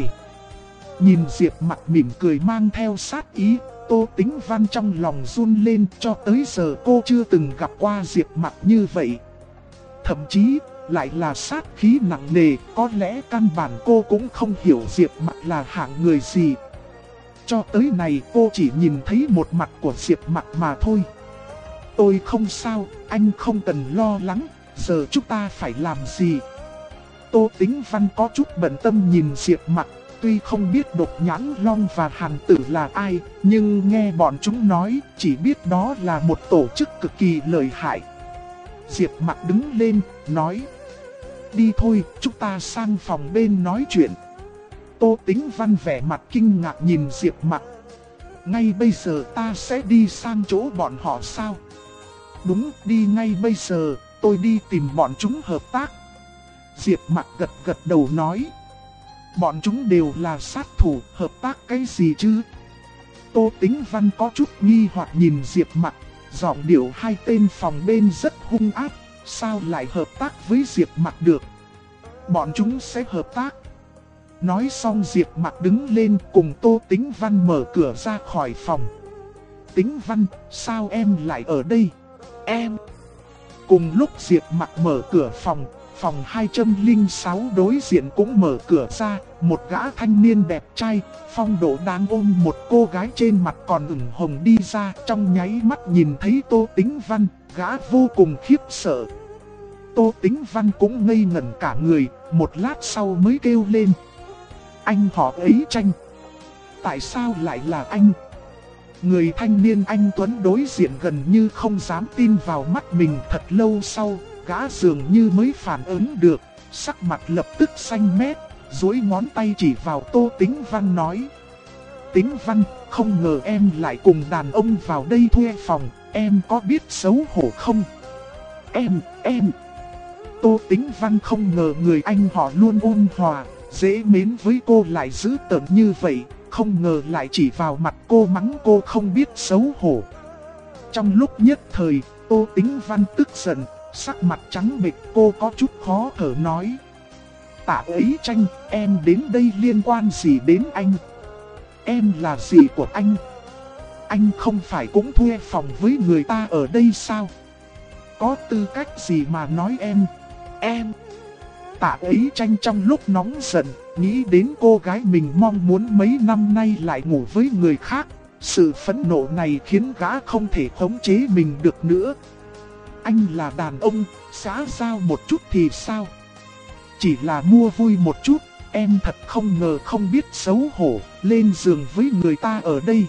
Nhìn Diệp Mặc mỉm cười mang theo sát ý, Tô Tĩnh Văn trong lòng run lên, cho tới giờ cô chưa từng gặp qua Diệp Mặc như vậy. Thậm chí, lại là sát khí nặng nề, có lẽ căn bản cô cũng không hiểu Diệp Mặc là hạng người gì. Cho tới này cô chỉ nhìn thấy một mặt của Diệp Mặc mà thôi. Tôi không sao, anh không cần lo lắng, giờ chúng ta phải làm gì? Tô Tĩnh Văn có chút bận tâm nhìn Diệp Mặc, tuy không biết Độc Nhãn Long và Hàn Tử là ai, nhưng nghe bọn chúng nói, chỉ biết đó là một tổ chức cực kỳ lợi hại. Diệp Mặc đứng lên, nói. Đi thôi, chúng ta sang phòng bên nói chuyện. Tô Tĩnh Văn vẻ mặt kinh ngạc nhìn Diệp Mặc. Ngay bây giờ ta sẽ đi sang chỗ bọn họ sao? Đúng, đi ngay bây giờ, tôi đi tìm bọn chúng hợp tác. Diệp Mặc gật đầu nói. Bọn chúng đều là sát thủ, hợp tác cái gì chứ? Tô Tĩnh Văn có chút nghi hoặc nhìn Diệp Mặc, giọng điệu hai tên phòng bên rất hung ác, sao lại hợp tác với Diệp Mặc được? Bọn chúng sẽ hợp tác. Nói xong Diệp Mặc đứng lên cùng Tô Tĩnh Văn mở cửa ra khỏi phòng. Tĩnh Văn, sao em lại ở đây? Cùng lúc Diệp Mặc mở cửa phòng, phòng 206 đối diện cũng mở cửa ra, một gã thanh niên đẹp trai, phong độ đang ôm một cô gái trên mặt còn ửng hồng đi ra, trong nháy mắt nhìn thấy Tô Tĩnh Văn, gã vô cùng khiếp sợ. Tô Tĩnh Văn cũng ngây ngẩn cả người, một lát sau mới kêu lên. Anh họ Ấy Tranh. Tại sao lại là anh? Người thanh niên anh tuấn đối diện gần như không dám tin vào mắt mình, thật lâu sau, gã dường như mới phản ứng được, sắc mặt lập tức xanh mét, duỗi ngón tay chỉ vào Tô Tĩnh Văn nói. Tĩnh Văn, không ngờ em lại cùng đàn ông vào đây thuê phòng, em có biết xấu hổ không? Em. Tô Tĩnh Văn không ngờ người anh họ luôn ôn hòa, dễ mến với cô lại dữ tợn như vậy, không ngờ lại chỉ vào mặt cô mắng cô không biết xấu hổ. Trong lúc nhất thời, Tô Tĩnh Văn tức giận, sắc mặt trắng bệch, cô có chút khó thở nói. Tạ Ấy Tranh, em đến đây liên quan gì đến anh? Em là gì của anh? Anh không phải cũng thuê phòng với người ta ở đây sao? Có tư cách gì mà nói em? Tạ Ấy Tranh trong lúc nóng giận, nghĩ đến cô gái mình mong muốn mấy năm nay lại ngủ với người khác. Sự phẫn nộ này khiến gã không thể khống chế mình được nữa. Anh là đàn ông, xã giao một chút thì sao? Chỉ là mua vui một chút, em thật không ngờ không biết xấu hổ, lên giường với người ta ở đây.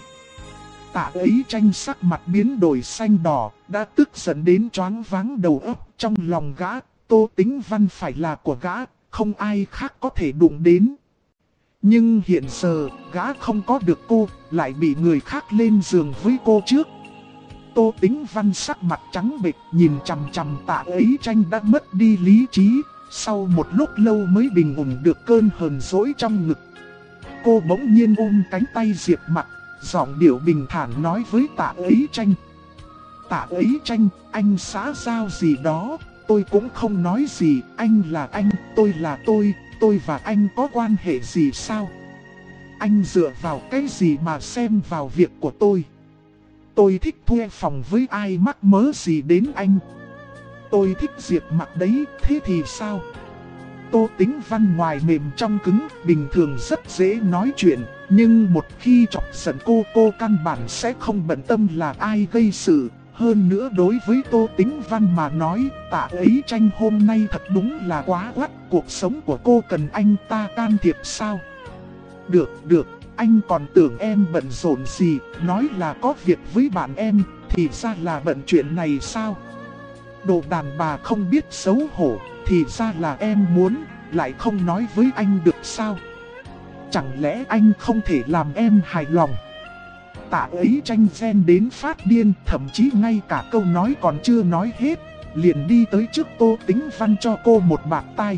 Tạ Ấy Tranh sắc mặt biến đổi xanh đỏ, đã tức giận đến choáng váng đầu óc. Trong lòng gã, Tô Tĩnh Văn phải là của gã, không ai khác có thể đụng đến. Nhưng hiện giờ, gã không có được cô, lại bị người khác lên giường với cô trước. Tô Tĩnh Văn sắc mặt trắng bệch nhìn chằm chằm Tạ Ấy Tranh đã mất đi lý trí, sau một lúc lâu mới bình ổn được cơn hờn dỗi trong ngực. Cô bỗng nhiên ôm cánh tay Diệp Mặc, giọng điệu bình thản nói với Tạ Ấy Tranh. Tạ Ấy Tranh, anh xã giao gì đó, tôi cũng không nói gì, anh là anh, tôi là tôi và anh có quan hệ gì sao? Anh dựa vào cái gì mà xem vào việc của tôi? Tôi thích thuê phòng với ai mắc mớ gì đến anh? Tôi thích Diệp Mặc đấy, thế thì sao? Tô Tĩnh Văn ngoài mềm trong cứng, bình thường rất dễ nói chuyện, nhưng một khi chọc giận cô căn bản sẽ không bận tâm là ai gây sự. Hơn nữa đối với Tô Tĩnh Văn mà nói, Tạ Ấy Tranh hôm nay thật đúng là quá quắt, cuộc sống của cô cần anh ta can thiệp sao? Được, anh còn tưởng em bận rộn gì, nói là có việc với bạn em, thì ra là bận chuyện này sao? Đồ đàn bà không biết xấu hổ, thì ra là em muốn, lại không nói với anh được sao? Chẳng lẽ anh không thể làm em hài lòng? Tạ Ấy Tranh ghen đến phát điên, thậm chí ngay cả câu nói còn chưa nói hết, liền đi tới trước Tô Tĩnh Văn cho cô một bạt tai.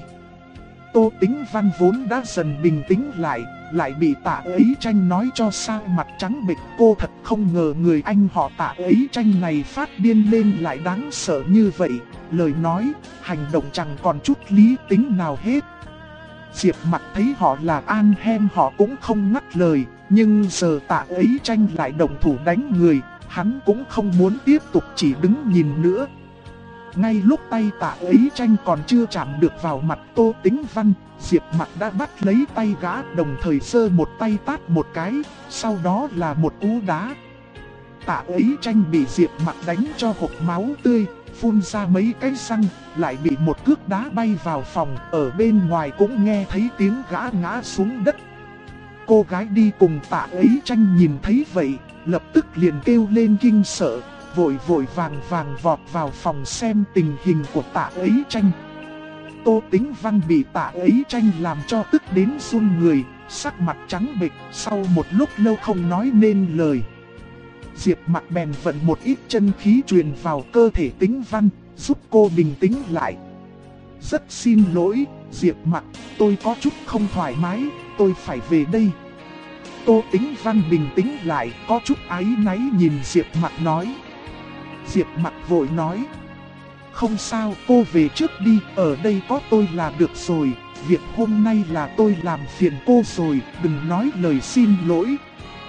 Tô Tĩnh Văn vốn đã dần bình tĩnh lại bị Tạ Ấy Tranh nói cho sang mặt trắng bệch. Cô thật không ngờ người anh họ Tạ Ấy Tranh này phát điên lên lại đáng sợ như vậy. Lời nói, hành động chẳng còn chút lý tính nào hết. Diệp Mặc thấy họ là an hem họ cũng không ngắt lời. Nhưng giờ Tạ Ấy Tranh lại động thủ đánh người, hắn cũng không muốn tiếp tục chỉ đứng nhìn nữa. Ngay lúc tay Tạ Ấy Tranh còn chưa chạm được vào mặt Tô Tĩnh Văn, Diệp Mặc đã bắt lấy tay gã, đồng thời giơ một tay tát một cái, sau đó là một cú đá. Tạ Ấy Tranh bị Diệp Mặc đánh cho hộc máu tươi, phun ra mấy cái răng, lại bị một cước đá bay vào phòng, ở bên ngoài cũng nghe thấy tiếng gã ngã xuống đất. Cô gái đi cùng Tạ Ấy Tranh nhìn thấy vậy, lập tức liền kêu lên kinh sợ, vội vàng vọt vào phòng xem tình hình của Tạ Ấy Tranh. Tô Tĩnh Văn bị Tạ Ấy Tranh làm cho tức đến run người, sắc mặt trắng bệch, sau một lúc lâu không nói nên lời. Diệp Mặc bèn vận một ít chân khí truyền vào cơ thể Tĩnh Văn, giúp cô bình tĩnh lại. Rất xin lỗi, Diệp Mặc, tôi có chút không thoải mái, tôi phải về đây. Tô Tĩnh Văn bình tĩnh lại, có chút áy náy nhìn Diệp Mặc nói. Diệp Mặc vội nói. Không sao, cô về trước đi, ở đây có tôi là được rồi. Việc hôm nay là tôi làm phiền cô rồi, đừng nói lời xin lỗi.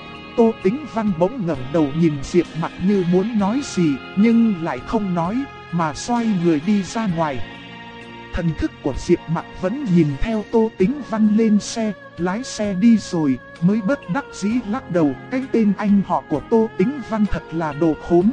Tô Tĩnh Văn bỗng ngẩng đầu nhìn Diệp Mặc như muốn nói gì, nhưng lại không nói. mà xoay người đi ra ngoài. Thần thức của Diệp Mặc vẫn nhìn theo Tô Tĩnh Văn lên xe, lái xe đi rồi, mới bất đắc dĩ lắc đầu, cái tên anh họ của Tô Tĩnh Văn thật là đồ khốn.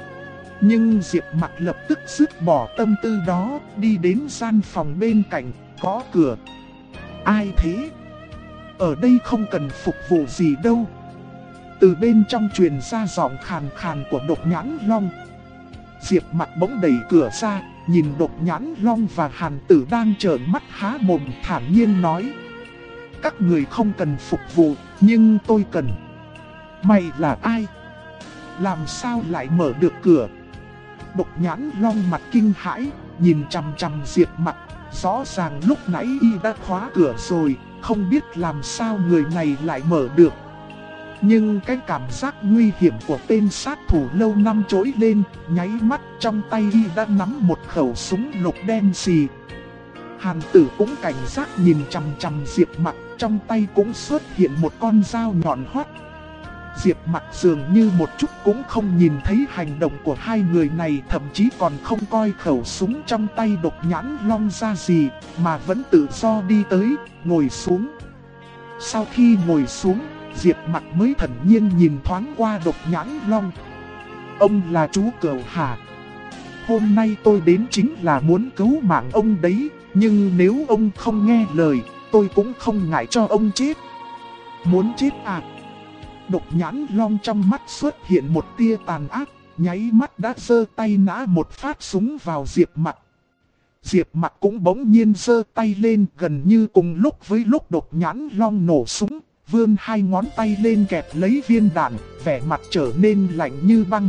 Nhưng Diệp Mặc lập tức dứt bỏ tâm tư đó, đi đến gian phòng bên cạnh, gõ cửa. Ai thế? Ở đây không cần phục vụ gì đâu. Từ bên trong truyền ra giọng khàn khàn của Độc Nhãn Long. Diệp Mặc bỗng đẩy cửa ra, nhìn Độc Nhãn Long và Hàn Tử đang trợn mắt há mồm, thản nhiên nói: các người không cần phục vụ, nhưng tôi cần. Mày là ai? Làm sao lại mở được cửa? Độc Nhãn Long mặt kinh hãi, nhìn chằm chằm Diệp Mặc. Rõ ràng lúc nãy y đã khóa cửa rồi, không biết làm sao người này lại mở được. Nhưng cái cảm giác nguy hiểm của tên sát thủ lâu năm trỗi lên, nháy mắt trong tay y đã nắm một khẩu súng lục đen xì. Hàn Tử cũng cảnh giác nhìn chằm chằm Diệp Mặc, trong tay cũng xuất hiện một con dao nhọn hoắt. Diệp Mặc dường như một chút cũng không nhìn thấy hành động của hai người này, thậm chí còn không coi khẩu súng trong tay Độc Nhãn Long ra gì, mà vẫn tự do đi tới, ngồi xuống. Sau khi ngồi xuống, Diệp Mặc mới thản nhiên nhìn thoáng qua Độc Nhãn Long. Ông là chú cẩu hả? Hôm nay tôi đến chính là muốn cứu mạng ông đấy, nhưng nếu ông không nghe lời, tôi cũng không ngại cho ông chết. Muốn chết à? Độc Nhãn Long trong mắt xuất hiện một tia tàn ác, nháy mắt đã giơ tay nã một phát súng vào Diệp Mặc. Diệp Mặc cũng bỗng nhiên giơ tay lên, gần như cùng lúc với lúc Độc Nhãn Long nổ súng, vươn hai ngón tay lên kẹp lấy viên đạn, vẻ mặt trở nên lạnh như băng.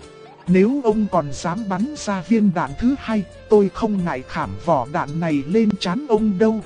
Nếu ông còn dám bắn ra viên đạn thứ hai, tôi không ngại khảm vỏ đạn này lên trán ông đâu.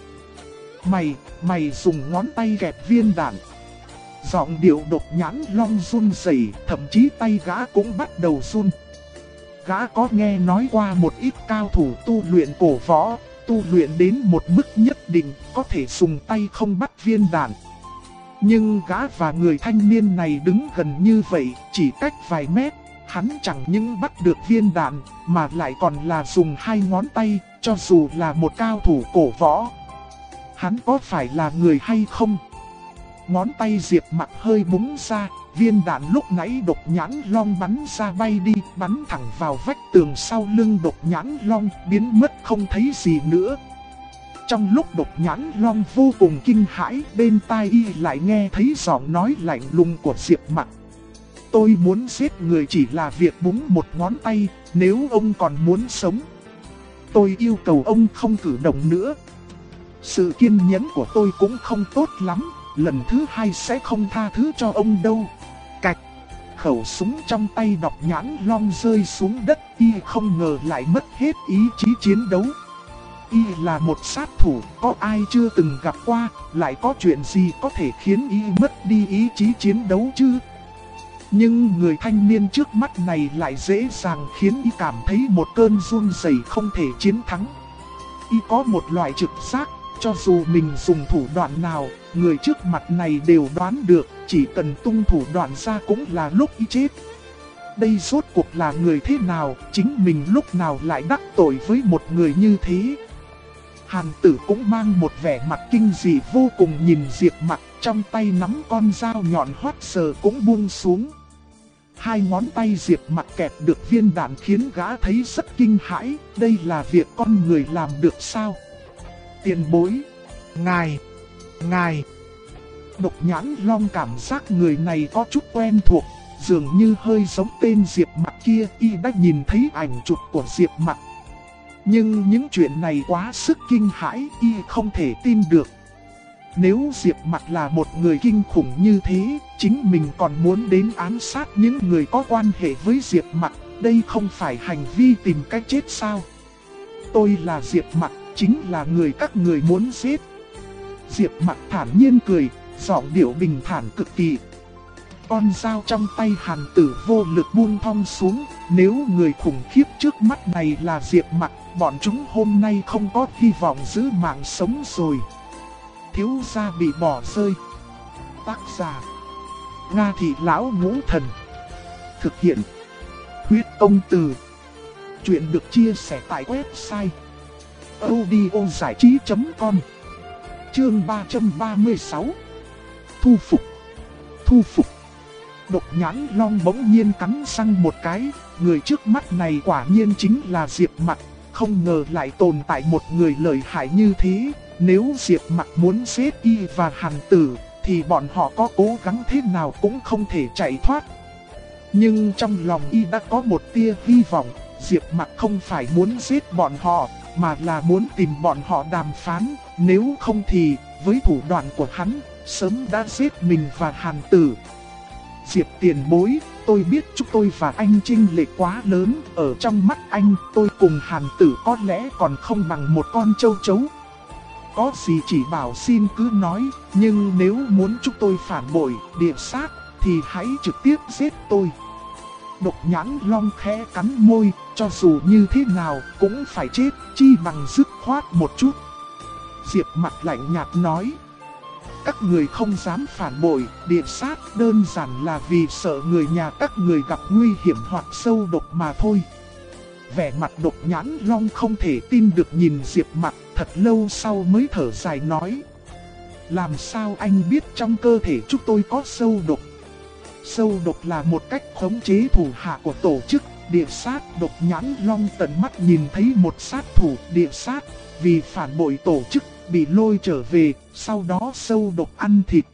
Mày dùng ngón tay kẹp viên đạn. Giọng điệu Độc Nhãn Long run rẩy, thậm chí tay gã cũng bắt đầu run. Gã có nghe nói qua một ít cao thủ tu luyện cổ võ, tu luyện đến một mức nhất định có thể dùng tay không bắt viên đạn. Nhưng gã và người thanh niên này đứng gần như vậy, chỉ cách vài mét, hắn chẳng những bắt được viên đạn, mà lại còn là dùng hai ngón tay, cho dù là một cao thủ cổ võ. Hắn có phải là người hay không? Ngón tay Diệp Mặc hơi búng ra, viên đạn lúc nãy Độc Nhãn Long bắn ra bay đi, bắn thẳng vào vách tường sau lưng Độc Nhãn Long, biến mất không thấy gì nữa. Trong lúc Độc Nhãn Long vô cùng kinh hãi, bên tai y lại nghe thấy giọng nói lạnh lùng của Diệp Mặc. Tôi muốn giết người chỉ là việc búng một ngón tay, nếu ông còn muốn sống, tôi yêu cầu ông không cử động nữa. Sự kiên nhẫn của tôi cũng không tốt lắm, lần thứ hai sẽ không tha thứ cho ông đâu. Cạch, khẩu súng trong tay Độc Nhãn Long rơi xuống đất, y không ngờ lại mất hết ý chí chiến đấu. Y là một sát thủ, có ai chưa từng gặp qua, lại có chuyện gì có thể khiến y mất đi ý chí chiến đấu chứ? Nhưng người thanh niên trước mắt này lại dễ dàng khiến y cảm thấy một cơn run rẩy không thể chiến thắng. Y có một loại trực giác, cho dù mình dùng thủ đoạn nào, người trước mặt này đều đoán được, chỉ cần tung thủ đoạn ra cũng là lúc y chết. Đây rốt cuộc là người thế nào, chính mình lúc nào lại đắc tội với một người như thế? Hàn Tử cũng mang một vẻ mặt kinh dị vô cùng nhìn Diệp Mặc, trong tay nắm con dao nhọn hoắt sờ cũng buông xuống. Hai ngón tay Diệp Mặc kẹp được viên đạn khiến gã thấy rất kinh hãi, đây là việc con người làm được sao? Tiền bối, ngài. Độc Nhãn Long cảm giác người này có chút quen thuộc, dường như hơi giống tên Diệp Mặc kia, y đã nhìn thấy ảnh chụp của Diệp Mặc. Nhưng những chuyện này quá sức kinh hãi, y không thể tin được. Nếu Diệp Mặc là một người kinh khủng như thế, chính mình còn muốn đến ám sát những người có quan hệ với Diệp Mặc, đây không phải hành vi tìm cách chết sao? Tôi là Diệp Mặc, chính là người các người muốn giết. Diệp Mặc thản nhiên cười, giọng điệu bình thản cực kỳ. Con dao trong tay Hàn Tử vô lực buông thong xuống, nếu người khủng khiếp trước mắt này là Diệp Mặc, bọn chúng hôm nay không có hy vọng giữ mạng sống rồi. Thiếu gia bị bỏ rơi. Tác giả: Nga Thị Lão Ngũ Thần. Thực hiện: Huyết Công Từ. Chuyện được chia sẻ tại website audiozảichí.com. Chương 336. Thu phục. Thu phục. Độc Nhãn Long bỗng nhiên cắn răng một cái, người trước mắt này quả nhiên chính là Diệp Mặc, không ngờ lại tồn tại một người lợi hại như thế. Nếu Diệp Mặc muốn giết y và Hàn Tử, thì bọn họ có cố gắng thế nào cũng không thể chạy thoát. Nhưng trong lòng y đã có một tia hy vọng, Diệp Mặc không phải muốn giết bọn họ, mà là muốn tìm bọn họ đàm phán, nếu không thì, với thủ đoạn của hắn, sớm đã giết mình và Hàn Tử. Diệp tiền bối, tôi biết chúng tôi và anh chênh lệch quá lớn, ở trong mắt anh, tôi cùng Hàn Tử có lẽ còn không bằng một con châu chấu. Có gì chỉ bảo xin cứ nói, nhưng nếu muốn chúng tôi phản bội, địa sát, thì hãy trực tiếp giết tôi. Độc Nhãn Long khẽ cắn môi, cho dù như thế nào cũng phải chết, chi bằng dứt khoát một chút. Diệp Mặc lạnh nhạt nói, các người không dám phản bội, địa sát đơn giản là vì sợ người nhà các người gặp nguy hiểm hoặc sâu độc mà thôi. Vẻ mặt Độc Nhãn Long không thể tin được nhìn Diệp Mặc, thật lâu sau mới thở dài nói, làm sao anh biết trong cơ thể chúng tôi có sâu độc? Sâu độc là một cách khống chế thủ hạ của tổ chức địa sát. Độc Nhãn Long tận mắt nhìn thấy một sát thủ địa sát vì phản bội tổ chức bị lôi trở về, sau đó sâu độc ăn thịt.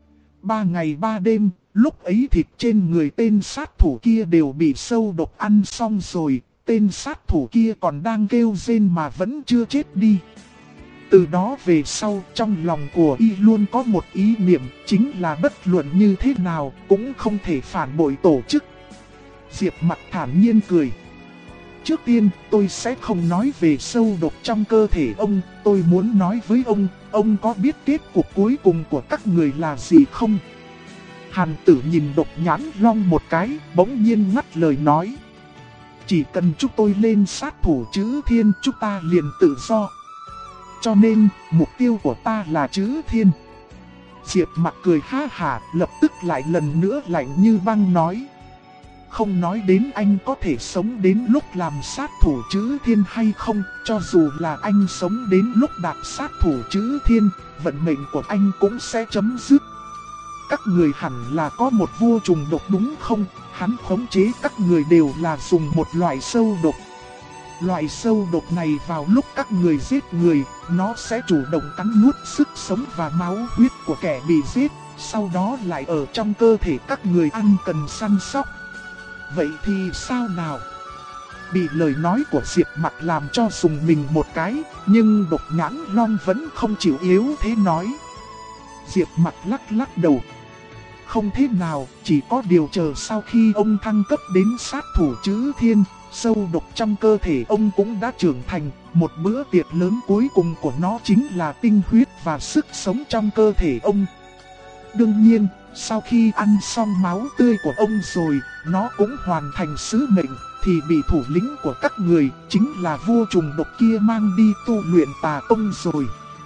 3 ngày 3 đêm, lúc ấy thịt trên người tên sát thủ kia đều bị sâu độc ăn xong rồi, tên sát thủ kia còn đang kêu rên mà vẫn chưa chết đi. Từ đó về sau, trong lòng của y luôn có một ý niệm, chính là bất luận như thế nào cũng không thể phản bội tổ chức. Diệp Mặc thản nhiên cười. Trước tiên, tôi sẽ không nói về sâu độc trong cơ thể ông, tôi muốn nói với ông có biết kết cục cuối cùng của các người là gì không? Hàn Tử nhìn Độc Nhãn Long một cái, bỗng nhiên ngắt lời nói. Chỉ cần chúng tôi lên sát thủ chữ Thiên, chúng ta liền tự do. Cho nên, mục tiêu của ta là chữ Thiên. Diệp Mặc cười ha hả, lập tức lại lần nữa lạnh như băng nói. Không nói đến anh có thể sống đến lúc làm sát thủ chữ Thiên hay không, cho dù là anh sống đến lúc đạt sát thủ chữ Thiên, vận mệnh của anh cũng sẽ chấm dứt. Các người hẳn là có một vua trùng độc đúng không? Hắn khống chế các người đều là dùng một loại sâu độc. Loại sâu độc này vào lúc các người giết người, nó sẽ chủ động cắn nuốt sức sống và máu huyết của kẻ bị giết, sau đó lại ở trong cơ thể các người ăn cần săn sóc. Vậy thì sao nào? Bị lời nói của Diệp Mặc làm cho sùng mình một cái, nhưng Độc Nhãn Long vẫn không chịu yếu thế nói. Diệp Mặc lắc lắc đầu. Không thế nào, chỉ có điều chờ sau khi ông thăng cấp đến sát thủ chữ Thiên, sâu độc trong cơ thể ông cũng đã trưởng thành. Một bữa tiệc lớn cuối cùng của nó chính là tinh huyết và sức sống trong cơ thể ông. Đương nhiên, sau khi ăn xong máu tươi của ông rồi, nó cũng hoàn thành sứ mệnh, thì bị thủ lĩnh của các người, chính là vua trùng độc kia mang đi tu luyện tà tông rồi.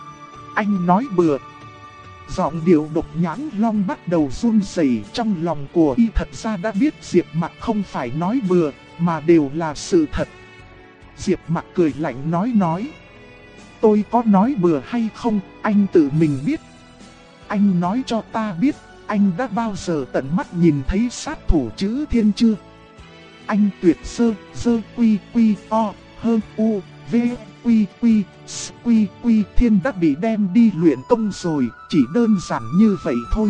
Anh nói bừa. Giọng điệu Độc Nhãn Long bắt đầu run rẩy, trong lòng của y thật ra đã biết Diệp Mặc không phải nói bừa, mà đều là sự thật. Diệp Mặc cười lạnh nói. Tôi có nói bừa hay không, anh tự mình biết. Anh nói cho ta biết, anh đã bao giờ tận mắt nhìn thấy sát thủ chữ Thiên chưa? Anh Tuyệt Sơ, Dơ Quy Quy O, Hơ U, V Quy Quy, S Quy Quy Thiên đã bị đem đi luyện công rồi, chỉ đơn giản như vậy thôi.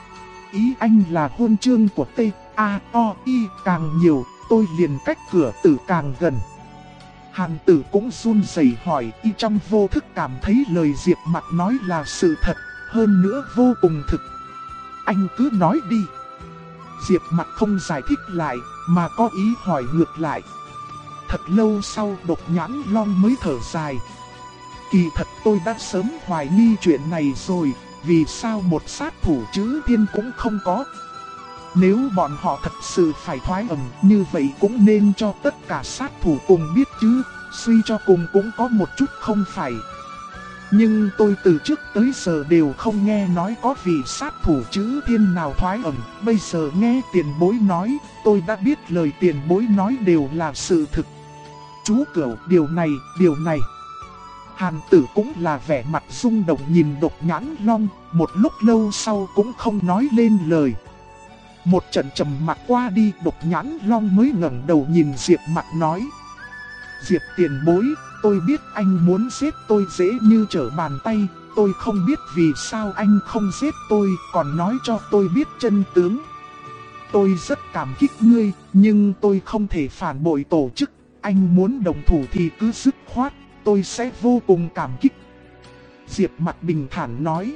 Ý anh là huân chương của T, A, O, I càng nhiều, tôi liền cách cửa tử càng gần. Hàn Tử cũng run rẩy hỏi, y trong vô thức cảm thấy lời Diệp Mặc nói là sự thật, hơn nữa vô cùng thực. Anh cứ nói đi. Diệp Mặc không giải thích lại, mà có ý hỏi ngược lại. Thật lâu sau Độc Nhãn Long mới thở dài. Kỳ thật tôi đã sớm hoài nghi chuyện này rồi, vì sao một sát thủ chữ Thiên cũng không có. Nếu bọn họ thật sự phải thoái ẩn như vậy cũng nên cho tất cả sát thủ cùng biết chứ, suy cho cùng cũng có một chút không phải. Nhưng tôi từ trước tới giờ đều không nghe nói có vị sát thủ chữ Thiên nào thoái ẩn, bây giờ nghe tiền bối nói, tôi đã biết lời tiền bối nói đều là sự thực. chú Cửu, điều này. Hàn Tử cũng là vẻ mặt rung động nhìn Độc Nhãn Long, một lúc lâu sau cũng không nói lên lời. Một trận trầm mặc qua đi, Độc Nhãn Long mới ngẩng đầu nhìn Diệp Mặc nói: Diệp tiền bối, tôi biết anh muốn giết tôi dễ như trở bàn tay, tôi không biết vì sao anh không giết tôi, còn nói cho tôi biết chân tướng. Tôi rất cảm kích ngươi, nhưng tôi không thể phản bội tổ chức, anh muốn đồng thủ thì cứ dứt khoát, tôi sẽ vô cùng cảm kích. Diệp Mặc bình thản nói: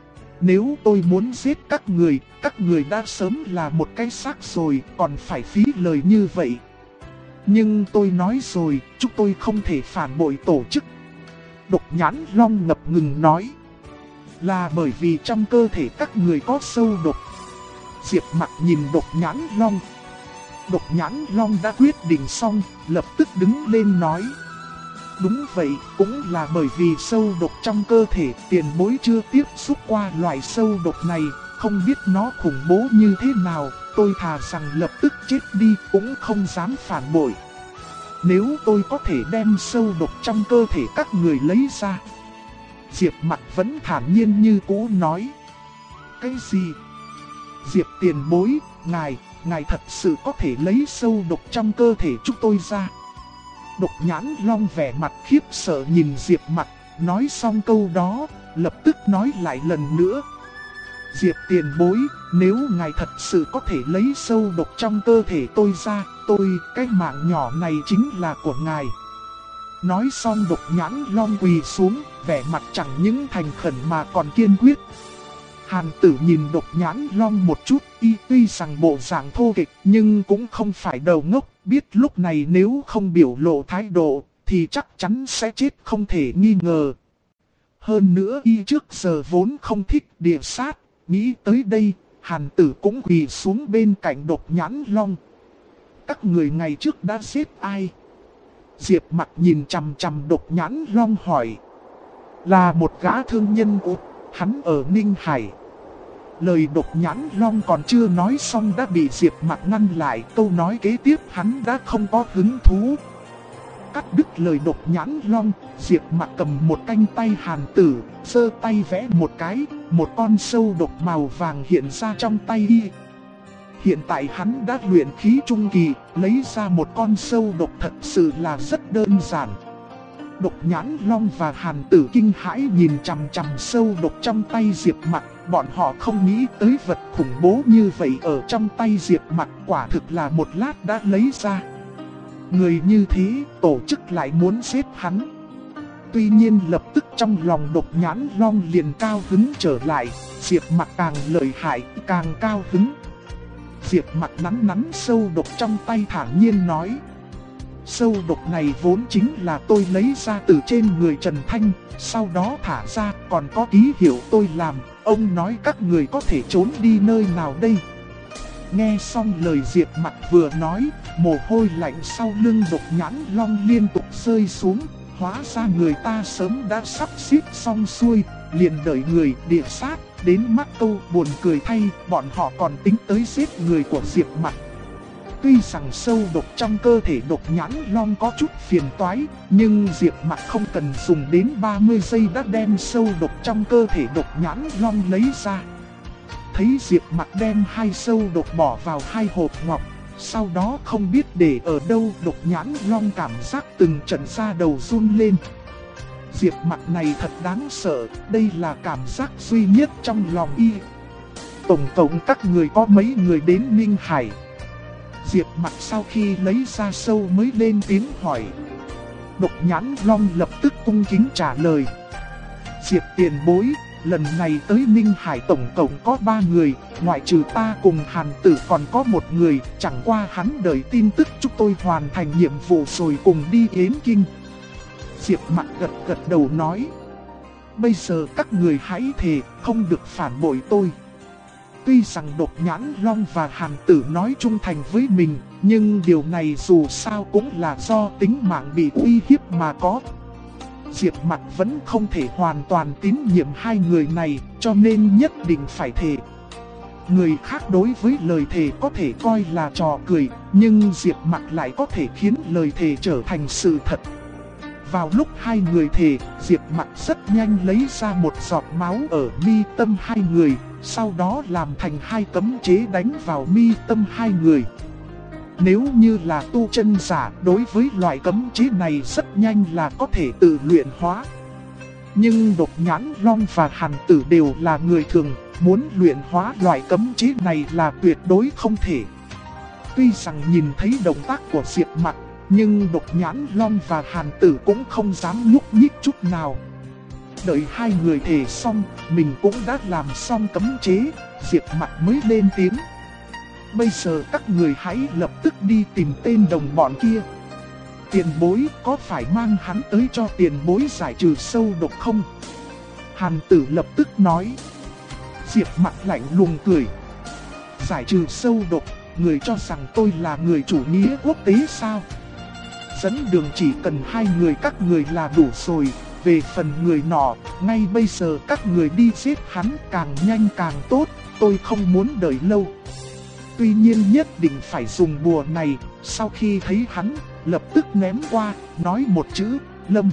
Nếu tôi muốn giết các người đã sớm là một cái xác rồi, còn phải phí lời như vậy. Nhưng tôi nói rồi, chúng tôi không thể phản bội tổ chức. Độc Nhãn Long ngập ngừng nói: Là bởi vì trong cơ thể các người có sâu độc. Diệp Mặc nhìn Độc Nhãn Long. Độc Nhãn Long đã quyết định xong, lập tức đứng lên nói: Đúng vậy, cũng là bởi vì sâu độc trong cơ thể, tiền bối chưa tiếp xúc qua loại sâu độc này, không biết nó khủng bố như thế nào, tôi thà rằng lập tức chết đi cũng không dám phản bội. Nếu tôi có thể đem sâu độc trong cơ thể các người lấy ra. Diệp Mặc vẫn thản nhiên như cũ nói: Cái gì? Diệp tiền bối, ngài thật sự có thể lấy sâu độc trong cơ thể chúng tôi ra? Độc Nhãn Long vẻ mặt khiếp sợ nhìn Diệp Mặc, nói xong câu đó, lập tức nói lại lần nữa: Diệp tiền bối, nếu ngài thật sự có thể lấy sâu độc trong cơ thể tôi ra, cái mạng nhỏ này chính là của ngài. Nói xong Độc Nhãn Long quỳ xuống, vẻ mặt chẳng những thành khẩn mà còn kiên quyết. Hàn Tử nhìn Độc Nhãn Long một chút, y tuy rằng bộ dạng thô kịch nhưng cũng không phải đầu ngốc, biết lúc này nếu không biểu lộ thái độ thì chắc chắn sẽ chết không thể nghi ngờ. Hơn nữa y trước giờ vốn không thích địa sát, nghĩ tới đây, Hàn Tử cũng quỳ xuống bên cạnh Độc Nhãn Long. Các người ngày trước đã giết ai? Diệp Mặc nhìn chằm chằm Độc Nhãn Long hỏi. Là một gã thương nhân Úc, hắn ở Ninh Hải. Lời Độc Nhãn Long còn chưa nói xong đã bị Diệp Mặc ngăn lại, câu nói kế tiếp hắn đã không có hứng thú. Cắt đứt lời Độc Nhãn Long, Diệp Mặc cầm một canh tay Hàn Tử, giơ tay vẽ một cái, một con sâu độc màu vàng hiện ra trong tay y. Hiện tại hắn đã luyện khí trung kỳ, lấy ra một con sâu độc thật sự là rất đơn giản. Độc Nhãn Long và Hàn Tử kinh hãi nhìn chằm chằm sâu độc trong tay Diệp Mặc, bọn họ không nghĩ tới vật khủng bố như vậy ở trong tay Diệp Mặc, quả thực là một lát đã lấy ra. Người như thế, tổ chức lại muốn giết hắn. Tuy nhiên lập tức trong lòng Độc Nhãn Long liền cao hứng trở lại, Diệp Mặc càng lợi hại, càng cao hứng. Diệp Mặc nắn sâu độc trong tay thản nhiên nói. Sâu độc này vốn chính là tôi lấy ra từ trên người Trần Thanh, sau đó thả ra, còn có ký hiệu tôi làm, ông nói các người có thể trốn đi nơi nào đây? Nghe xong lời Diệp Mặc vừa nói, mồ hôi lạnh sau lưng Độc Nhãn Long liên tục rơi xuống, hóa ra người ta sớm đã sắp xếp xong xuôi, liền đợi người địa sát đến mắc câu. Buồn cười thay, bọn họ còn tính tới giết người của Diệp Mặc. Tuy rằng sâu độc trong cơ thể Độc Nhãn Long có chút phiền toái, nhưng Diệp Mặc không cần dùng đến 30 giây đã đem sâu độc trong cơ thể Độc Nhãn Long lấy ra. Thấy Diệp Mặc đem hai sâu độc bỏ vào hai hộp ngọc, sau đó không biết để ở đâu, Độc Nhãn Long cảm giác từng trận da đầu run lên. Diệp Mặc này thật đáng sợ, đây là cảm giác duy nhất trong lòng y. Tổng cộng các người có mấy người đến Ninh Hải? Diệp Mặc sau khi lấy ra sâu mới lên tiếng hỏi. Độc Nhãn Long lập tức cung kính trả lời. Diệp tiền bối, lần này tới Ninh Hải tổng cộng có 3 người, ngoại trừ ta cùng Hàn Tử còn có một người, chẳng qua hắn đợi tin tức chúng tôi hoàn thành nhiệm vụ rồi cùng đi Yến Kinh. Diệp Mặc gật đầu nói. Bây giờ các người hãy thề không được phản bội tôi. Tuy rằng Độc Nhãn Long và Hàn Tử nói trung thành với mình, nhưng điều này dù sao cũng là do tính mạng bị uy hiếp mà có. Diệp Mặc vẫn không thể hoàn toàn tín nhiệm hai người này, cho nên nhất định phải thề. Người khác đối với lời thề có thể coi là trò cười, nhưng Diệp Mặc lại có thể khiến lời thề trở thành sự thật. Vào lúc hai người thề, Diệp Mặc rất nhanh lấy ra một giọt máu ở mi tâm hai người, sau đó làm thành hai cấm chế đánh vào mi tâm hai người. Nếu như là tu chân giả, đối với loại cấm chế này rất nhanh là có thể tự luyện hóa. Nhưng Độc Nhãn Long và Hàn Tử đều là người thường, muốn luyện hóa loại cấm chế này là tuyệt đối không thể. Tuy rằng nhìn thấy động tác của Diệp Mặc, nhưng Độc Nhãn Long và Hàn Tử cũng không dám nhúc nhích chút nào. Đợi hai người thề xong, mình cũng đã làm xong cấm chế, Diệp Mặc mới lên tiếng. Bây giờ các người hãy lập tức đi tìm tên đồng bọn kia. Tiền bối có phải mang hắn tới cho tiền bối giải trừ sâu độc không? Hàn Tử lập tức nói. Diệp Mặc lạnh lùng cười. Giải trừ sâu độc, người cho rằng tôi là người chủ nghĩa quốc tế sao? Dẫn đường chỉ cần hai người các người là đủ rồi. Về phần người nọ, ngay bây giờ các người đi giết hắn càng nhanh càng tốt, tôi không muốn đợi lâu. Tuy nhiên nhất định phải dùng bùa này, sau khi thấy hắn, lập tức ném qua, nói một chữ, Lâm.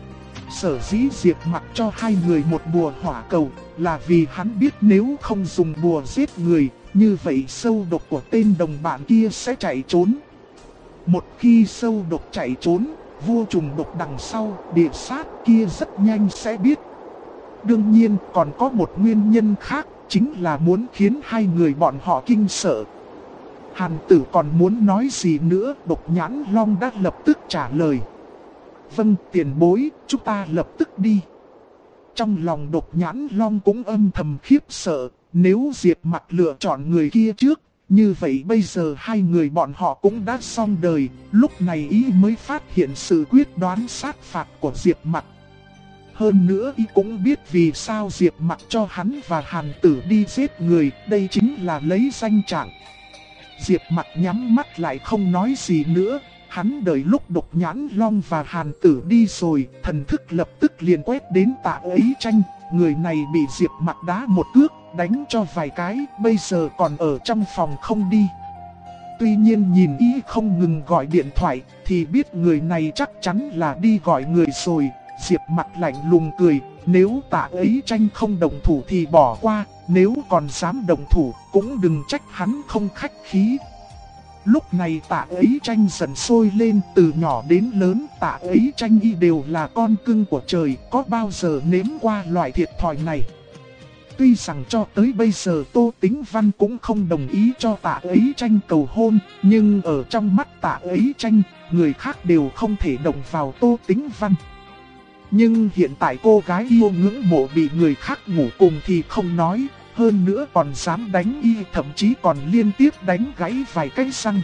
Sở dĩ Diệp Mặc cho hai người một bùa hỏa cầu, là vì hắn biết nếu không dùng bùa giết người, như vậy sâu độc của tên đồng bạn kia sẽ chạy trốn. Một khi sâu độc chạy trốn, vô trùng độc đằng sau, địa sát kia rất nhanh sẽ biết. Đương nhiên còn có một nguyên nhân khác, chính là muốn khiến hai người bọn họ kinh sợ. Hàn Tử còn muốn nói gì nữa, Độc Nhãn Long đã lập tức trả lời. Vâng tiền bối, chúng ta lập tức đi. Trong lòng Độc Nhãn Long cũng âm thầm khiếp sợ, nếu Diệp Mặc lựa chọn người kia trước, như vậy bây giờ hai người bọn họ cũng đã xong đời. Lúc này y mới phát hiện sự quyết đoán sát phạt của Diệp Mặc. Hơn nữa y cũng biết vì sao Diệp Mặc cho hắn và Hàn Tử đi giết người, đây chính là lấy danh trạng. Diệp Mặc nhắm mắt lại không nói gì nữa, hắn đợi lúc Độc Nhãn Long và Hàn Tử đi rồi, thần thức lập tức liền quét đến Tạ Ấy Tranh. Người này bị Diệp Mặc đá một cước, đánh cho vài cái, bây giờ còn ở trong phòng không đi. Tuy nhiên nhìn y không ngừng gọi điện thoại, thì biết người này chắc chắn là đi gọi người rồi. Diệp Mặc lạnh lùng cười, nếu Tạ Ấy Tranh không động thủ thì bỏ qua, nếu còn dám động thủ cũng đừng trách hắn không khách khí. Lúc này Tạ Ấy Tranh dần sôi lên, từ nhỏ đến lớn Tạ Ấy Tranh y đều là con cưng của trời, có bao giờ nếm qua loại thiệt thòi này. Tuy rằng cho tới bây giờ Tô Tĩnh Văn cũng không đồng ý cho Tạ Ấy Tranh cầu hôn, nhưng ở trong mắt Tạ Ấy Tranh, người khác đều không thể động vào Tô Tĩnh Văn. Nhưng hiện tại cô gái yêu ngưỡng mộ bị người khác ngủ cùng thì không nói, hơn nữa còn dám đánh y, thậm chí còn liên tiếp đánh gãy vài cái răng.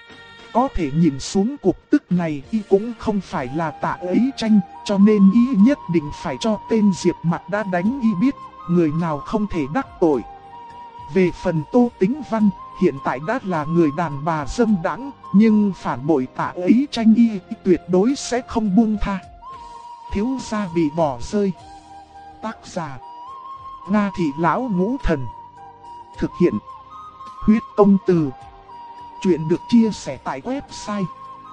Có thể nhìn xuống cục tức này y cũng không phải là Tạ Ấy Tranh, cho nên y nhất định phải cho tên Diệp Mặc đã đánh y biết, người nào không thể đắc tội. Về phần Tô Tĩnh Văn, hiện tại đã là người đàn bà dâm đãng, nhưng phản bội Tạ Ấy Tranh y tuyệt đối sẽ không buông tha. Thiếu gia bị bỏ rơi. Tác giả Nga Thị Lão Ngũ Thần. Thực hiện Huyết Công Từ. Chuyện được chia sẻ tại website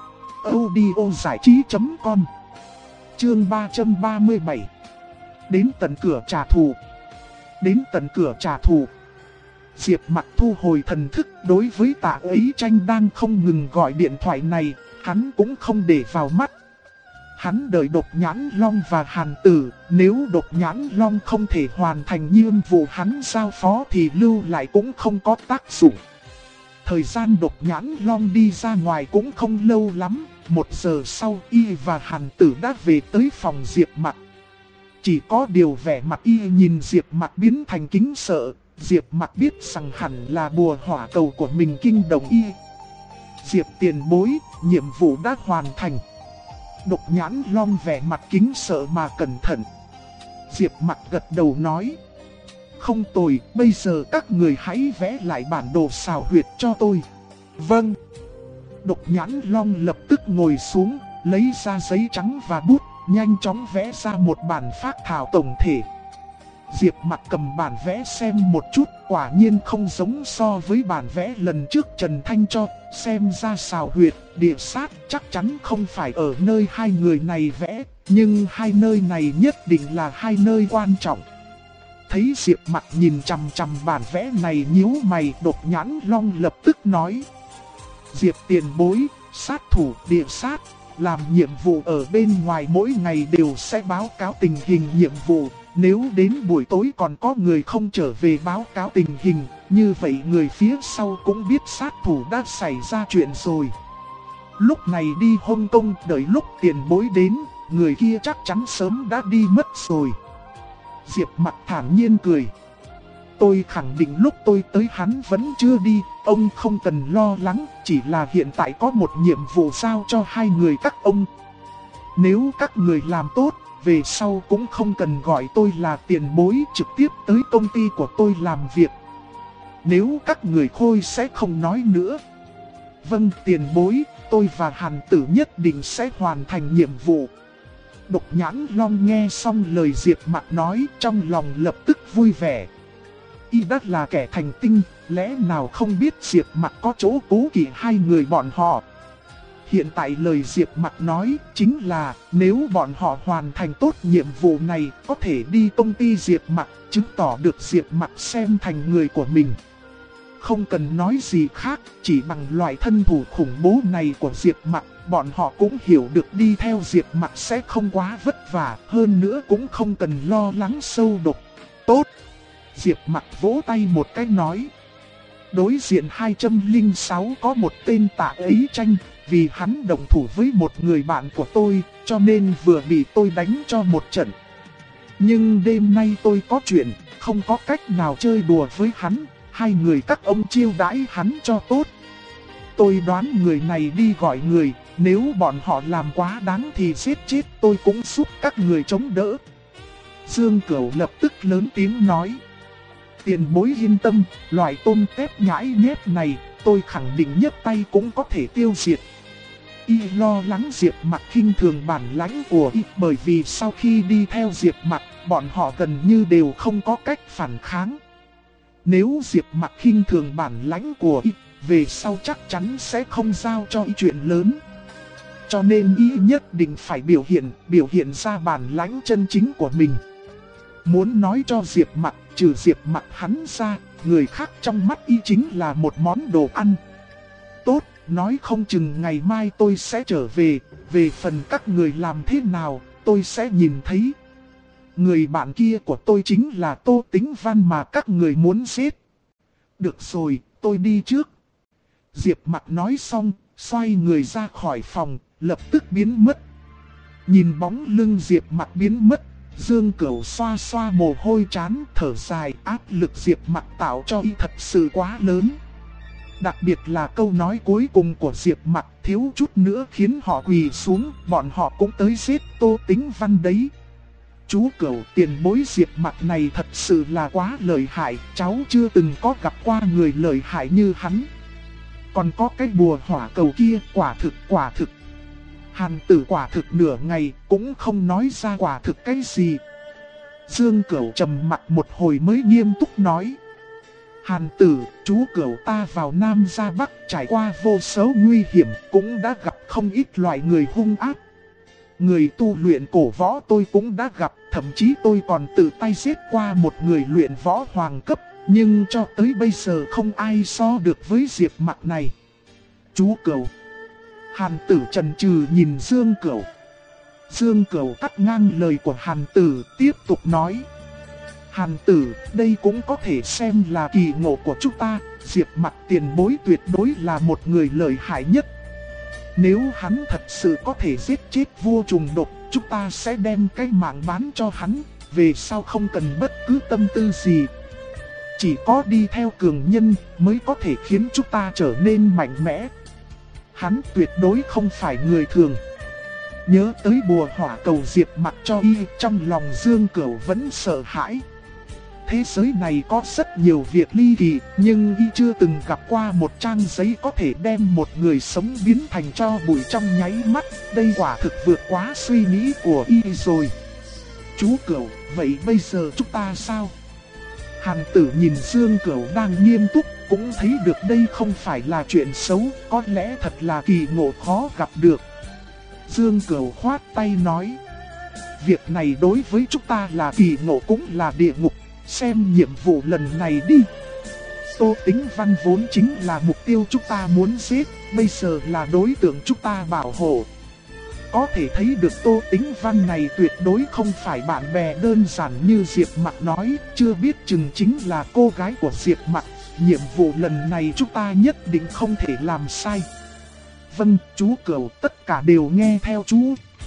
audiozảichí.com. Chương 337. Đến tận cửa trả thù. Đến tận cửa trả thù. Diệp Mặc thu hồi thần thức, đối với Tạ Ấy Tranh đang không ngừng gọi điện thoại này, hắn cũng không để vào mắt. Hắn đợi Độc Nhãn Long và Hàn Tử, nếu Độc Nhãn Long không thể hoàn thành nhiệm vụ hắn giao phó thì lưu lại cũng không có tác dụng. Thời gian Độc Nhãn Long đi ra ngoài cũng không lâu lắm, 1 giờ sau y và Hàn Tử đã về tới phòng Diệp Mặc. Chỉ có điều vẻ mặt y nhìn Diệp Mặc biến thành kính sợ, Diệp Mặc biết rằng hẳn là bùa hỏa cầu của mình kinh động y. Diệp tiền bối, nhiệm vụ đã hoàn thành. Độc Nhãn Long vẻ mặt kính sợ mà cẩn thận. Diệp Mặc gật đầu nói. Không tồi, bây giờ các người hãy vẽ lại bản đồ xào huyệt cho tôi. Vâng. Độc Nhãn Long lập tức ngồi xuống, lấy ra giấy trắng và bút, nhanh chóng vẽ ra một bản phác thảo tổng thể. Diệp Mặc cầm bản vẽ xem một chút, quả nhiên không giống so với bản vẽ lần trước Trần Thanh cho, xem ra xào huyệt, địa sát chắc chắn không phải ở nơi hai người này vẽ, nhưng hai nơi này nhất định là hai nơi quan trọng. Thấy Diệp Mặc nhìn chằm chằm bản vẽ này nhíu mày, Độc Nhãn Long lập tức nói: Diệp tiền bối, sát thủ địa sát, làm nhiệm vụ ở bên ngoài mỗi ngày đều sẽ báo cáo tình hình nhiệm vụ. Nếu đến buổi tối còn có người không trở về báo cáo tình hình, như vậy người phía sau cũng biết sát thủ đã xảy ra chuyện rồi. Lúc này đi Hong Kong, đợi lúc tiền bối đến, người kia chắc chắn sớm đã đi mất rồi. Diệp Mặc thản nhiên cười: Tôi khẳng định lúc tôi tới hắn vẫn chưa đi, ông không cần lo lắng, chỉ là hiện tại có một nhiệm vụ giao cho hai người các ông. Nếu các người làm tốt, về sau cũng không cần gọi tôi là tiền bối, trực tiếp tới công ty của tôi làm việc. Nếu các người khôi sẽ không nói nữa. Vâng tiền bối, tôi và Hàn Tử nhất định sẽ hoàn thành nhiệm vụ. Độc Nhãn Long nghe xong lời Diệp Mặc nói, trong lòng lập tức vui vẻ. Y đã là kẻ thành tinh, lẽ nào không biết Diệp Mặc có chỗ cố kỵ hai người bọn họ. Hiện tại lời Diệp Mặc nói chính là nếu bọn họ hoàn thành tốt nhiệm vụ này có thể đi công ty Diệp Mặc, chứng tỏ được Diệp Mặc xem thành người của mình. Không cần nói gì khác, chỉ bằng loại thân thủ khủng bố này của Diệp Mặc, bọn họ cũng hiểu được đi theo Diệp Mặc sẽ không quá vất vả, hơn nữa cũng không cần lo lắng sâu độc. Tốt! Diệp Mặc vỗ tay một cái nói. Đối diện 206 có một tên Tạ Ấy Tranh, vì hắn động thủ với một người bạn của tôi, cho nên vừa bị tôi đánh cho một trận. Nhưng đêm nay tôi có chuyện, không có cách nào chơi đùa với hắn, hai người các ông chiêu đãi hắn cho tốt. Tôi đoán người này đi gọi người, nếu bọn họ làm quá đáng thì giết chết tôi cũng giúp các người chống đỡ. Dương Cửu lập tức lớn tiếng nói. Tiền bối yên tâm, loại tôm tép nhãi nhép này, tôi khẳng định nhấc tay cũng có thể tiêu diệt. Y lo lắng Diệp Mặc khinh thường bản lãnh của Y, bởi vì sau khi đi theo Diệp Mặc, bọn họ gần như đều không có cách phản kháng. Nếu Diệp Mặc khinh thường bản lãnh của Y, về sau chắc chắn sẽ không giao cho Y chuyện lớn. Cho nên Y nhất định phải biểu hiện ra bản lãnh chân chính của mình. Muốn nói cho Diệp Mặc, trừ Diệp Mặc hắn ra, người khác trong mắt Y chính là một món đồ ăn. Tốt, nói không chừng ngày mai tôi sẽ trở về, về phần các người làm thế nào, tôi sẽ nhìn thấy. Người bạn kia của tôi chính là Tô Tĩnh Văn mà các người muốn giết. Được rồi, tôi đi trước. Diệp Mặc nói xong, xoay người ra khỏi phòng, lập tức biến mất. Nhìn bóng lưng Diệp Mặc biến mất, Dương Cửu xoa xoa mồ hôi trán, thở dài, áp lực Diệp Mặc tạo cho Y thật sự quá lớn. Đặc biệt là câu nói cuối cùng của Diệp Mặc, thiếu chút nữa khiến họ quỳ xuống, bọn họ cũng tới giết Tô Tĩnh Văn đấy. Chú Cửu, tiền bối Diệp Mặc này thật sự là quá lợi hại, cháu chưa từng có gặp qua người lợi hại như hắn. Còn có cái bùa hỏa cầu kia, quả thực. Hàn Tử quả thực nửa ngày cũng không nói ra quả thực cái gì. Dương Cửu trầm mặt một hồi mới nghiêm túc nói. Hàn Tử, chú Cửu ta vào Nam ra Bắc trải qua vô số nguy hiểm, cũng đã gặp không ít loại người hung ác. Người tu luyện cổ võ tôi cũng đã gặp, thậm chí tôi còn tự tay giết qua một người luyện võ hoàng cấp, nhưng cho tới bây giờ không ai so được với Diệp Mặc này. Chú Cửu. Hàn Tử chần chừ nhìn Dương Cửu. Dương Cửu cắt ngang lời của Hàn Tử, tiếp tục nói. Hàn Tử, đây cũng có thể xem là kỳ ngộ của chúng ta, Diệp Mặc tiền bối tuyệt đối là một người lợi hại nhất. Nếu hắn thật sự có thể giết chết vua trùng độc, chúng ta sẽ đem cái mạng bán cho hắn, về sau không cần bất cứ tâm tư gì. Chỉ có đi theo cường nhân mới có thể khiến chúng ta trở nên mạnh mẽ. Hắn tuyệt đối không phải người thường. Nhớ tới bùa hỏa cầu Diệp Mặc cho Y, trong lòng Dương Cửu vẫn sợ hãi. Thế giới này có rất nhiều việc ly kỳ, nhưng Y chưa từng gặp qua một trang giấy có thể đem một người sống biến thành tro bụi trong nháy mắt. Đây quả thực vượt quá suy nghĩ của Y rồi. Chú Cửu, vậy bây giờ chúng ta sao? Hàn Tử nhìn Dương Cửu đang nghiêm túc, cũng thấy được đây không phải là chuyện xấu, có lẽ thật là kỳ ngộ khó gặp được. Dương Cửu khoát tay nói, việc này đối với chúng ta là kỳ ngộ cũng là địa ngục, xem nhiệm vụ lần này đi. Tô Tĩnh Văn vốn chính là mục tiêu chúng ta muốn giết, bây giờ là đối tượng chúng ta bảo hộ. Có thể thấy được Tô Tĩnh Văn này tuyệt đối không phải bạn bè đơn giản như Diệp Mặc nói, chưa biết chừng chính là cô gái của Diệp Mặc. Nhiệm vụ lần này chúng ta nhất định không thể làm sai. Vâng, chú Cửu, tất cả đều nghe theo chú.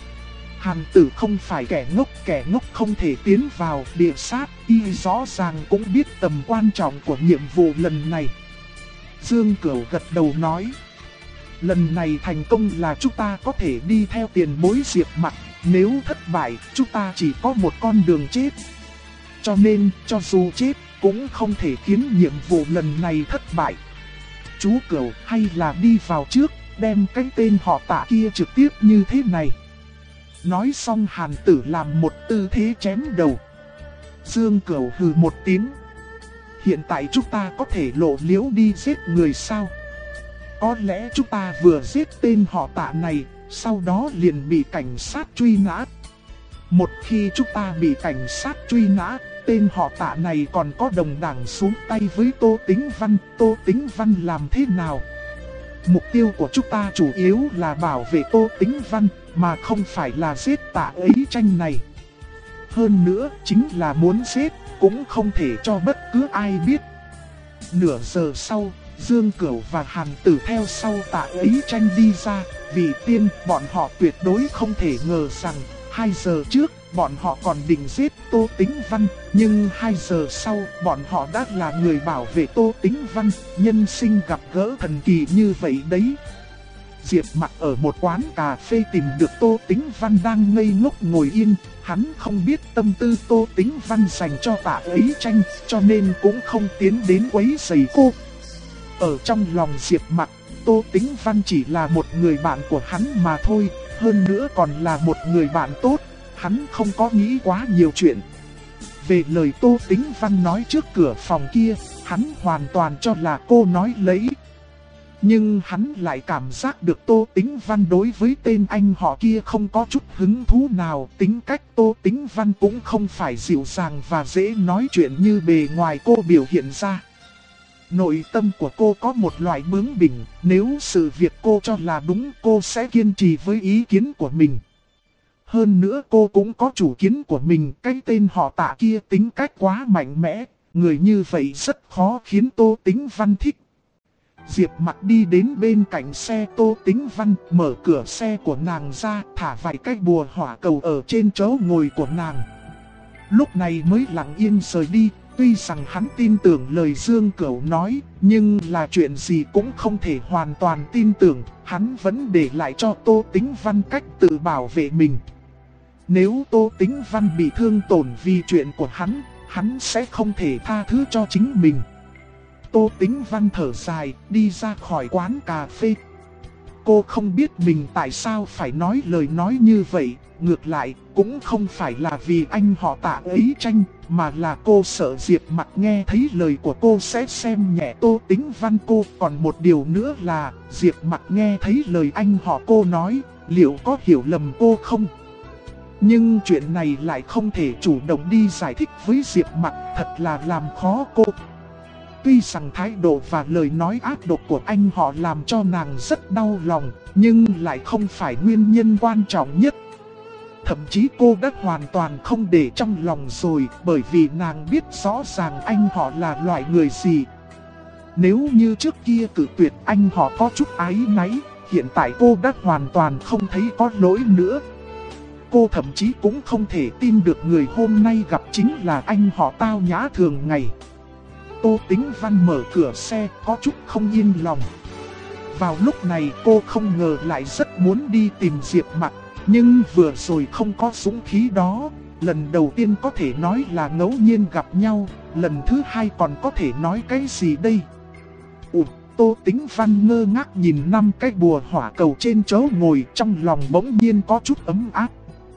Hàn Tử không phải kẻ ngốc không thể tiến vào địa sát, y rõ ràng cũng biết tầm quan trọng của nhiệm vụ lần này. Dương Cửu gật đầu nói, lần này thành công là chúng ta có thể đi theo tiền bối Diệp Mặc, nếu thất bại, chúng ta chỉ có một con đường chết. Cho nên, cho dù chết, cũng không thể khiến nhiệm vụ lần này thất bại. Chú Cửu, hay là đi vào trước, đem cái tên họ Tạ kia trực tiếp như thế này. Nói xong Hàn Tử làm một tư thế chém đầu. Dương Cửu hừ một tiếng. Hiện tại chúng ta có thể lộ liễu đi giết người sao? Có lẽ chúng ta vừa giết tên họ Tạ này, sau đó liền bị cảnh sát truy nã. Một khi chúng ta bị cảnh sát truy nã, tên họ Tạ này còn có đồng đảng xuống tay với Tô Tĩnh Văn. Tô Tĩnh Văn làm thế nào? Mục tiêu của chúng ta chủ yếu là bảo vệ Tô Tĩnh Văn, mà không phải là giết Tạ Ấy Tranh này. Hơn nữa, chính là muốn giết, cũng không thể cho bất cứ ai biết. Nửa giờ sau, Dương Cửu và Hàn Tử theo sau Tạ Ấy Tranh đi ra. Vì tiên, bọn họ tuyệt đối không thể ngờ rằng 2 giờ trước, bọn họ còn định giết Tô Tĩnh Văn, nhưng 2 giờ sau, bọn họ đã là người bảo vệ Tô Tĩnh Văn, nhân sinh gặp gỡ thần kỳ như vậy đấy. Diệp Mặc ở một quán cà phê tìm được Tô Tĩnh Văn đang ngây ngốc ngồi yên, hắn không biết tâm tư Tô Tĩnh Văn dành cho Tạ Ấy Tranh, cho nên cũng không tiến đến quấy rầy cô. Ở trong lòng Diệp Mặc, Tô Tĩnh Văn chỉ là một người bạn của hắn mà thôi, hơn nữa còn là một người bạn tốt. Hắn không có nghĩ quá nhiều chuyện. Về lời Tô Tĩnh Văn nói trước cửa phòng kia, hắn hoàn toàn cho là cô nói lấy. Nhưng hắn lại cảm giác được Tô Tĩnh Văn đối với tên anh họ kia không có chút hứng thú nào. Tính cách Tô Tĩnh Văn cũng không phải dịu dàng và dễ nói chuyện như bề ngoài cô biểu hiện ra. Nội tâm của cô có một loại bướng bỉnh, nếu sự việc cô cho là đúng cô sẽ kiên trì với ý kiến của mình. Hơn nữa cô cũng có chủ kiến của mình, cái tên họ Tạ kia tính cách quá mạnh mẽ, người như vậy rất khó khiến Tô Tĩnh Văn thích. Diệp Mặc đi đến bên cạnh xe Tô Tĩnh Văn, mở cửa xe của nàng ra, thả vài cái bùa hỏa cầu ở trên chỗ ngồi của nàng. Lúc này mới lặng yên rời đi, tuy rằng hắn tin tưởng lời Dương Cửu nói, nhưng là chuyện gì cũng không thể hoàn toàn tin tưởng, hắn vẫn để lại cho Tô Tĩnh Văn cách tự bảo vệ mình. Nếu Tô Tĩnh Văn bị thương tổn vì chuyện của hắn sẽ không thể tha thứ cho chính mình. Tô Tĩnh Văn thở dài, đi ra khỏi quán cà phê. Cô không biết mình tại sao phải nói lời nói như vậy, ngược lại, cũng không phải là vì anh họ Tạ Ấy Tranh, mà là cô sợ Diệp Mặc nghe thấy lời của cô sẽ xem nhẹ Tô Tĩnh Văn cô. Còn một điều nữa là, Diệp Mặc nghe thấy lời anh họ cô nói, liệu có hiểu lầm cô không? Nhưng chuyện này lại không thể chủ động đi giải thích với Diệp Mặc, thật là làm khó cô. Tuy rằng thái độ và lời nói ác độc của anh họ làm cho nàng rất đau lòng, nhưng lại không phải nguyên nhân quan trọng nhất. Thậm chí cô đã hoàn toàn không để trong lòng rồi, bởi vì nàng biết rõ ràng anh họ là loại người gì. Nếu như trước kia cự tuyệt anh họ có chút áy náy, hiện tại cô đã hoàn toàn không thấy có lỗi nữa. Cô thậm chí cũng không thể tin được người hôm nay gặp chính là anh họ tao nhã thường ngày. Tô Tĩnh Văn mở cửa xe, có chút không yên lòng. Vào lúc này cô không ngờ lại rất muốn đi tìm Diệp Mặc, nhưng vừa rồi không có dũng khí đó. Lần đầu tiên có thể nói là ngẫu nhiên gặp nhau, lần thứ hai còn có thể nói cái gì đây? Tô Tĩnh Văn ngơ ngác nhìn 5 cái bùa hỏa cầu trên chỗ ngồi, trong lòng bỗng nhiên có chút ấm áp.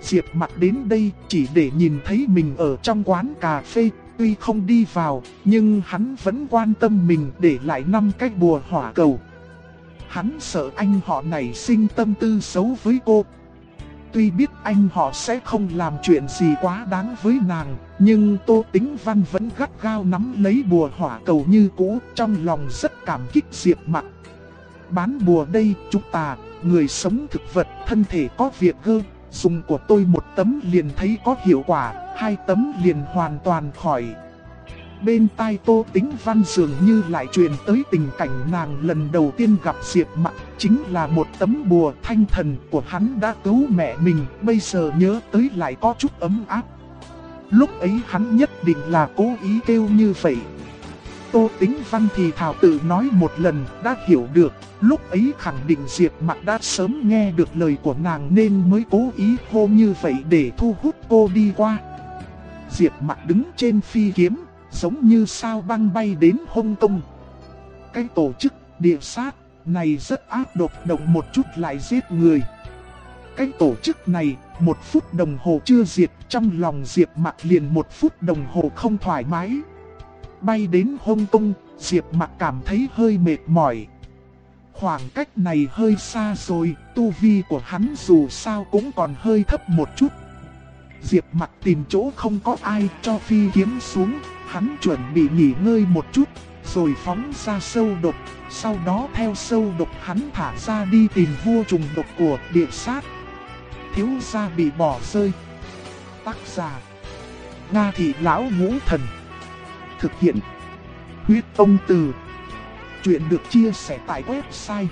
Diệp Mặc đến đây chỉ để nhìn thấy mình ở trong quán cà phê, tuy không đi vào, nhưng hắn vẫn quan tâm mình để lại 5 cái bùa hỏa cầu. Hắn sợ anh họ nảy sinh tâm tư xấu với cô. Tuy biết anh họ sẽ không làm chuyện gì quá đáng với nàng, nhưng Tô Tĩnh Văn vẫn gắt gao nắm lấy bùa hỏa cầu như cũ, trong lòng rất cảm kích Diệp Mặc. Bán bùa đây, chúng ta, người sống thực vật, thân thể có việc gơ, dùng của tôi 1 tấm liền thấy có hiệu quả, 2 tấm liền hoàn toàn khỏi. Bên tai Tô Tĩnh Văn dường như lại truyền tới tình cảnh nàng lần đầu tiên gặp Diệp Mặc, chính là 1 tấm bùa thanh thần của hắn đã cứu mẹ mình, bây giờ nhớ tới lại có chút ấm áp. Lúc ấy hắn nhất định là cố ý kêu như vậy. Tô Tĩnh Văn thì thảo tự nói một lần đã hiểu được, lúc ấy khẳng định Diệp Mặc đã sớm nghe được lời của nàng nên mới cố ý hô như vậy để thu hút cô đi qua. Diệp Mặc đứng trên phi kiếm, giống như sao băng bay đến Hồng Kông. Cái tổ chức địa sát này rất ác độc, động một chút lại giết người. Cái tổ chức này 1 phút đồng hồ chưa diệt, trong lòng Diệp Mặc liền 1 phút đồng hồ không thoải mái. Bay đến Hồng Kông, Diệp Mặc cảm thấy hơi mệt mỏi. Khoảng cách này hơi xa rồi, tu vi của hắn dù sao cũng còn hơi thấp một chút. Diệp Mặc tìm chỗ không có ai cho phi kiếm xuống, hắn chuẩn bị nghỉ ngơi một chút, rồi phóng ra sâu độc. Sau đó theo sâu độc hắn thả ra đi tìm vua trùng độc của địa sát. Thiếu gia bị bỏ rơi. Tác giả: Nga Thị Lão Ngũ Thần. Thực hiện: Huyết Tông Từ. Chuyện được chia sẻ tại website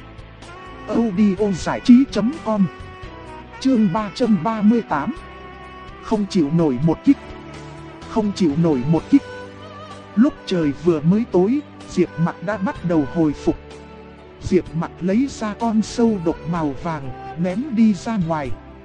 audiozảichí.com. Chương 338. Không chịu nổi một kích. Không chịu nổi một kích. Lúc trời vừa mới tối, Diệp Mặc đã bắt đầu hồi phục. Diệp Mặc lấy ra con sâu độc màu vàng, ném đi ra ngoài.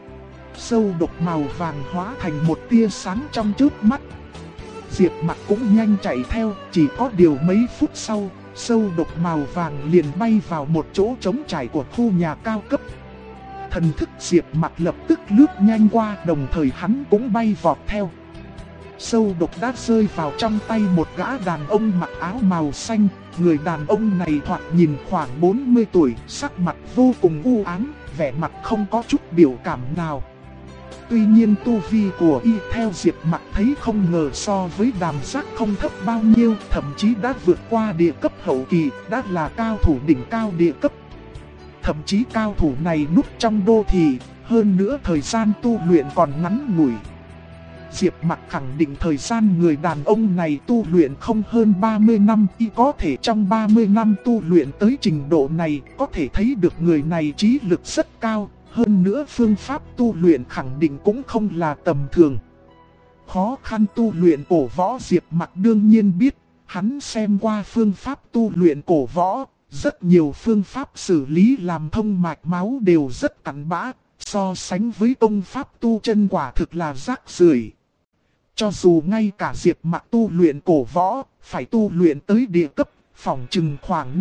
Sâu độc màu vàng hóa thành một tia sáng trong chớp mắt. Diệp Mặc cũng nhanh chạy theo, chỉ có điều mấy phút sau, sâu độc màu vàng liền bay vào một chỗ trống trải của khu nhà cao cấp. Thần thức Diệp Mặc lập tức lướt nhanh qua, đồng thời hắn cũng bay vọt theo. Sâu độc đã rơi vào trong tay một gã đàn ông mặc áo màu xanh. Người đàn ông này thoạt nhìn khoảng 40 tuổi, sắc mặt vô cùng u ám, vẻ mặt không có chút biểu cảm nào. Tuy nhiên tu vi của y theo Diệp Mặc thấy không ngờ so với Đàm Giác không thấp bao nhiêu, thậm chí đã vượt qua địa cấp hậu kỳ, đã là cao thủ đỉnh cao địa cấp. Thậm chí cao thủ này núp trong đô thị, hơn nữa thời gian tu luyện còn ngắn ngủi. Diệp Mặc khẳng định thời gian người đàn ông này tu luyện không hơn 30 năm, y có thể trong 30 năm tu luyện tới trình độ này, có thể thấy được người này trí lực rất cao. Hơn nữa phương pháp tu luyện khẳng định cũng không là tầm thường. Khó khăn tu luyện cổ võ Diệp Mặc đương nhiên biết, hắn xem qua phương pháp tu luyện cổ võ, rất nhiều phương pháp xử lý làm thông mạch máu đều rất cặn bã, so sánh với công pháp tu chân quả thực là rác rưởi. Cho dù ngay cả Diệp Mặc tu luyện cổ võ, phải tu luyện tới địa cấp, phỏng chừng khoảng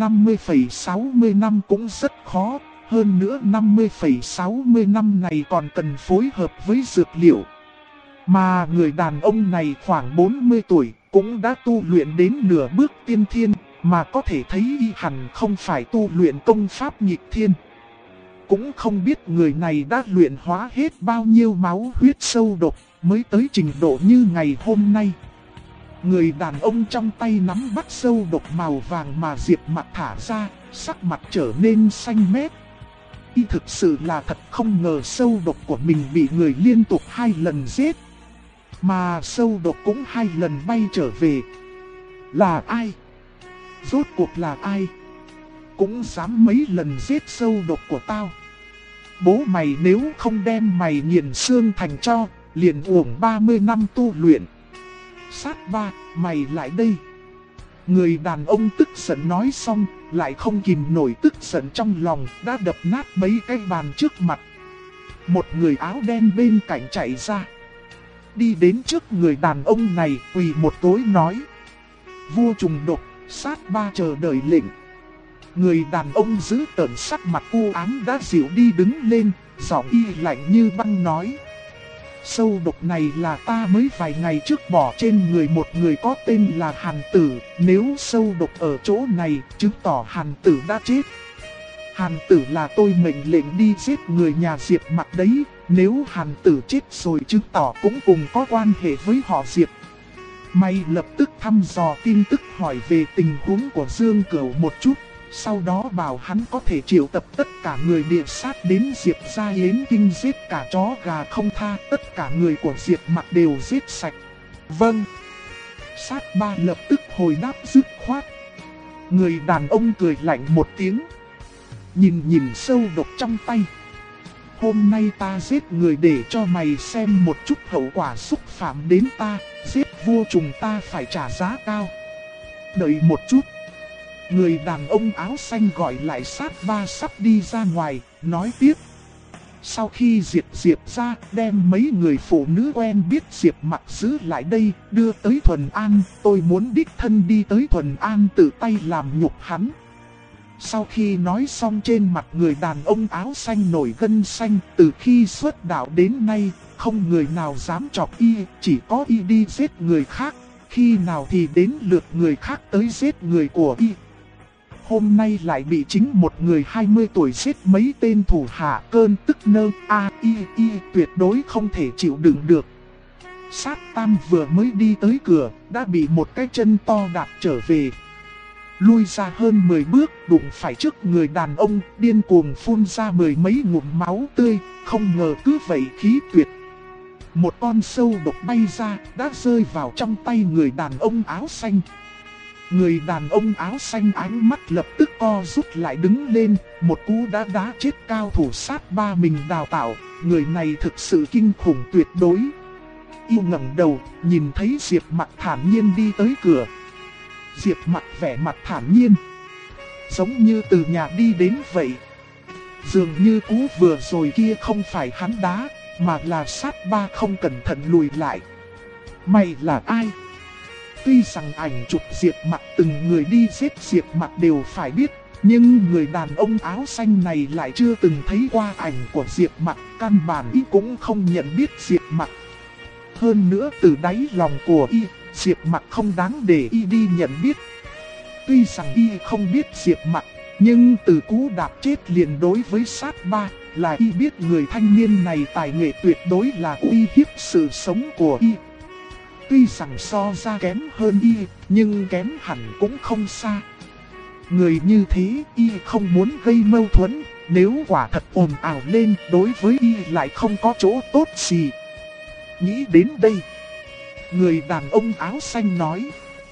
50,60 năm cũng rất khó. Hơn nữa 50,60 năm này còn cần phối hợp với dược liệu. Mà người đàn ông này khoảng 40 tuổi cũng đã tu luyện đến nửa bước tiên thiên, mà có thể thấy y hẳn không phải tu luyện công pháp nghịch thiên. Cũng không biết người này đã luyện hóa hết bao nhiêu máu huyết sâu độc mới tới trình độ như ngày hôm nay. Người đàn ông trong tay nắm bắt sâu độc màu vàng mà Diệp Mặc thả ra, sắc mặt trở nên xanh mét. Y thực sự là thật không ngờ sâu độc của mình bị người liên tục 2 lần giết. Mà sâu độc cũng 2 lần bay trở về. Là ai? Rốt cuộc là ai? Cũng dám mấy lần giết sâu độc của tao. Bố mày nếu không đem mày nghiền xương thành cho, liền uổng 30 năm tu luyện. Sát ba, mày lại đây. Người đàn ông tức giận nói xong, lại không kìm nổi tức giận trong lòng, đã đập nát mấy cái bàn trước mặt. Một người áo đen bên cạnh chạy ra, đi đến trước người đàn ông này, quỳ một gối nói: Vua trùng độc, sát ba chờ đợi lệnh. Người đàn ông giữ tợn sắc mặt u ám đã dịu đi đứng lên, giọng y lạnh như băng nói: Sâu độc này là ta mới vài ngày trước bỏ trên người một người có tên là Hàn Tử. Nếu sâu độc ở chỗ này, chứng tỏ Hàn Tử đã chết. Hàn Tử là tôi mệnh lệnh đi giết người nhà Diệp Mặc đấy. Nếu Hàn Tử chết rồi chứng tỏ cũng cùng có quan hệ với họ Diệp. Mày lập tức thăm dò tin tức hỏi về tình huống của Dương Cửu một chút. Sau đó bảo hắn có thể triệu tập tất cả người địa sát đến Diệp gia Yến Kinh giết cả chó gà không tha. Tất cả người của Diệp Mặc đều giết sạch. Vâng. Sát ba lập tức hồi đáp dứt khoát. Người đàn ông cười lạnh một tiếng. Nhìn sâu độc trong tay. Hôm nay ta giết người để cho mày xem một chút hậu quả xúc phạm đến ta. Giết vua trùng ta phải trả giá cao. Đợi một chút. Người đàn ông áo xanh gọi lại sát ba sắp đi ra ngoài, nói tiếp. Sau khi Diệp ra, đem mấy người phụ nữ quen biết Diệp Mặc giữ lại đây, đưa tới Thuần An. Tôi muốn đích thân đi tới Thuần An tự tay làm nhục hắn. Sau khi nói xong trên mặt người đàn ông áo xanh nổi gân xanh. Từ khi xuất đạo đến nay, không người nào dám chọc y, chỉ có y đi giết người khác. Khi nào thì đến lượt người khác tới giết người của y. Hôm nay lại bị chính một người 20 tuổi giết mấy tên thủ hạ, cơn tức nơ y tuyệt đối không thể chịu đựng được. Sát Tam vừa mới đi tới cửa, đã bị một cái chân to đạp trở về. Lui ra hơn 10 bước, đụng phải trước người đàn ông, điên cuồng phun ra mười mấy ngụm máu tươi, không ngờ cứ vậy khí tuyệt. Một con sâu độc bay ra, đã rơi vào trong tay người đàn ông áo xanh. Người đàn ông áo xanh ánh mắt lập tức co rút lại đứng lên, một cú đá chết cao thủ sát ba mình đào tạo, người này thực sự kinh khủng tuyệt đối. Y ngẩng đầu, nhìn thấy Diệp Mặc thản nhiên đi tới cửa. Diệp Mặc vẻ mặt thản nhiên, giống như từ nhà đi đến vậy. Dường như cú vừa rồi kia không phải hắn đá, mà là sát ba không cẩn thận lùi lại. Mày là ai? Tuy rằng ảnh chụp Diệp Mặc từng người đi giết Diệp Mặc đều phải biết, nhưng người đàn ông áo xanh này lại chưa từng thấy qua ảnh của Diệp Mặc, căn bản y cũng không nhận biết Diệp Mặc. Hơn nữa từ đáy lòng của y, Diệp Mặc không đáng để y đi nhận biết. Tuy rằng y không biết Diệp Mặc, nhưng từ cú đạp chết liền đối với sát ba, là y biết người thanh niên này tài nghệ tuyệt đối là uy hiếp sự sống của y. Tuy rằng so ra kém hơn y, nhưng kém hẳn cũng không xa. Người như thế y không muốn gây mâu thuẫn, nếu quả thật ồn ào lên đối với y lại không có chỗ tốt gì. Nghĩ đến đây, người đàn ông áo xanh nói.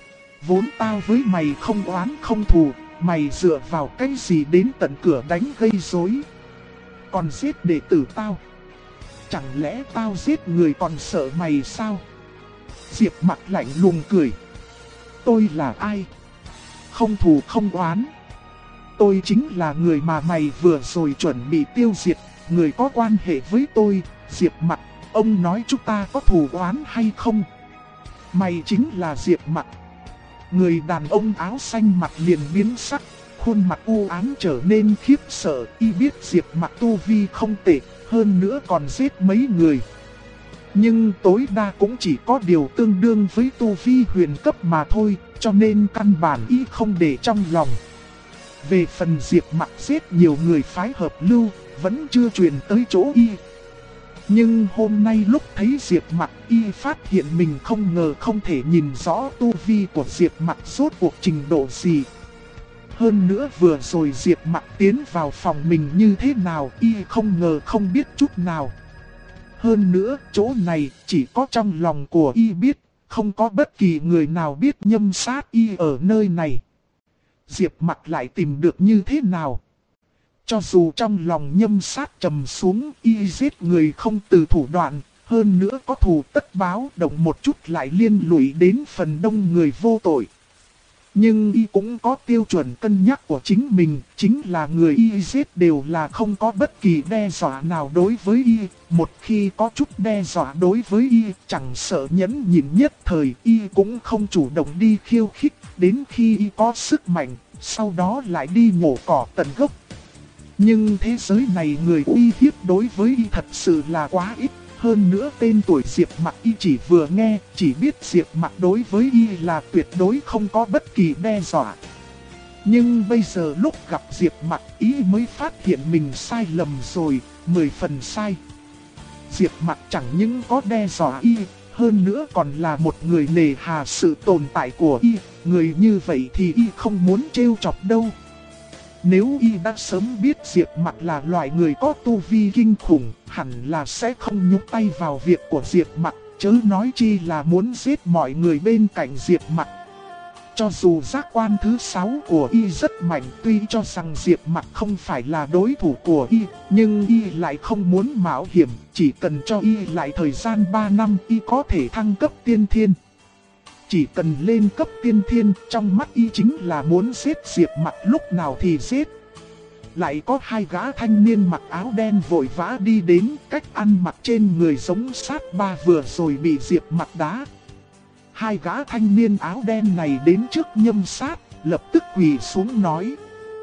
Vốn tao với mày không oán không thù, mày dựa vào cái gì đến tận cửa đánh gây rối, còn giết đệ tử tao. Chẳng lẽ tao giết người còn sợ mày sao? Diệp Mặc lạnh lùng cười. Tôi là ai? Không thù không oán. Tôi chính là người mà mày vừa rồi chuẩn bị tiêu diệt, người có quan hệ với tôi. Diệp Mặc, ông nói chúng ta có thù oán hay không? Mày chính là Diệp Mặc. Người đàn ông áo xanh mặt liền biến sắc, khuôn mặt u ám trở nên khiếp sợ. Y biết Diệp Mặc tu vi không tệ, hơn nữa còn giết mấy người. Nhưng tối đa cũng chỉ có điều tương đương với tu vi huyền cấp mà thôi, cho nên căn bản y không để trong lòng. Về phần Diệp Mặc giết nhiều người phái hợp lưu, vẫn chưa truyền tới chỗ y. Nhưng hôm nay lúc thấy Diệp Mặc, y phát hiện mình không ngờ không thể nhìn rõ tu vi của Diệp Mặc rốt cuộc trình độ gì. Hơn nữa vừa rồi Diệp Mặc tiến vào phòng mình như thế nào, y không ngờ không biết chút nào. Hơn nữa, chỗ này chỉ có trong lòng của y biết, không có bất kỳ người nào biết nhâm sát y ở nơi này. Diệp Mặc lại tìm được như thế nào? Cho dù trong lòng nhâm sát trầm xuống, y giết người không từ thủ đoạn, hơn nữa có thù tất báo, động một chút lại liên lụy đến phần đông người vô tội. Nhưng y cũng có tiêu chuẩn cân nhắc của chính mình, chính là người y giết đều là không có bất kỳ đe dọa nào đối với y. Một khi có chút đe dọa đối với y, chẳng sợ nhẫn nhịn nhất thời, y cũng không chủ động đi khiêu khích, đến khi y có sức mạnh, sau đó lại đi nhổ cỏ tận gốc. Nhưng thế giới này người uy hiếp đối với y thật sự là quá ít, Hơn nữa tên tuổi Diệp Mặc y chỉ vừa nghe, chỉ biết Diệp Mặc đối với y là tuyệt đối không có bất kỳ đe dọa. Nhưng bây giờ lúc gặp Diệp Mặc y mới phát hiện mình sai lầm rồi, 10 phần sai. Diệp Mặc chẳng những có đe dọa y, hơn nữa còn là một người nề hà sự tồn tại của y, người như vậy thì y không muốn trêu chọc đâu. Nếu y đã sớm biết Diệp Mặc là loại người có tu vi kinh khủng, hẳn là sẽ không nhúng tay vào việc của Diệp Mặc, chớ nói chi là muốn giết mọi người bên cạnh Diệp Mặc. Cho dù giác quan thứ 6 của y rất mạnh, tuy cho rằng Diệp Mặc không phải là đối thủ của y, nhưng y lại không muốn mạo hiểm, chỉ cần cho y lại thời gian 3 năm y có thể thăng cấp tiên thiên. Chỉ cần lên cấp tiên thiên, trong mắt y chính là muốn giết Diệp Mặc lúc nào thì giết. Lại có hai gã thanh niên mặc áo đen vội vã đi đến, cách ăn mặc trên người giống sát ba vừa rồi bị Diệp Mặc đá. Hai gã thanh niên áo đen này đến trước Nhâm Sát, lập tức quỳ xuống nói: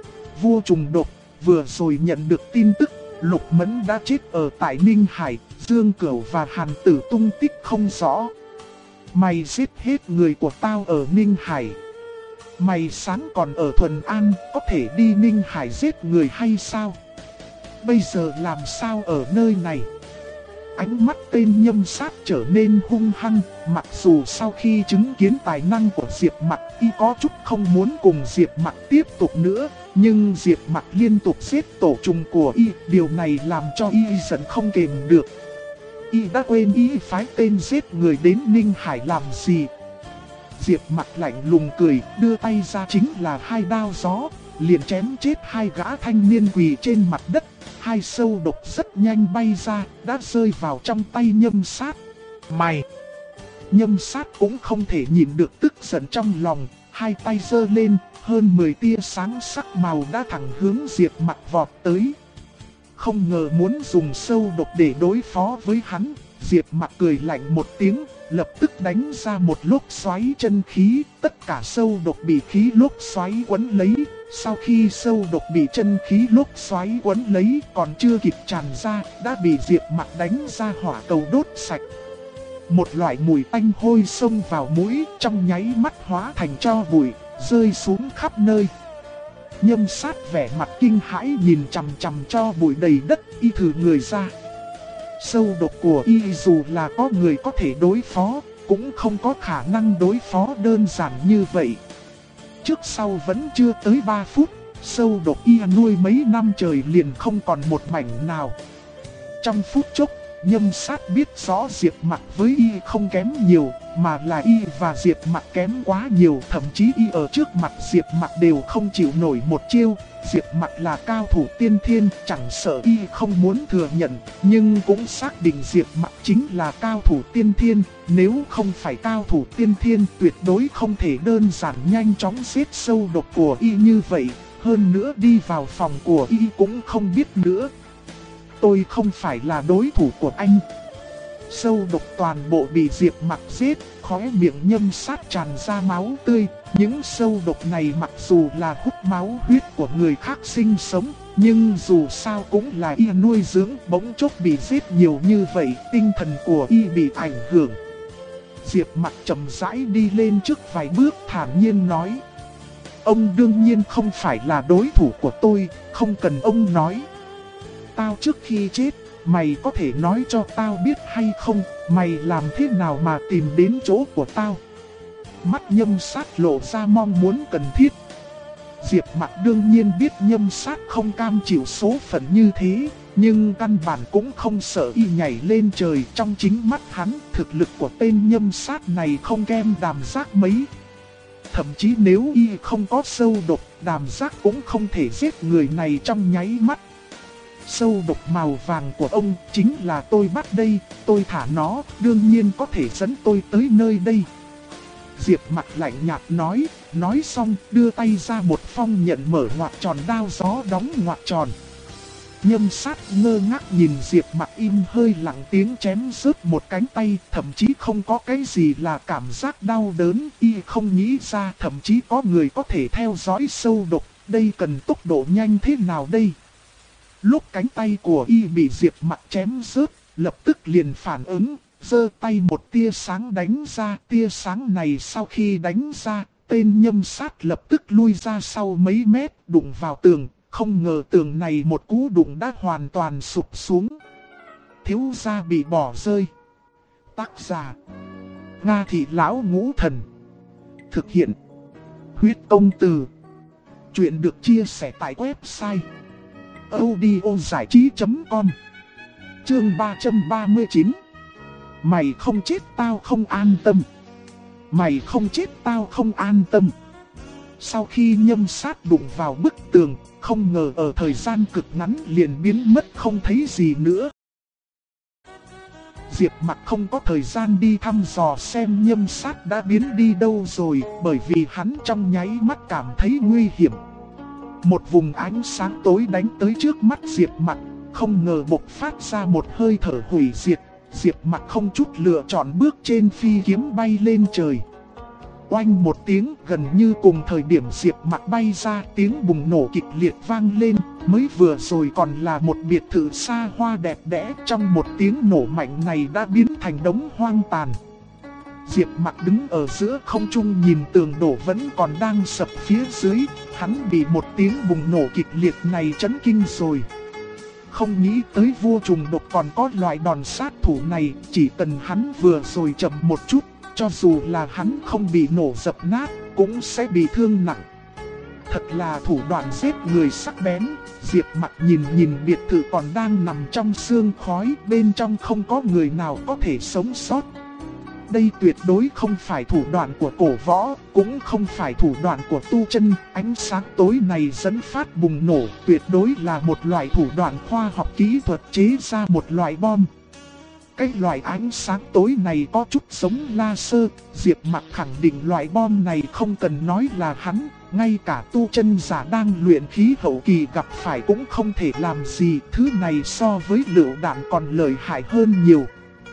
Vua trùng độc, vừa rồi nhận được tin tức, Lục Mẫn đã chết ở tại Ninh Hải, Dương Cửu và Hàn Tử tung tích không rõ. Mày giết hết người của tao ở Ninh Hải. Mày sáng còn ở Thuần An, có thể đi Ninh Hải giết người hay sao? Bây giờ làm sao ở nơi này? Ánh mắt tên Nhâm Sát trở nên hung hăng, mặc dù sau khi chứng kiến tài năng của Diệp Mặc, y có chút không muốn cùng Diệp Mặc tiếp tục nữa, nhưng Diệp Mặc liên tục giết tổ trùng của y, điều này làm cho y giận không kềm được. Y đã quên y phái tên giết người đến Ninh Hải làm gì. Diệp Mặc lạnh lùng cười, đưa tay ra chính là hai đao gió, liền chém chết hai gã thanh niên quỳ trên mặt đất. Hai sâu độc rất nhanh bay ra, đã rơi vào trong tay Nhâm Sát. Mày! Nhâm Sát cũng không thể nhìn được tức giận trong lòng, hai tay giơ lên, hơn 10 tia sáng sắc màu đã thẳng hướng Diệp Mặc vọt tới. Không ngờ muốn dùng sâu độc để đối phó với hắn, Diệp Mặc cười lạnh một tiếng, lập tức đánh ra một lốc xoáy chân khí, tất cả sâu độc bị khí lốc xoáy quấn lấy. Sau khi sâu độc bị chân khí lốc xoáy quấn lấy còn chưa kịp tràn ra, đã bị Diệp Mặc đánh ra hỏa cầu đốt sạch. Một loại mùi tanh hôi xông vào mũi, trong nháy mắt hóa thành tro bụi, rơi xuống khắp nơi. Nhâm Sát vẻ mặt kinh hãi nhìn chằm chằm tro bụi đầy đất, y thử người ra. Sâu độc của y dù là có người có thể đối phó, cũng không có khả năng đối phó đơn giản như vậy. Trước sau vẫn chưa tới 3 phút, sâu độc y nuôi mấy năm trời liền không còn một mảnh nào. Trong phút chốc, Nhâm Sát biết rõ Diệp Mặc với y không kém nhiều, mà là y và Diệp Mặc kém quá nhiều. Thậm chí y ở trước mặt Diệp Mặc đều không chịu nổi một chiêu. Diệp Mặc là cao thủ tiên thiên, chẳng sợ y không muốn thừa nhận, nhưng cũng xác định Diệp Mặc chính là cao thủ tiên thiên. Nếu không phải cao thủ tiên thiên, tuyệt đối không thể đơn giản nhanh chóng giết sâu độc của y như vậy. Hơn nữa đi vào phòng của y cũng không biết nữa. Tôi không phải là đối thủ của anh. Sâu độc toàn bộ bị Diệp Mặc giết, khóe miệng Nhâm Sát tràn ra máu tươi. Những sâu độc này mặc dù là hút máu huyết của người khác sinh sống, nhưng dù sao cũng là y nuôi dưỡng, bỗng chốc bị giết nhiều như vậy, tinh thần của y bị ảnh hưởng. Diệp Mặc chậm rãi đi lên trước vài bước thản nhiên nói: Ông đương nhiên không phải là đối thủ của tôi, không cần ông nói. Tao trước khi chết, mày có thể nói cho tao biết hay không, mày làm thế nào mà tìm đến chỗ của tao? Mắt Nhâm Sát lộ ra mong muốn cần thiết. Diệp Mặc đương nhiên biết Nhâm Sát không cam chịu số phận như thế, nhưng căn bản cũng không sợ y nhảy lên trời. Trong chính mắt hắn, thực lực của tên Nhâm Sát này không kém Đàm Giác mấy. Thậm chí nếu y không có sâu độc, Đàm Giác cũng không thể giết người này trong nháy mắt. Sâu độc màu vàng của ông chính là tôi bắt đây, tôi thả nó, đương nhiên có thể dẫn tôi tới nơi đây. Diệp Mặc lạnh nhạt nói xong đưa tay ra một phong nhận mở ngoặc tròn đao gió đóng ngoặc tròn. Nhâm Sát ngơ ngác nhìn Diệp Mặc im hơi lặng tiếng chém rớt một cánh tay, thậm chí không có cái gì là cảm giác đau đớn, y không nghĩ ra thậm chí có người có thể theo dõi sâu độc, đây cần tốc độ nhanh thế nào đây? Lúc cánh tay của y bị Diệp Mặc chém rớt, lập tức liền phản ứng, giơ tay một tia sáng đánh ra. Tia sáng này sau khi đánh ra, tên nhâm sát lập tức lui ra sau mấy mét, đụng vào tường. Không ngờ tường này một cú đụng đã hoàn toàn sụp xuống. Thiếu gia bị bỏ rơi. Tác giả: Nga Thị Lão Ngũ Thần. Thực hiện: Huyết Công Từ. Chuyện được chia sẻ tại website audiozảichí.com. Chương 339. Mày không chết tao không an tâm. Mày không chết tao không an tâm. Sau khi nhâm sát đụng vào bức tường, không ngờ ở thời gian cực ngắn liền biến mất không thấy gì nữa. Diệp Mặc không có thời gian đi thăm dò xem nhâm sát đã biến đi đâu rồi, bởi vì hắn trong nháy mắt cảm thấy nguy hiểm. Một vùng ánh sáng tối đánh tới trước mắt Diệp Mặc, không ngờ bộc phát ra một hơi thở hủy diệt. Diệp Mặc không chút lựa chọn bước trên phi kiếm bay lên trời. Oanh một tiếng, gần như cùng thời điểm Diệp Mặc bay ra, tiếng bùng nổ kịch liệt vang lên. Mới vừa rồi còn là một biệt thự xa hoa đẹp đẽ, trong một tiếng nổ mạnh này đã biến thành đống hoang tàn. Diệp Mặc đứng ở giữa không trung nhìn tường đổ vẫn còn đang sập phía dưới, hắn bị một tiếng bùng nổ kịch liệt này chấn kinh rồi. Không nghĩ tới vua trùng độc còn có loại đòn sát thủ này, chỉ cần hắn vừa rồi chậm một chút, cho dù là hắn không bị nổ dập nát, cũng sẽ bị thương nặng. Thật là thủ đoạn giết người sắc bén. Diệp Mặc nhìn biệt thự còn đang nằm trong sương khói, bên trong không có người nào có thể sống sót. Đây tuyệt đối không phải thủ đoạn của cổ võ, cũng không phải thủ đoạn của tu chân. Ánh sáng tối này dẫn phát bùng nổ, tuyệt đối là một loại thủ đoạn khoa học kỹ thuật chế ra một loại bom. Cái loại ánh sáng tối này có chút giống laser. Diệp Mặc khẳng định loại bom này không cần nói là hắn, ngay cả tu chân giả đang luyện khí hậu kỳ gặp phải cũng không thể làm gì. Thứ này so với lựu đạn còn lợi hại hơn nhiều.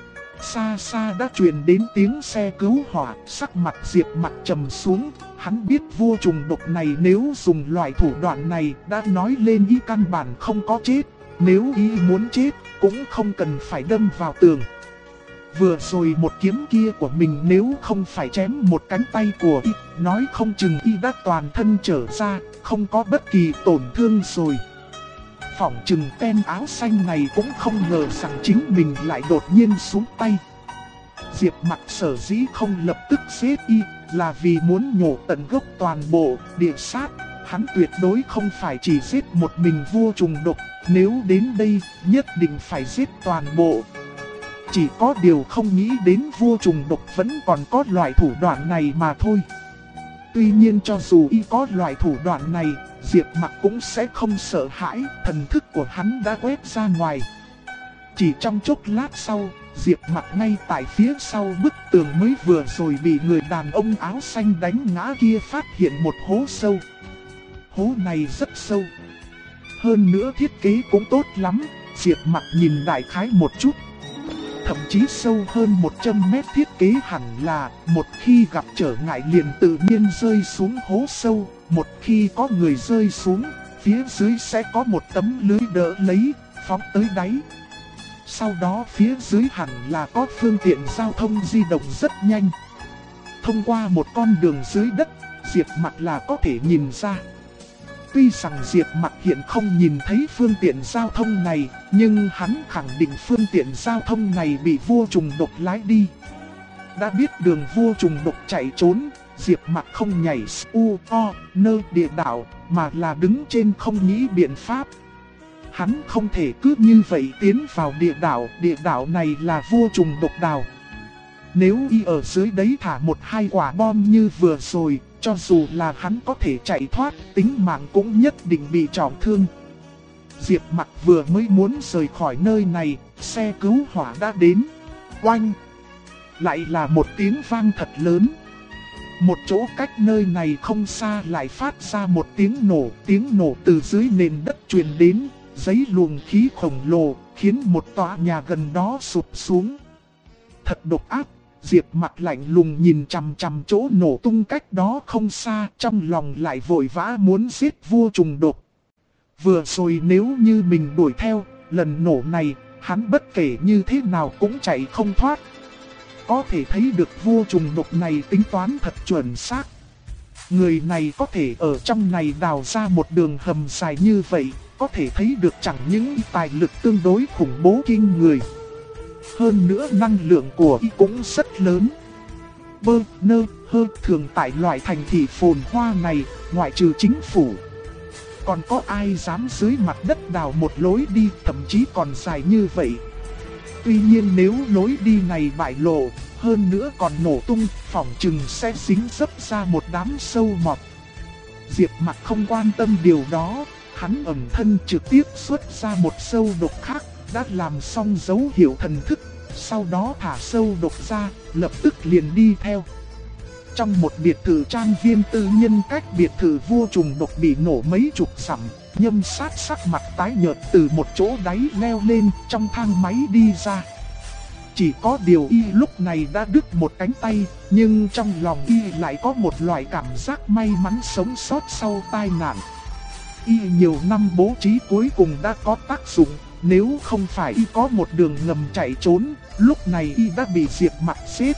Xa xa đã truyền đến tiếng xe cứu hỏa, sắc mặt Diệp Mặc trầm xuống. Hắn biết vua trùng độc này nếu dùng loại thủ đoạn này đã nói lên y căn bản không có chết. Nếu y muốn chết cũng không cần phải đâm vào tường. Vừa rồi một kiếm kia của mình nếu không phải chém một cánh tay của y, nói không chừng y đã toàn thân trở ra, không có bất kỳ tổn thương rồi. Phỏng chừng tên áo xanh này cũng không ngờ rằng chính mình lại đột nhiên xuống tay. Diệp Mặc sở dĩ không lập tức giết y là vì muốn nhổ tận gốc toàn bộ địa sát. Hắn tuyệt đối không phải chỉ giết một mình vua trùng độc, nếu đến đây nhất định phải giết toàn bộ. Chỉ có điều không nghĩ đến vua trùng độc vẫn còn có loại thủ đoạn này mà thôi. Tuy nhiên cho dù y có loại thủ đoạn này, Diệp Mặc cũng sẽ không sợ hãi, thần thức của hắn đã quét ra ngoài. Chỉ trong chốc lát sau, Diệp Mặc ngay tại phía sau bức tường mới vừa rồi bị người đàn ông áo xanh đánh ngã kia phát hiện một hố sâu. Hố này rất sâu. Hơn nữa thiết kế cũng tốt lắm, Diệp Mặc nhìn đại khái một chút. Thậm chí sâu hơn 100 mét, thiết kế hẳn là một khi gặp trở ngại liền tự nhiên rơi xuống hố sâu. Một khi có người rơi xuống, phía dưới sẽ có một tấm lưới đỡ lấy, phóng tới đáy. Sau đó phía dưới hẳn là có phương tiện giao thông di động rất nhanh. Thông qua một con đường dưới đất, Diệp Mặc là có thể nhìn ra. Tuy rằng Diệp Mặc hiện không nhìn thấy phương tiện giao thông này, nhưng hắn khẳng định phương tiện giao thông này bị vua trùng độc lái đi. Đã biết đường vua trùng độc chạy trốn, Diệp Mặc không nhảy nơi địa đạo, mà là đứng trên không nghĩ biện pháp. Hắn không thể cứ như vậy tiến vào địa đạo này là vua trùng độc đào. Nếu y ở dưới đấy thả 1-2 quả bom như vừa rồi, cho dù là hắn có thể chạy thoát, tính mạng cũng nhất định bị trọng thương. Diệp Mặc vừa mới muốn rời khỏi nơi này, xe cứu hỏa đã đến. Oanh! Lại là một tiếng vang thật lớn. Một chỗ cách nơi này không xa lại phát ra một tiếng nổ từ dưới nền đất truyền đến, giấy luồng khí khổng lồ, khiến một tòa nhà gần đó sụp xuống. Thật độc ác. Diệp Mặc lạnh lùng nhìn chằm chằm chỗ nổ tung cách đó không xa, trong lòng lại vội vã muốn giết vua trùng độc. Vừa rồi nếu như mình đuổi theo, lần nổ này, hắn bất kể như thế nào cũng chạy không thoát. Có thể thấy được vua trùng độc này tính toán thật chuẩn xác. Người này có thể ở trong này đào ra một đường hầm dài như vậy, có thể thấy được chẳng những tài lực tương đối khủng bố kinh người. Hơn nữa năng lượng của y cũng rất lớn. Thường tại loại thành thị phồn hoa này, ngoại trừ chính phủ, còn có ai dám dưới mặt đất đào một lối đi, thậm chí còn dài như vậy. Tuy nhiên nếu lối đi này bại lộ, hơn nữa còn nổ tung, phỏng chừng sẽ dính dấp ra một đám sâu mọt. Diệp Mặc không quan tâm điều đó, hắn ẩn thân trực tiếp xuất ra một sâu độc khác, đã làm xong dấu hiệu thần thức, sau đó thả sâu độc ra, lập tức liền đi theo. Trong một biệt thự trang viên tư nhân cách biệt thự vua trùng độc bị nổ mấy chục dặm, Nhâm Sát sắc mặt tái nhợt từ một chỗ đáy leo lên trong thang máy đi ra. Chỉ có điều y lúc này đã đứt một cánh tay, nhưng trong lòng y lại có một loại cảm giác may mắn sống sót sau tai nạn. Y nhiều năm bố trí cuối cùng đã có tác dụng, nếu không phải y có một đường ngầm chạy trốn, lúc này y đã bị Diệp Mặc giết.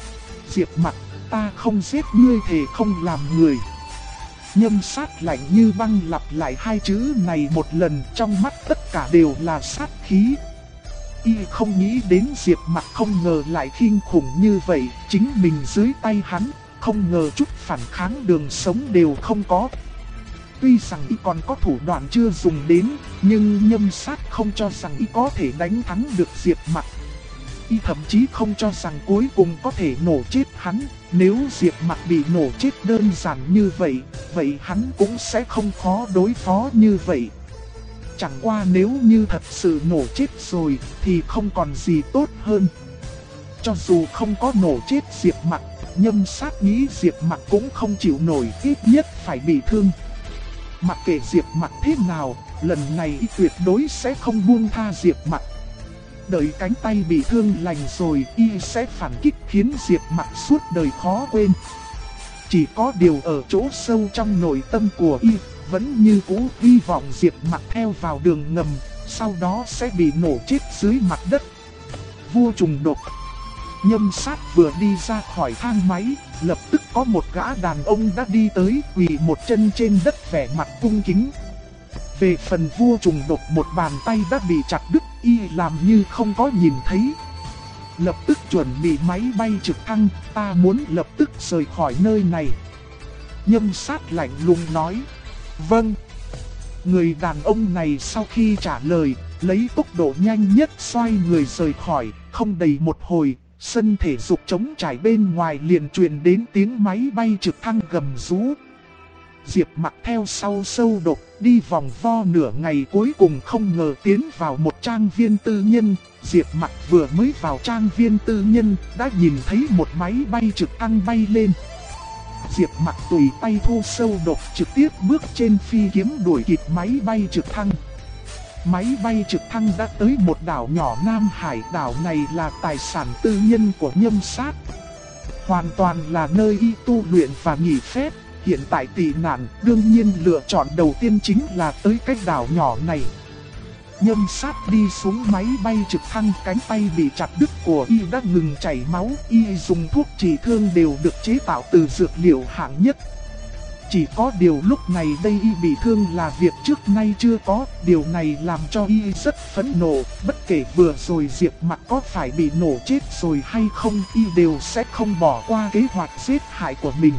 Diệp Mặc, ta không giết ngươi, thề không làm người. Nhâm Sát lạnh như băng lặp lại hai chữ này một lần, trong mắt tất cả đều là sát khí. Y không nghĩ đến Diệp Mặc không ngờ lại kinh khủng như vậy, chính mình dưới tay hắn, không ngờ chút phản kháng đường sống đều không có. Tuy rằng y còn có thủ đoạn chưa dùng đến, nhưng Nhâm Sát không cho rằng y có thể đánh thắng được Diệp Mặc. Y thậm chí không cho rằng cuối cùng có thể nổ chết hắn, nếu Diệp Mặc bị nổ chết đơn giản như vậy, vậy hắn cũng sẽ không khó đối phó như vậy. Chẳng qua nếu như thật sự nổ chết rồi thì không còn gì tốt hơn. Cho dù không có nổ chết Diệp Mặc, Nhâm Sát nghĩ Diệp Mặc cũng không chịu nổi, ít nhất phải bị thương. Mặc kệ Diệp Mặc thế nào, lần này y tuyệt đối sẽ không buông tha Diệp Mặc. Đợi cánh tay bị thương lành rồi, y sẽ phản kích khiến Diệp Mặc suốt đời khó quên. Chỉ có điều ở chỗ sâu trong nội tâm của y, vẫn như cũ hy vọng Diệp Mặc theo vào đường ngầm, sau đó sẽ bị nổ chết dưới mặt đất. Vua trùng độc. Nhâm Sát vừa đi ra khỏi thang máy, lập tức có một gã đàn ông đã đi tới, quỳ một chân trên đất vẻ mặt cung kính. Về phần vua trùng độc, một bàn tay đã bị chặt đứt, y làm như không có nhìn thấy. Lập tức chuẩn bị máy bay trực thăng, ta muốn lập tức rời khỏi nơi này. Nhâm Sát lạnh lùng nói. Vâng. Người đàn ông này sau khi trả lời, lấy tốc độ nhanh nhất xoay người rời khỏi, không đầy một hồi, sân thể dục trống trải bên ngoài liền truyền đến tiếng máy bay trực thăng gầm rú. Diệp Mặc theo sau sâu độc, đi vòng vo nửa ngày cuối cùng không ngờ tiến vào một trang viên tư nhân. Diệp Mặc vừa mới vào trang viên tư nhân, đã nhìn thấy một máy bay trực thăng bay lên. Diệp Mặc tùy tay thu sâu độc, trực tiếp bước trên phi kiếm đuổi kịp máy bay trực thăng. Máy bay trực thăng đã tới một đảo nhỏ Nam Hải, đảo này là tài sản tư nhân của Nhâm Sát. Hoàn toàn là nơi y tu luyện và nghỉ phép, hiện tại tị nạn, đương nhiên lựa chọn đầu tiên chính là tới cái đảo nhỏ này. Nhâm Sát đi xuống máy bay trực thăng, cánh tay bị chặt đứt của y đã ngừng chảy máu, y dùng thuốc trị thương đều được chế tạo từ dược liệu hạng nhất. Chỉ có điều lúc này đây y bị thương là việc trước nay chưa có, điều này làm cho y rất phẫn nộ, bất kể vừa rồi Diệp Mặc có phải bị nổ chết rồi hay không, y đều sẽ không bỏ qua kế hoạch giết hại của mình.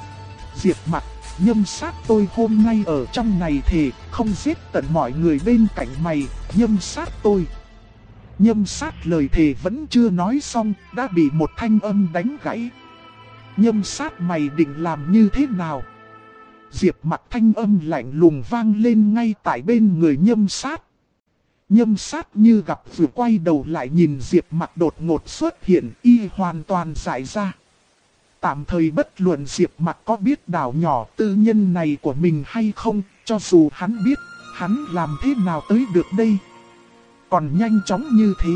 Diệp Mặc, Nhâm Sát tôi hôm nay ở trong này thề không giết tận mọi người bên cạnh mày, Nhâm Sát tôi. Nhâm Sát lời thề vẫn chưa nói xong, đã bị một thanh âm đánh gãy. Nhâm Sát mày định làm như thế nào? Diệp Mặc thanh âm lạnh lùng vang lên ngay tại bên người Nhâm Sát. Nhâm Sát như gặp vừa quay đầu lại nhìn Diệp Mặc đột ngột xuất hiện, y hoàn toàn giải ra. Tạm thời bất luận Diệp Mặc có biết đảo nhỏ tư nhân này của mình hay không, cho dù hắn biết, hắn làm thế nào tới được đây? Còn nhanh chóng như thế.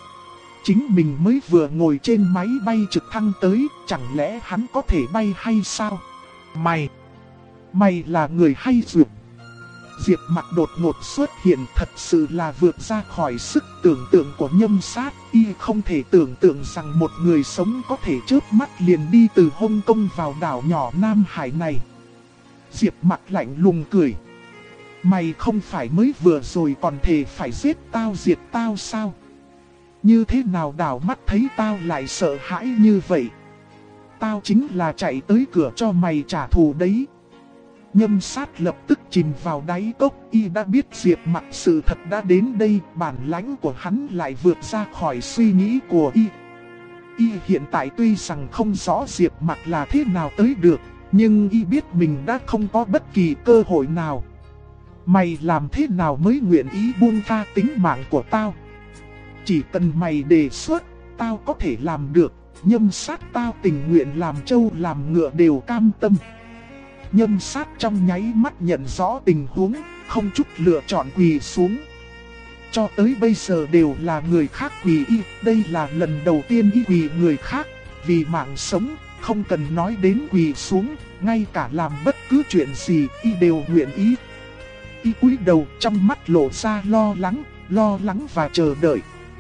Chính mình mới vừa ngồi trên máy bay trực thăng tới, chẳng lẽ hắn có thể bay hay sao? Mày là người hay dược. Diệp Mặc đột ngột xuất hiện thật sự là vượt ra khỏi sức tưởng tượng của Nhâm Sát. Y không thể tưởng tượng rằng một người sống có thể chớp mắt liền đi từ Hồng Kông vào đảo nhỏ Nam Hải này. Diệp Mặc lạnh lùng cười. Mày không phải mới vừa rồi còn thề phải giết tao diệt tao sao? Như thế nào đảo mắt thấy tao lại sợ hãi như vậy? Tao chính là chạy tới cửa cho mày trả thù đấy. Nhâm Sát lập tức chìm vào đáy cốc. Y đã biết Diệp Mặc sự thật đã đến đây. Bản lãnh của hắn lại vượt ra khỏi suy nghĩ của Y. Y hiện tại tuy rằng không rõ Diệp Mặc là thế nào tới được, nhưng Y biết mình đã không có bất kỳ cơ hội nào. Mày làm thế nào mới nguyện ý buông tha tính mạng của tao? Chỉ cần mày đề xuất, tao có thể làm được. Nhâm Sát tao tình nguyện làm trâu làm ngựa đều cam tâm. Nhâm Sát trong nháy mắt nhận rõ tình huống, không chút lựa chọn quỳ xuống. Cho tới bây giờ đều là người khác quỳ Y, đây là lần đầu tiên Y quỳ người khác. Vì mạng sống, không cần nói đến quỳ xuống, ngay cả làm bất cứ chuyện gì Y đều nguyện ý. Y cúi đầu trong mắt lộ ra lo lắng và chờ đợi.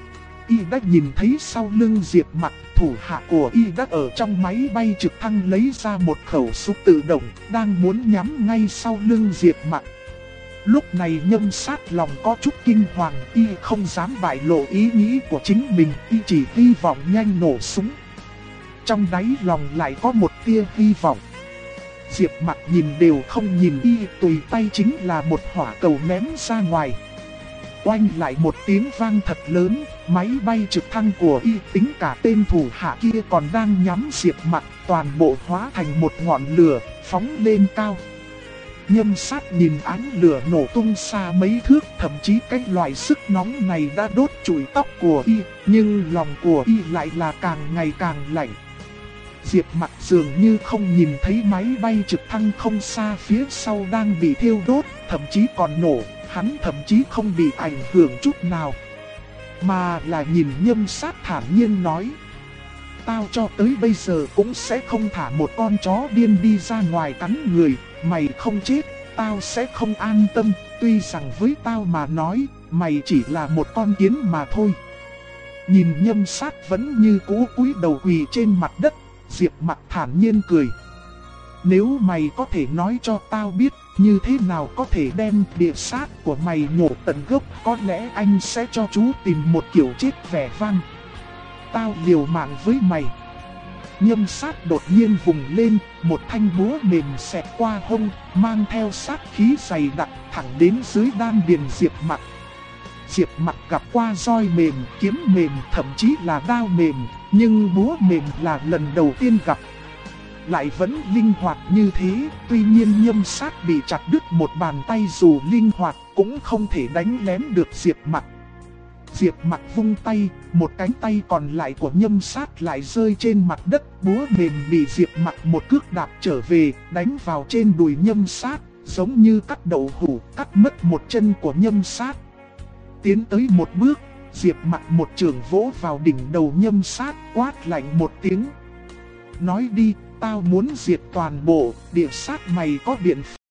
Y đã nhìn thấy sau lưng Diệp Mặc, thủ hạ của Y đã ở trong máy bay trực thăng lấy ra một khẩu súng tự động, đang muốn nhắm ngay sau lưng Diệp Mặc. Lúc này Nhâm Sát lòng có chút kinh hoàng, Y không dám bại lộ ý nghĩ của chính mình, Y chỉ hy vọng nhanh nổ súng. Trong đáy lòng lại có một tia hy vọng. Diệp Mặc nhìn đều không nhìn Y, tùy tay chính là một hỏa cầu ném ra ngoài. Oanh lại một tiếng vang thật lớn, máy bay trực thăng của Y tính cả tên thủ hạ kia còn đang nhắm Diệp Mặc, toàn bộ hóa thành một ngọn lửa, phóng lên cao. Nhâm Sát nhìn ánh lửa nổ tung xa mấy thước, thậm chí cái loại sức nóng này đã đốt trụi tóc của Y, nhưng lòng của Y lại là càng ngày càng lạnh. Diệp Mặc dường như không nhìn thấy máy bay trực thăng không xa phía sau đang bị thiêu đốt, thậm chí còn nổ, hắn thậm chí không bị ảnh hưởng chút nào. Mà là nhìn Nhâm Sát thản nhiên nói: tao cho tới bây giờ cũng sẽ không thả một con chó điên đi ra ngoài cắn người, mày không chết, tao sẽ không an tâm, tuy rằng với tao mà nói, mày chỉ là một con kiến mà thôi. Nhìn Nhâm Sát vẫn như cũ cúi đầu quỳ trên mặt đất, Diệp Mặc thản nhiên cười. Nếu mày có thể nói cho tao biết như thế nào có thể đem địa sát của mày nhổ tận gốc, có lẽ anh sẽ cho chú tìm một kiểu chết vẻ vang. Tao liều mạng với mày. Nhâm Sát đột nhiên vùng lên, một thanh búa mềm xẹt qua hông, mang theo sát khí dày đặc thẳng đến dưới đan điền Diệp Mặc. Diệp Mặc gặp qua roi mềm, kiếm mềm, thậm chí là đao mềm, nhưng búa mềm là lần đầu tiên gặp. Lại vẫn linh hoạt như thế, tuy nhiên Nhâm Sát bị chặt đứt một bàn tay, dù linh hoạt cũng không thể đánh lén được Diệp Mặc. Diệp Mặc vung tay, một cánh tay còn lại của Nhâm Sát lại rơi trên mặt đất, búa mềm bị Diệp Mặc một cước đạp trở về, đánh vào trên đùi Nhâm Sát, giống như cắt đậu hũ, cắt mất một chân của Nhâm Sát. Tiến tới một bước, Diệp Mặc một chưởng vỗ vào đỉnh đầu Nhâm Sát, quát lạnh một tiếng: nói đi, tao muốn diệt toàn bộ, địa sát mày có biện pháp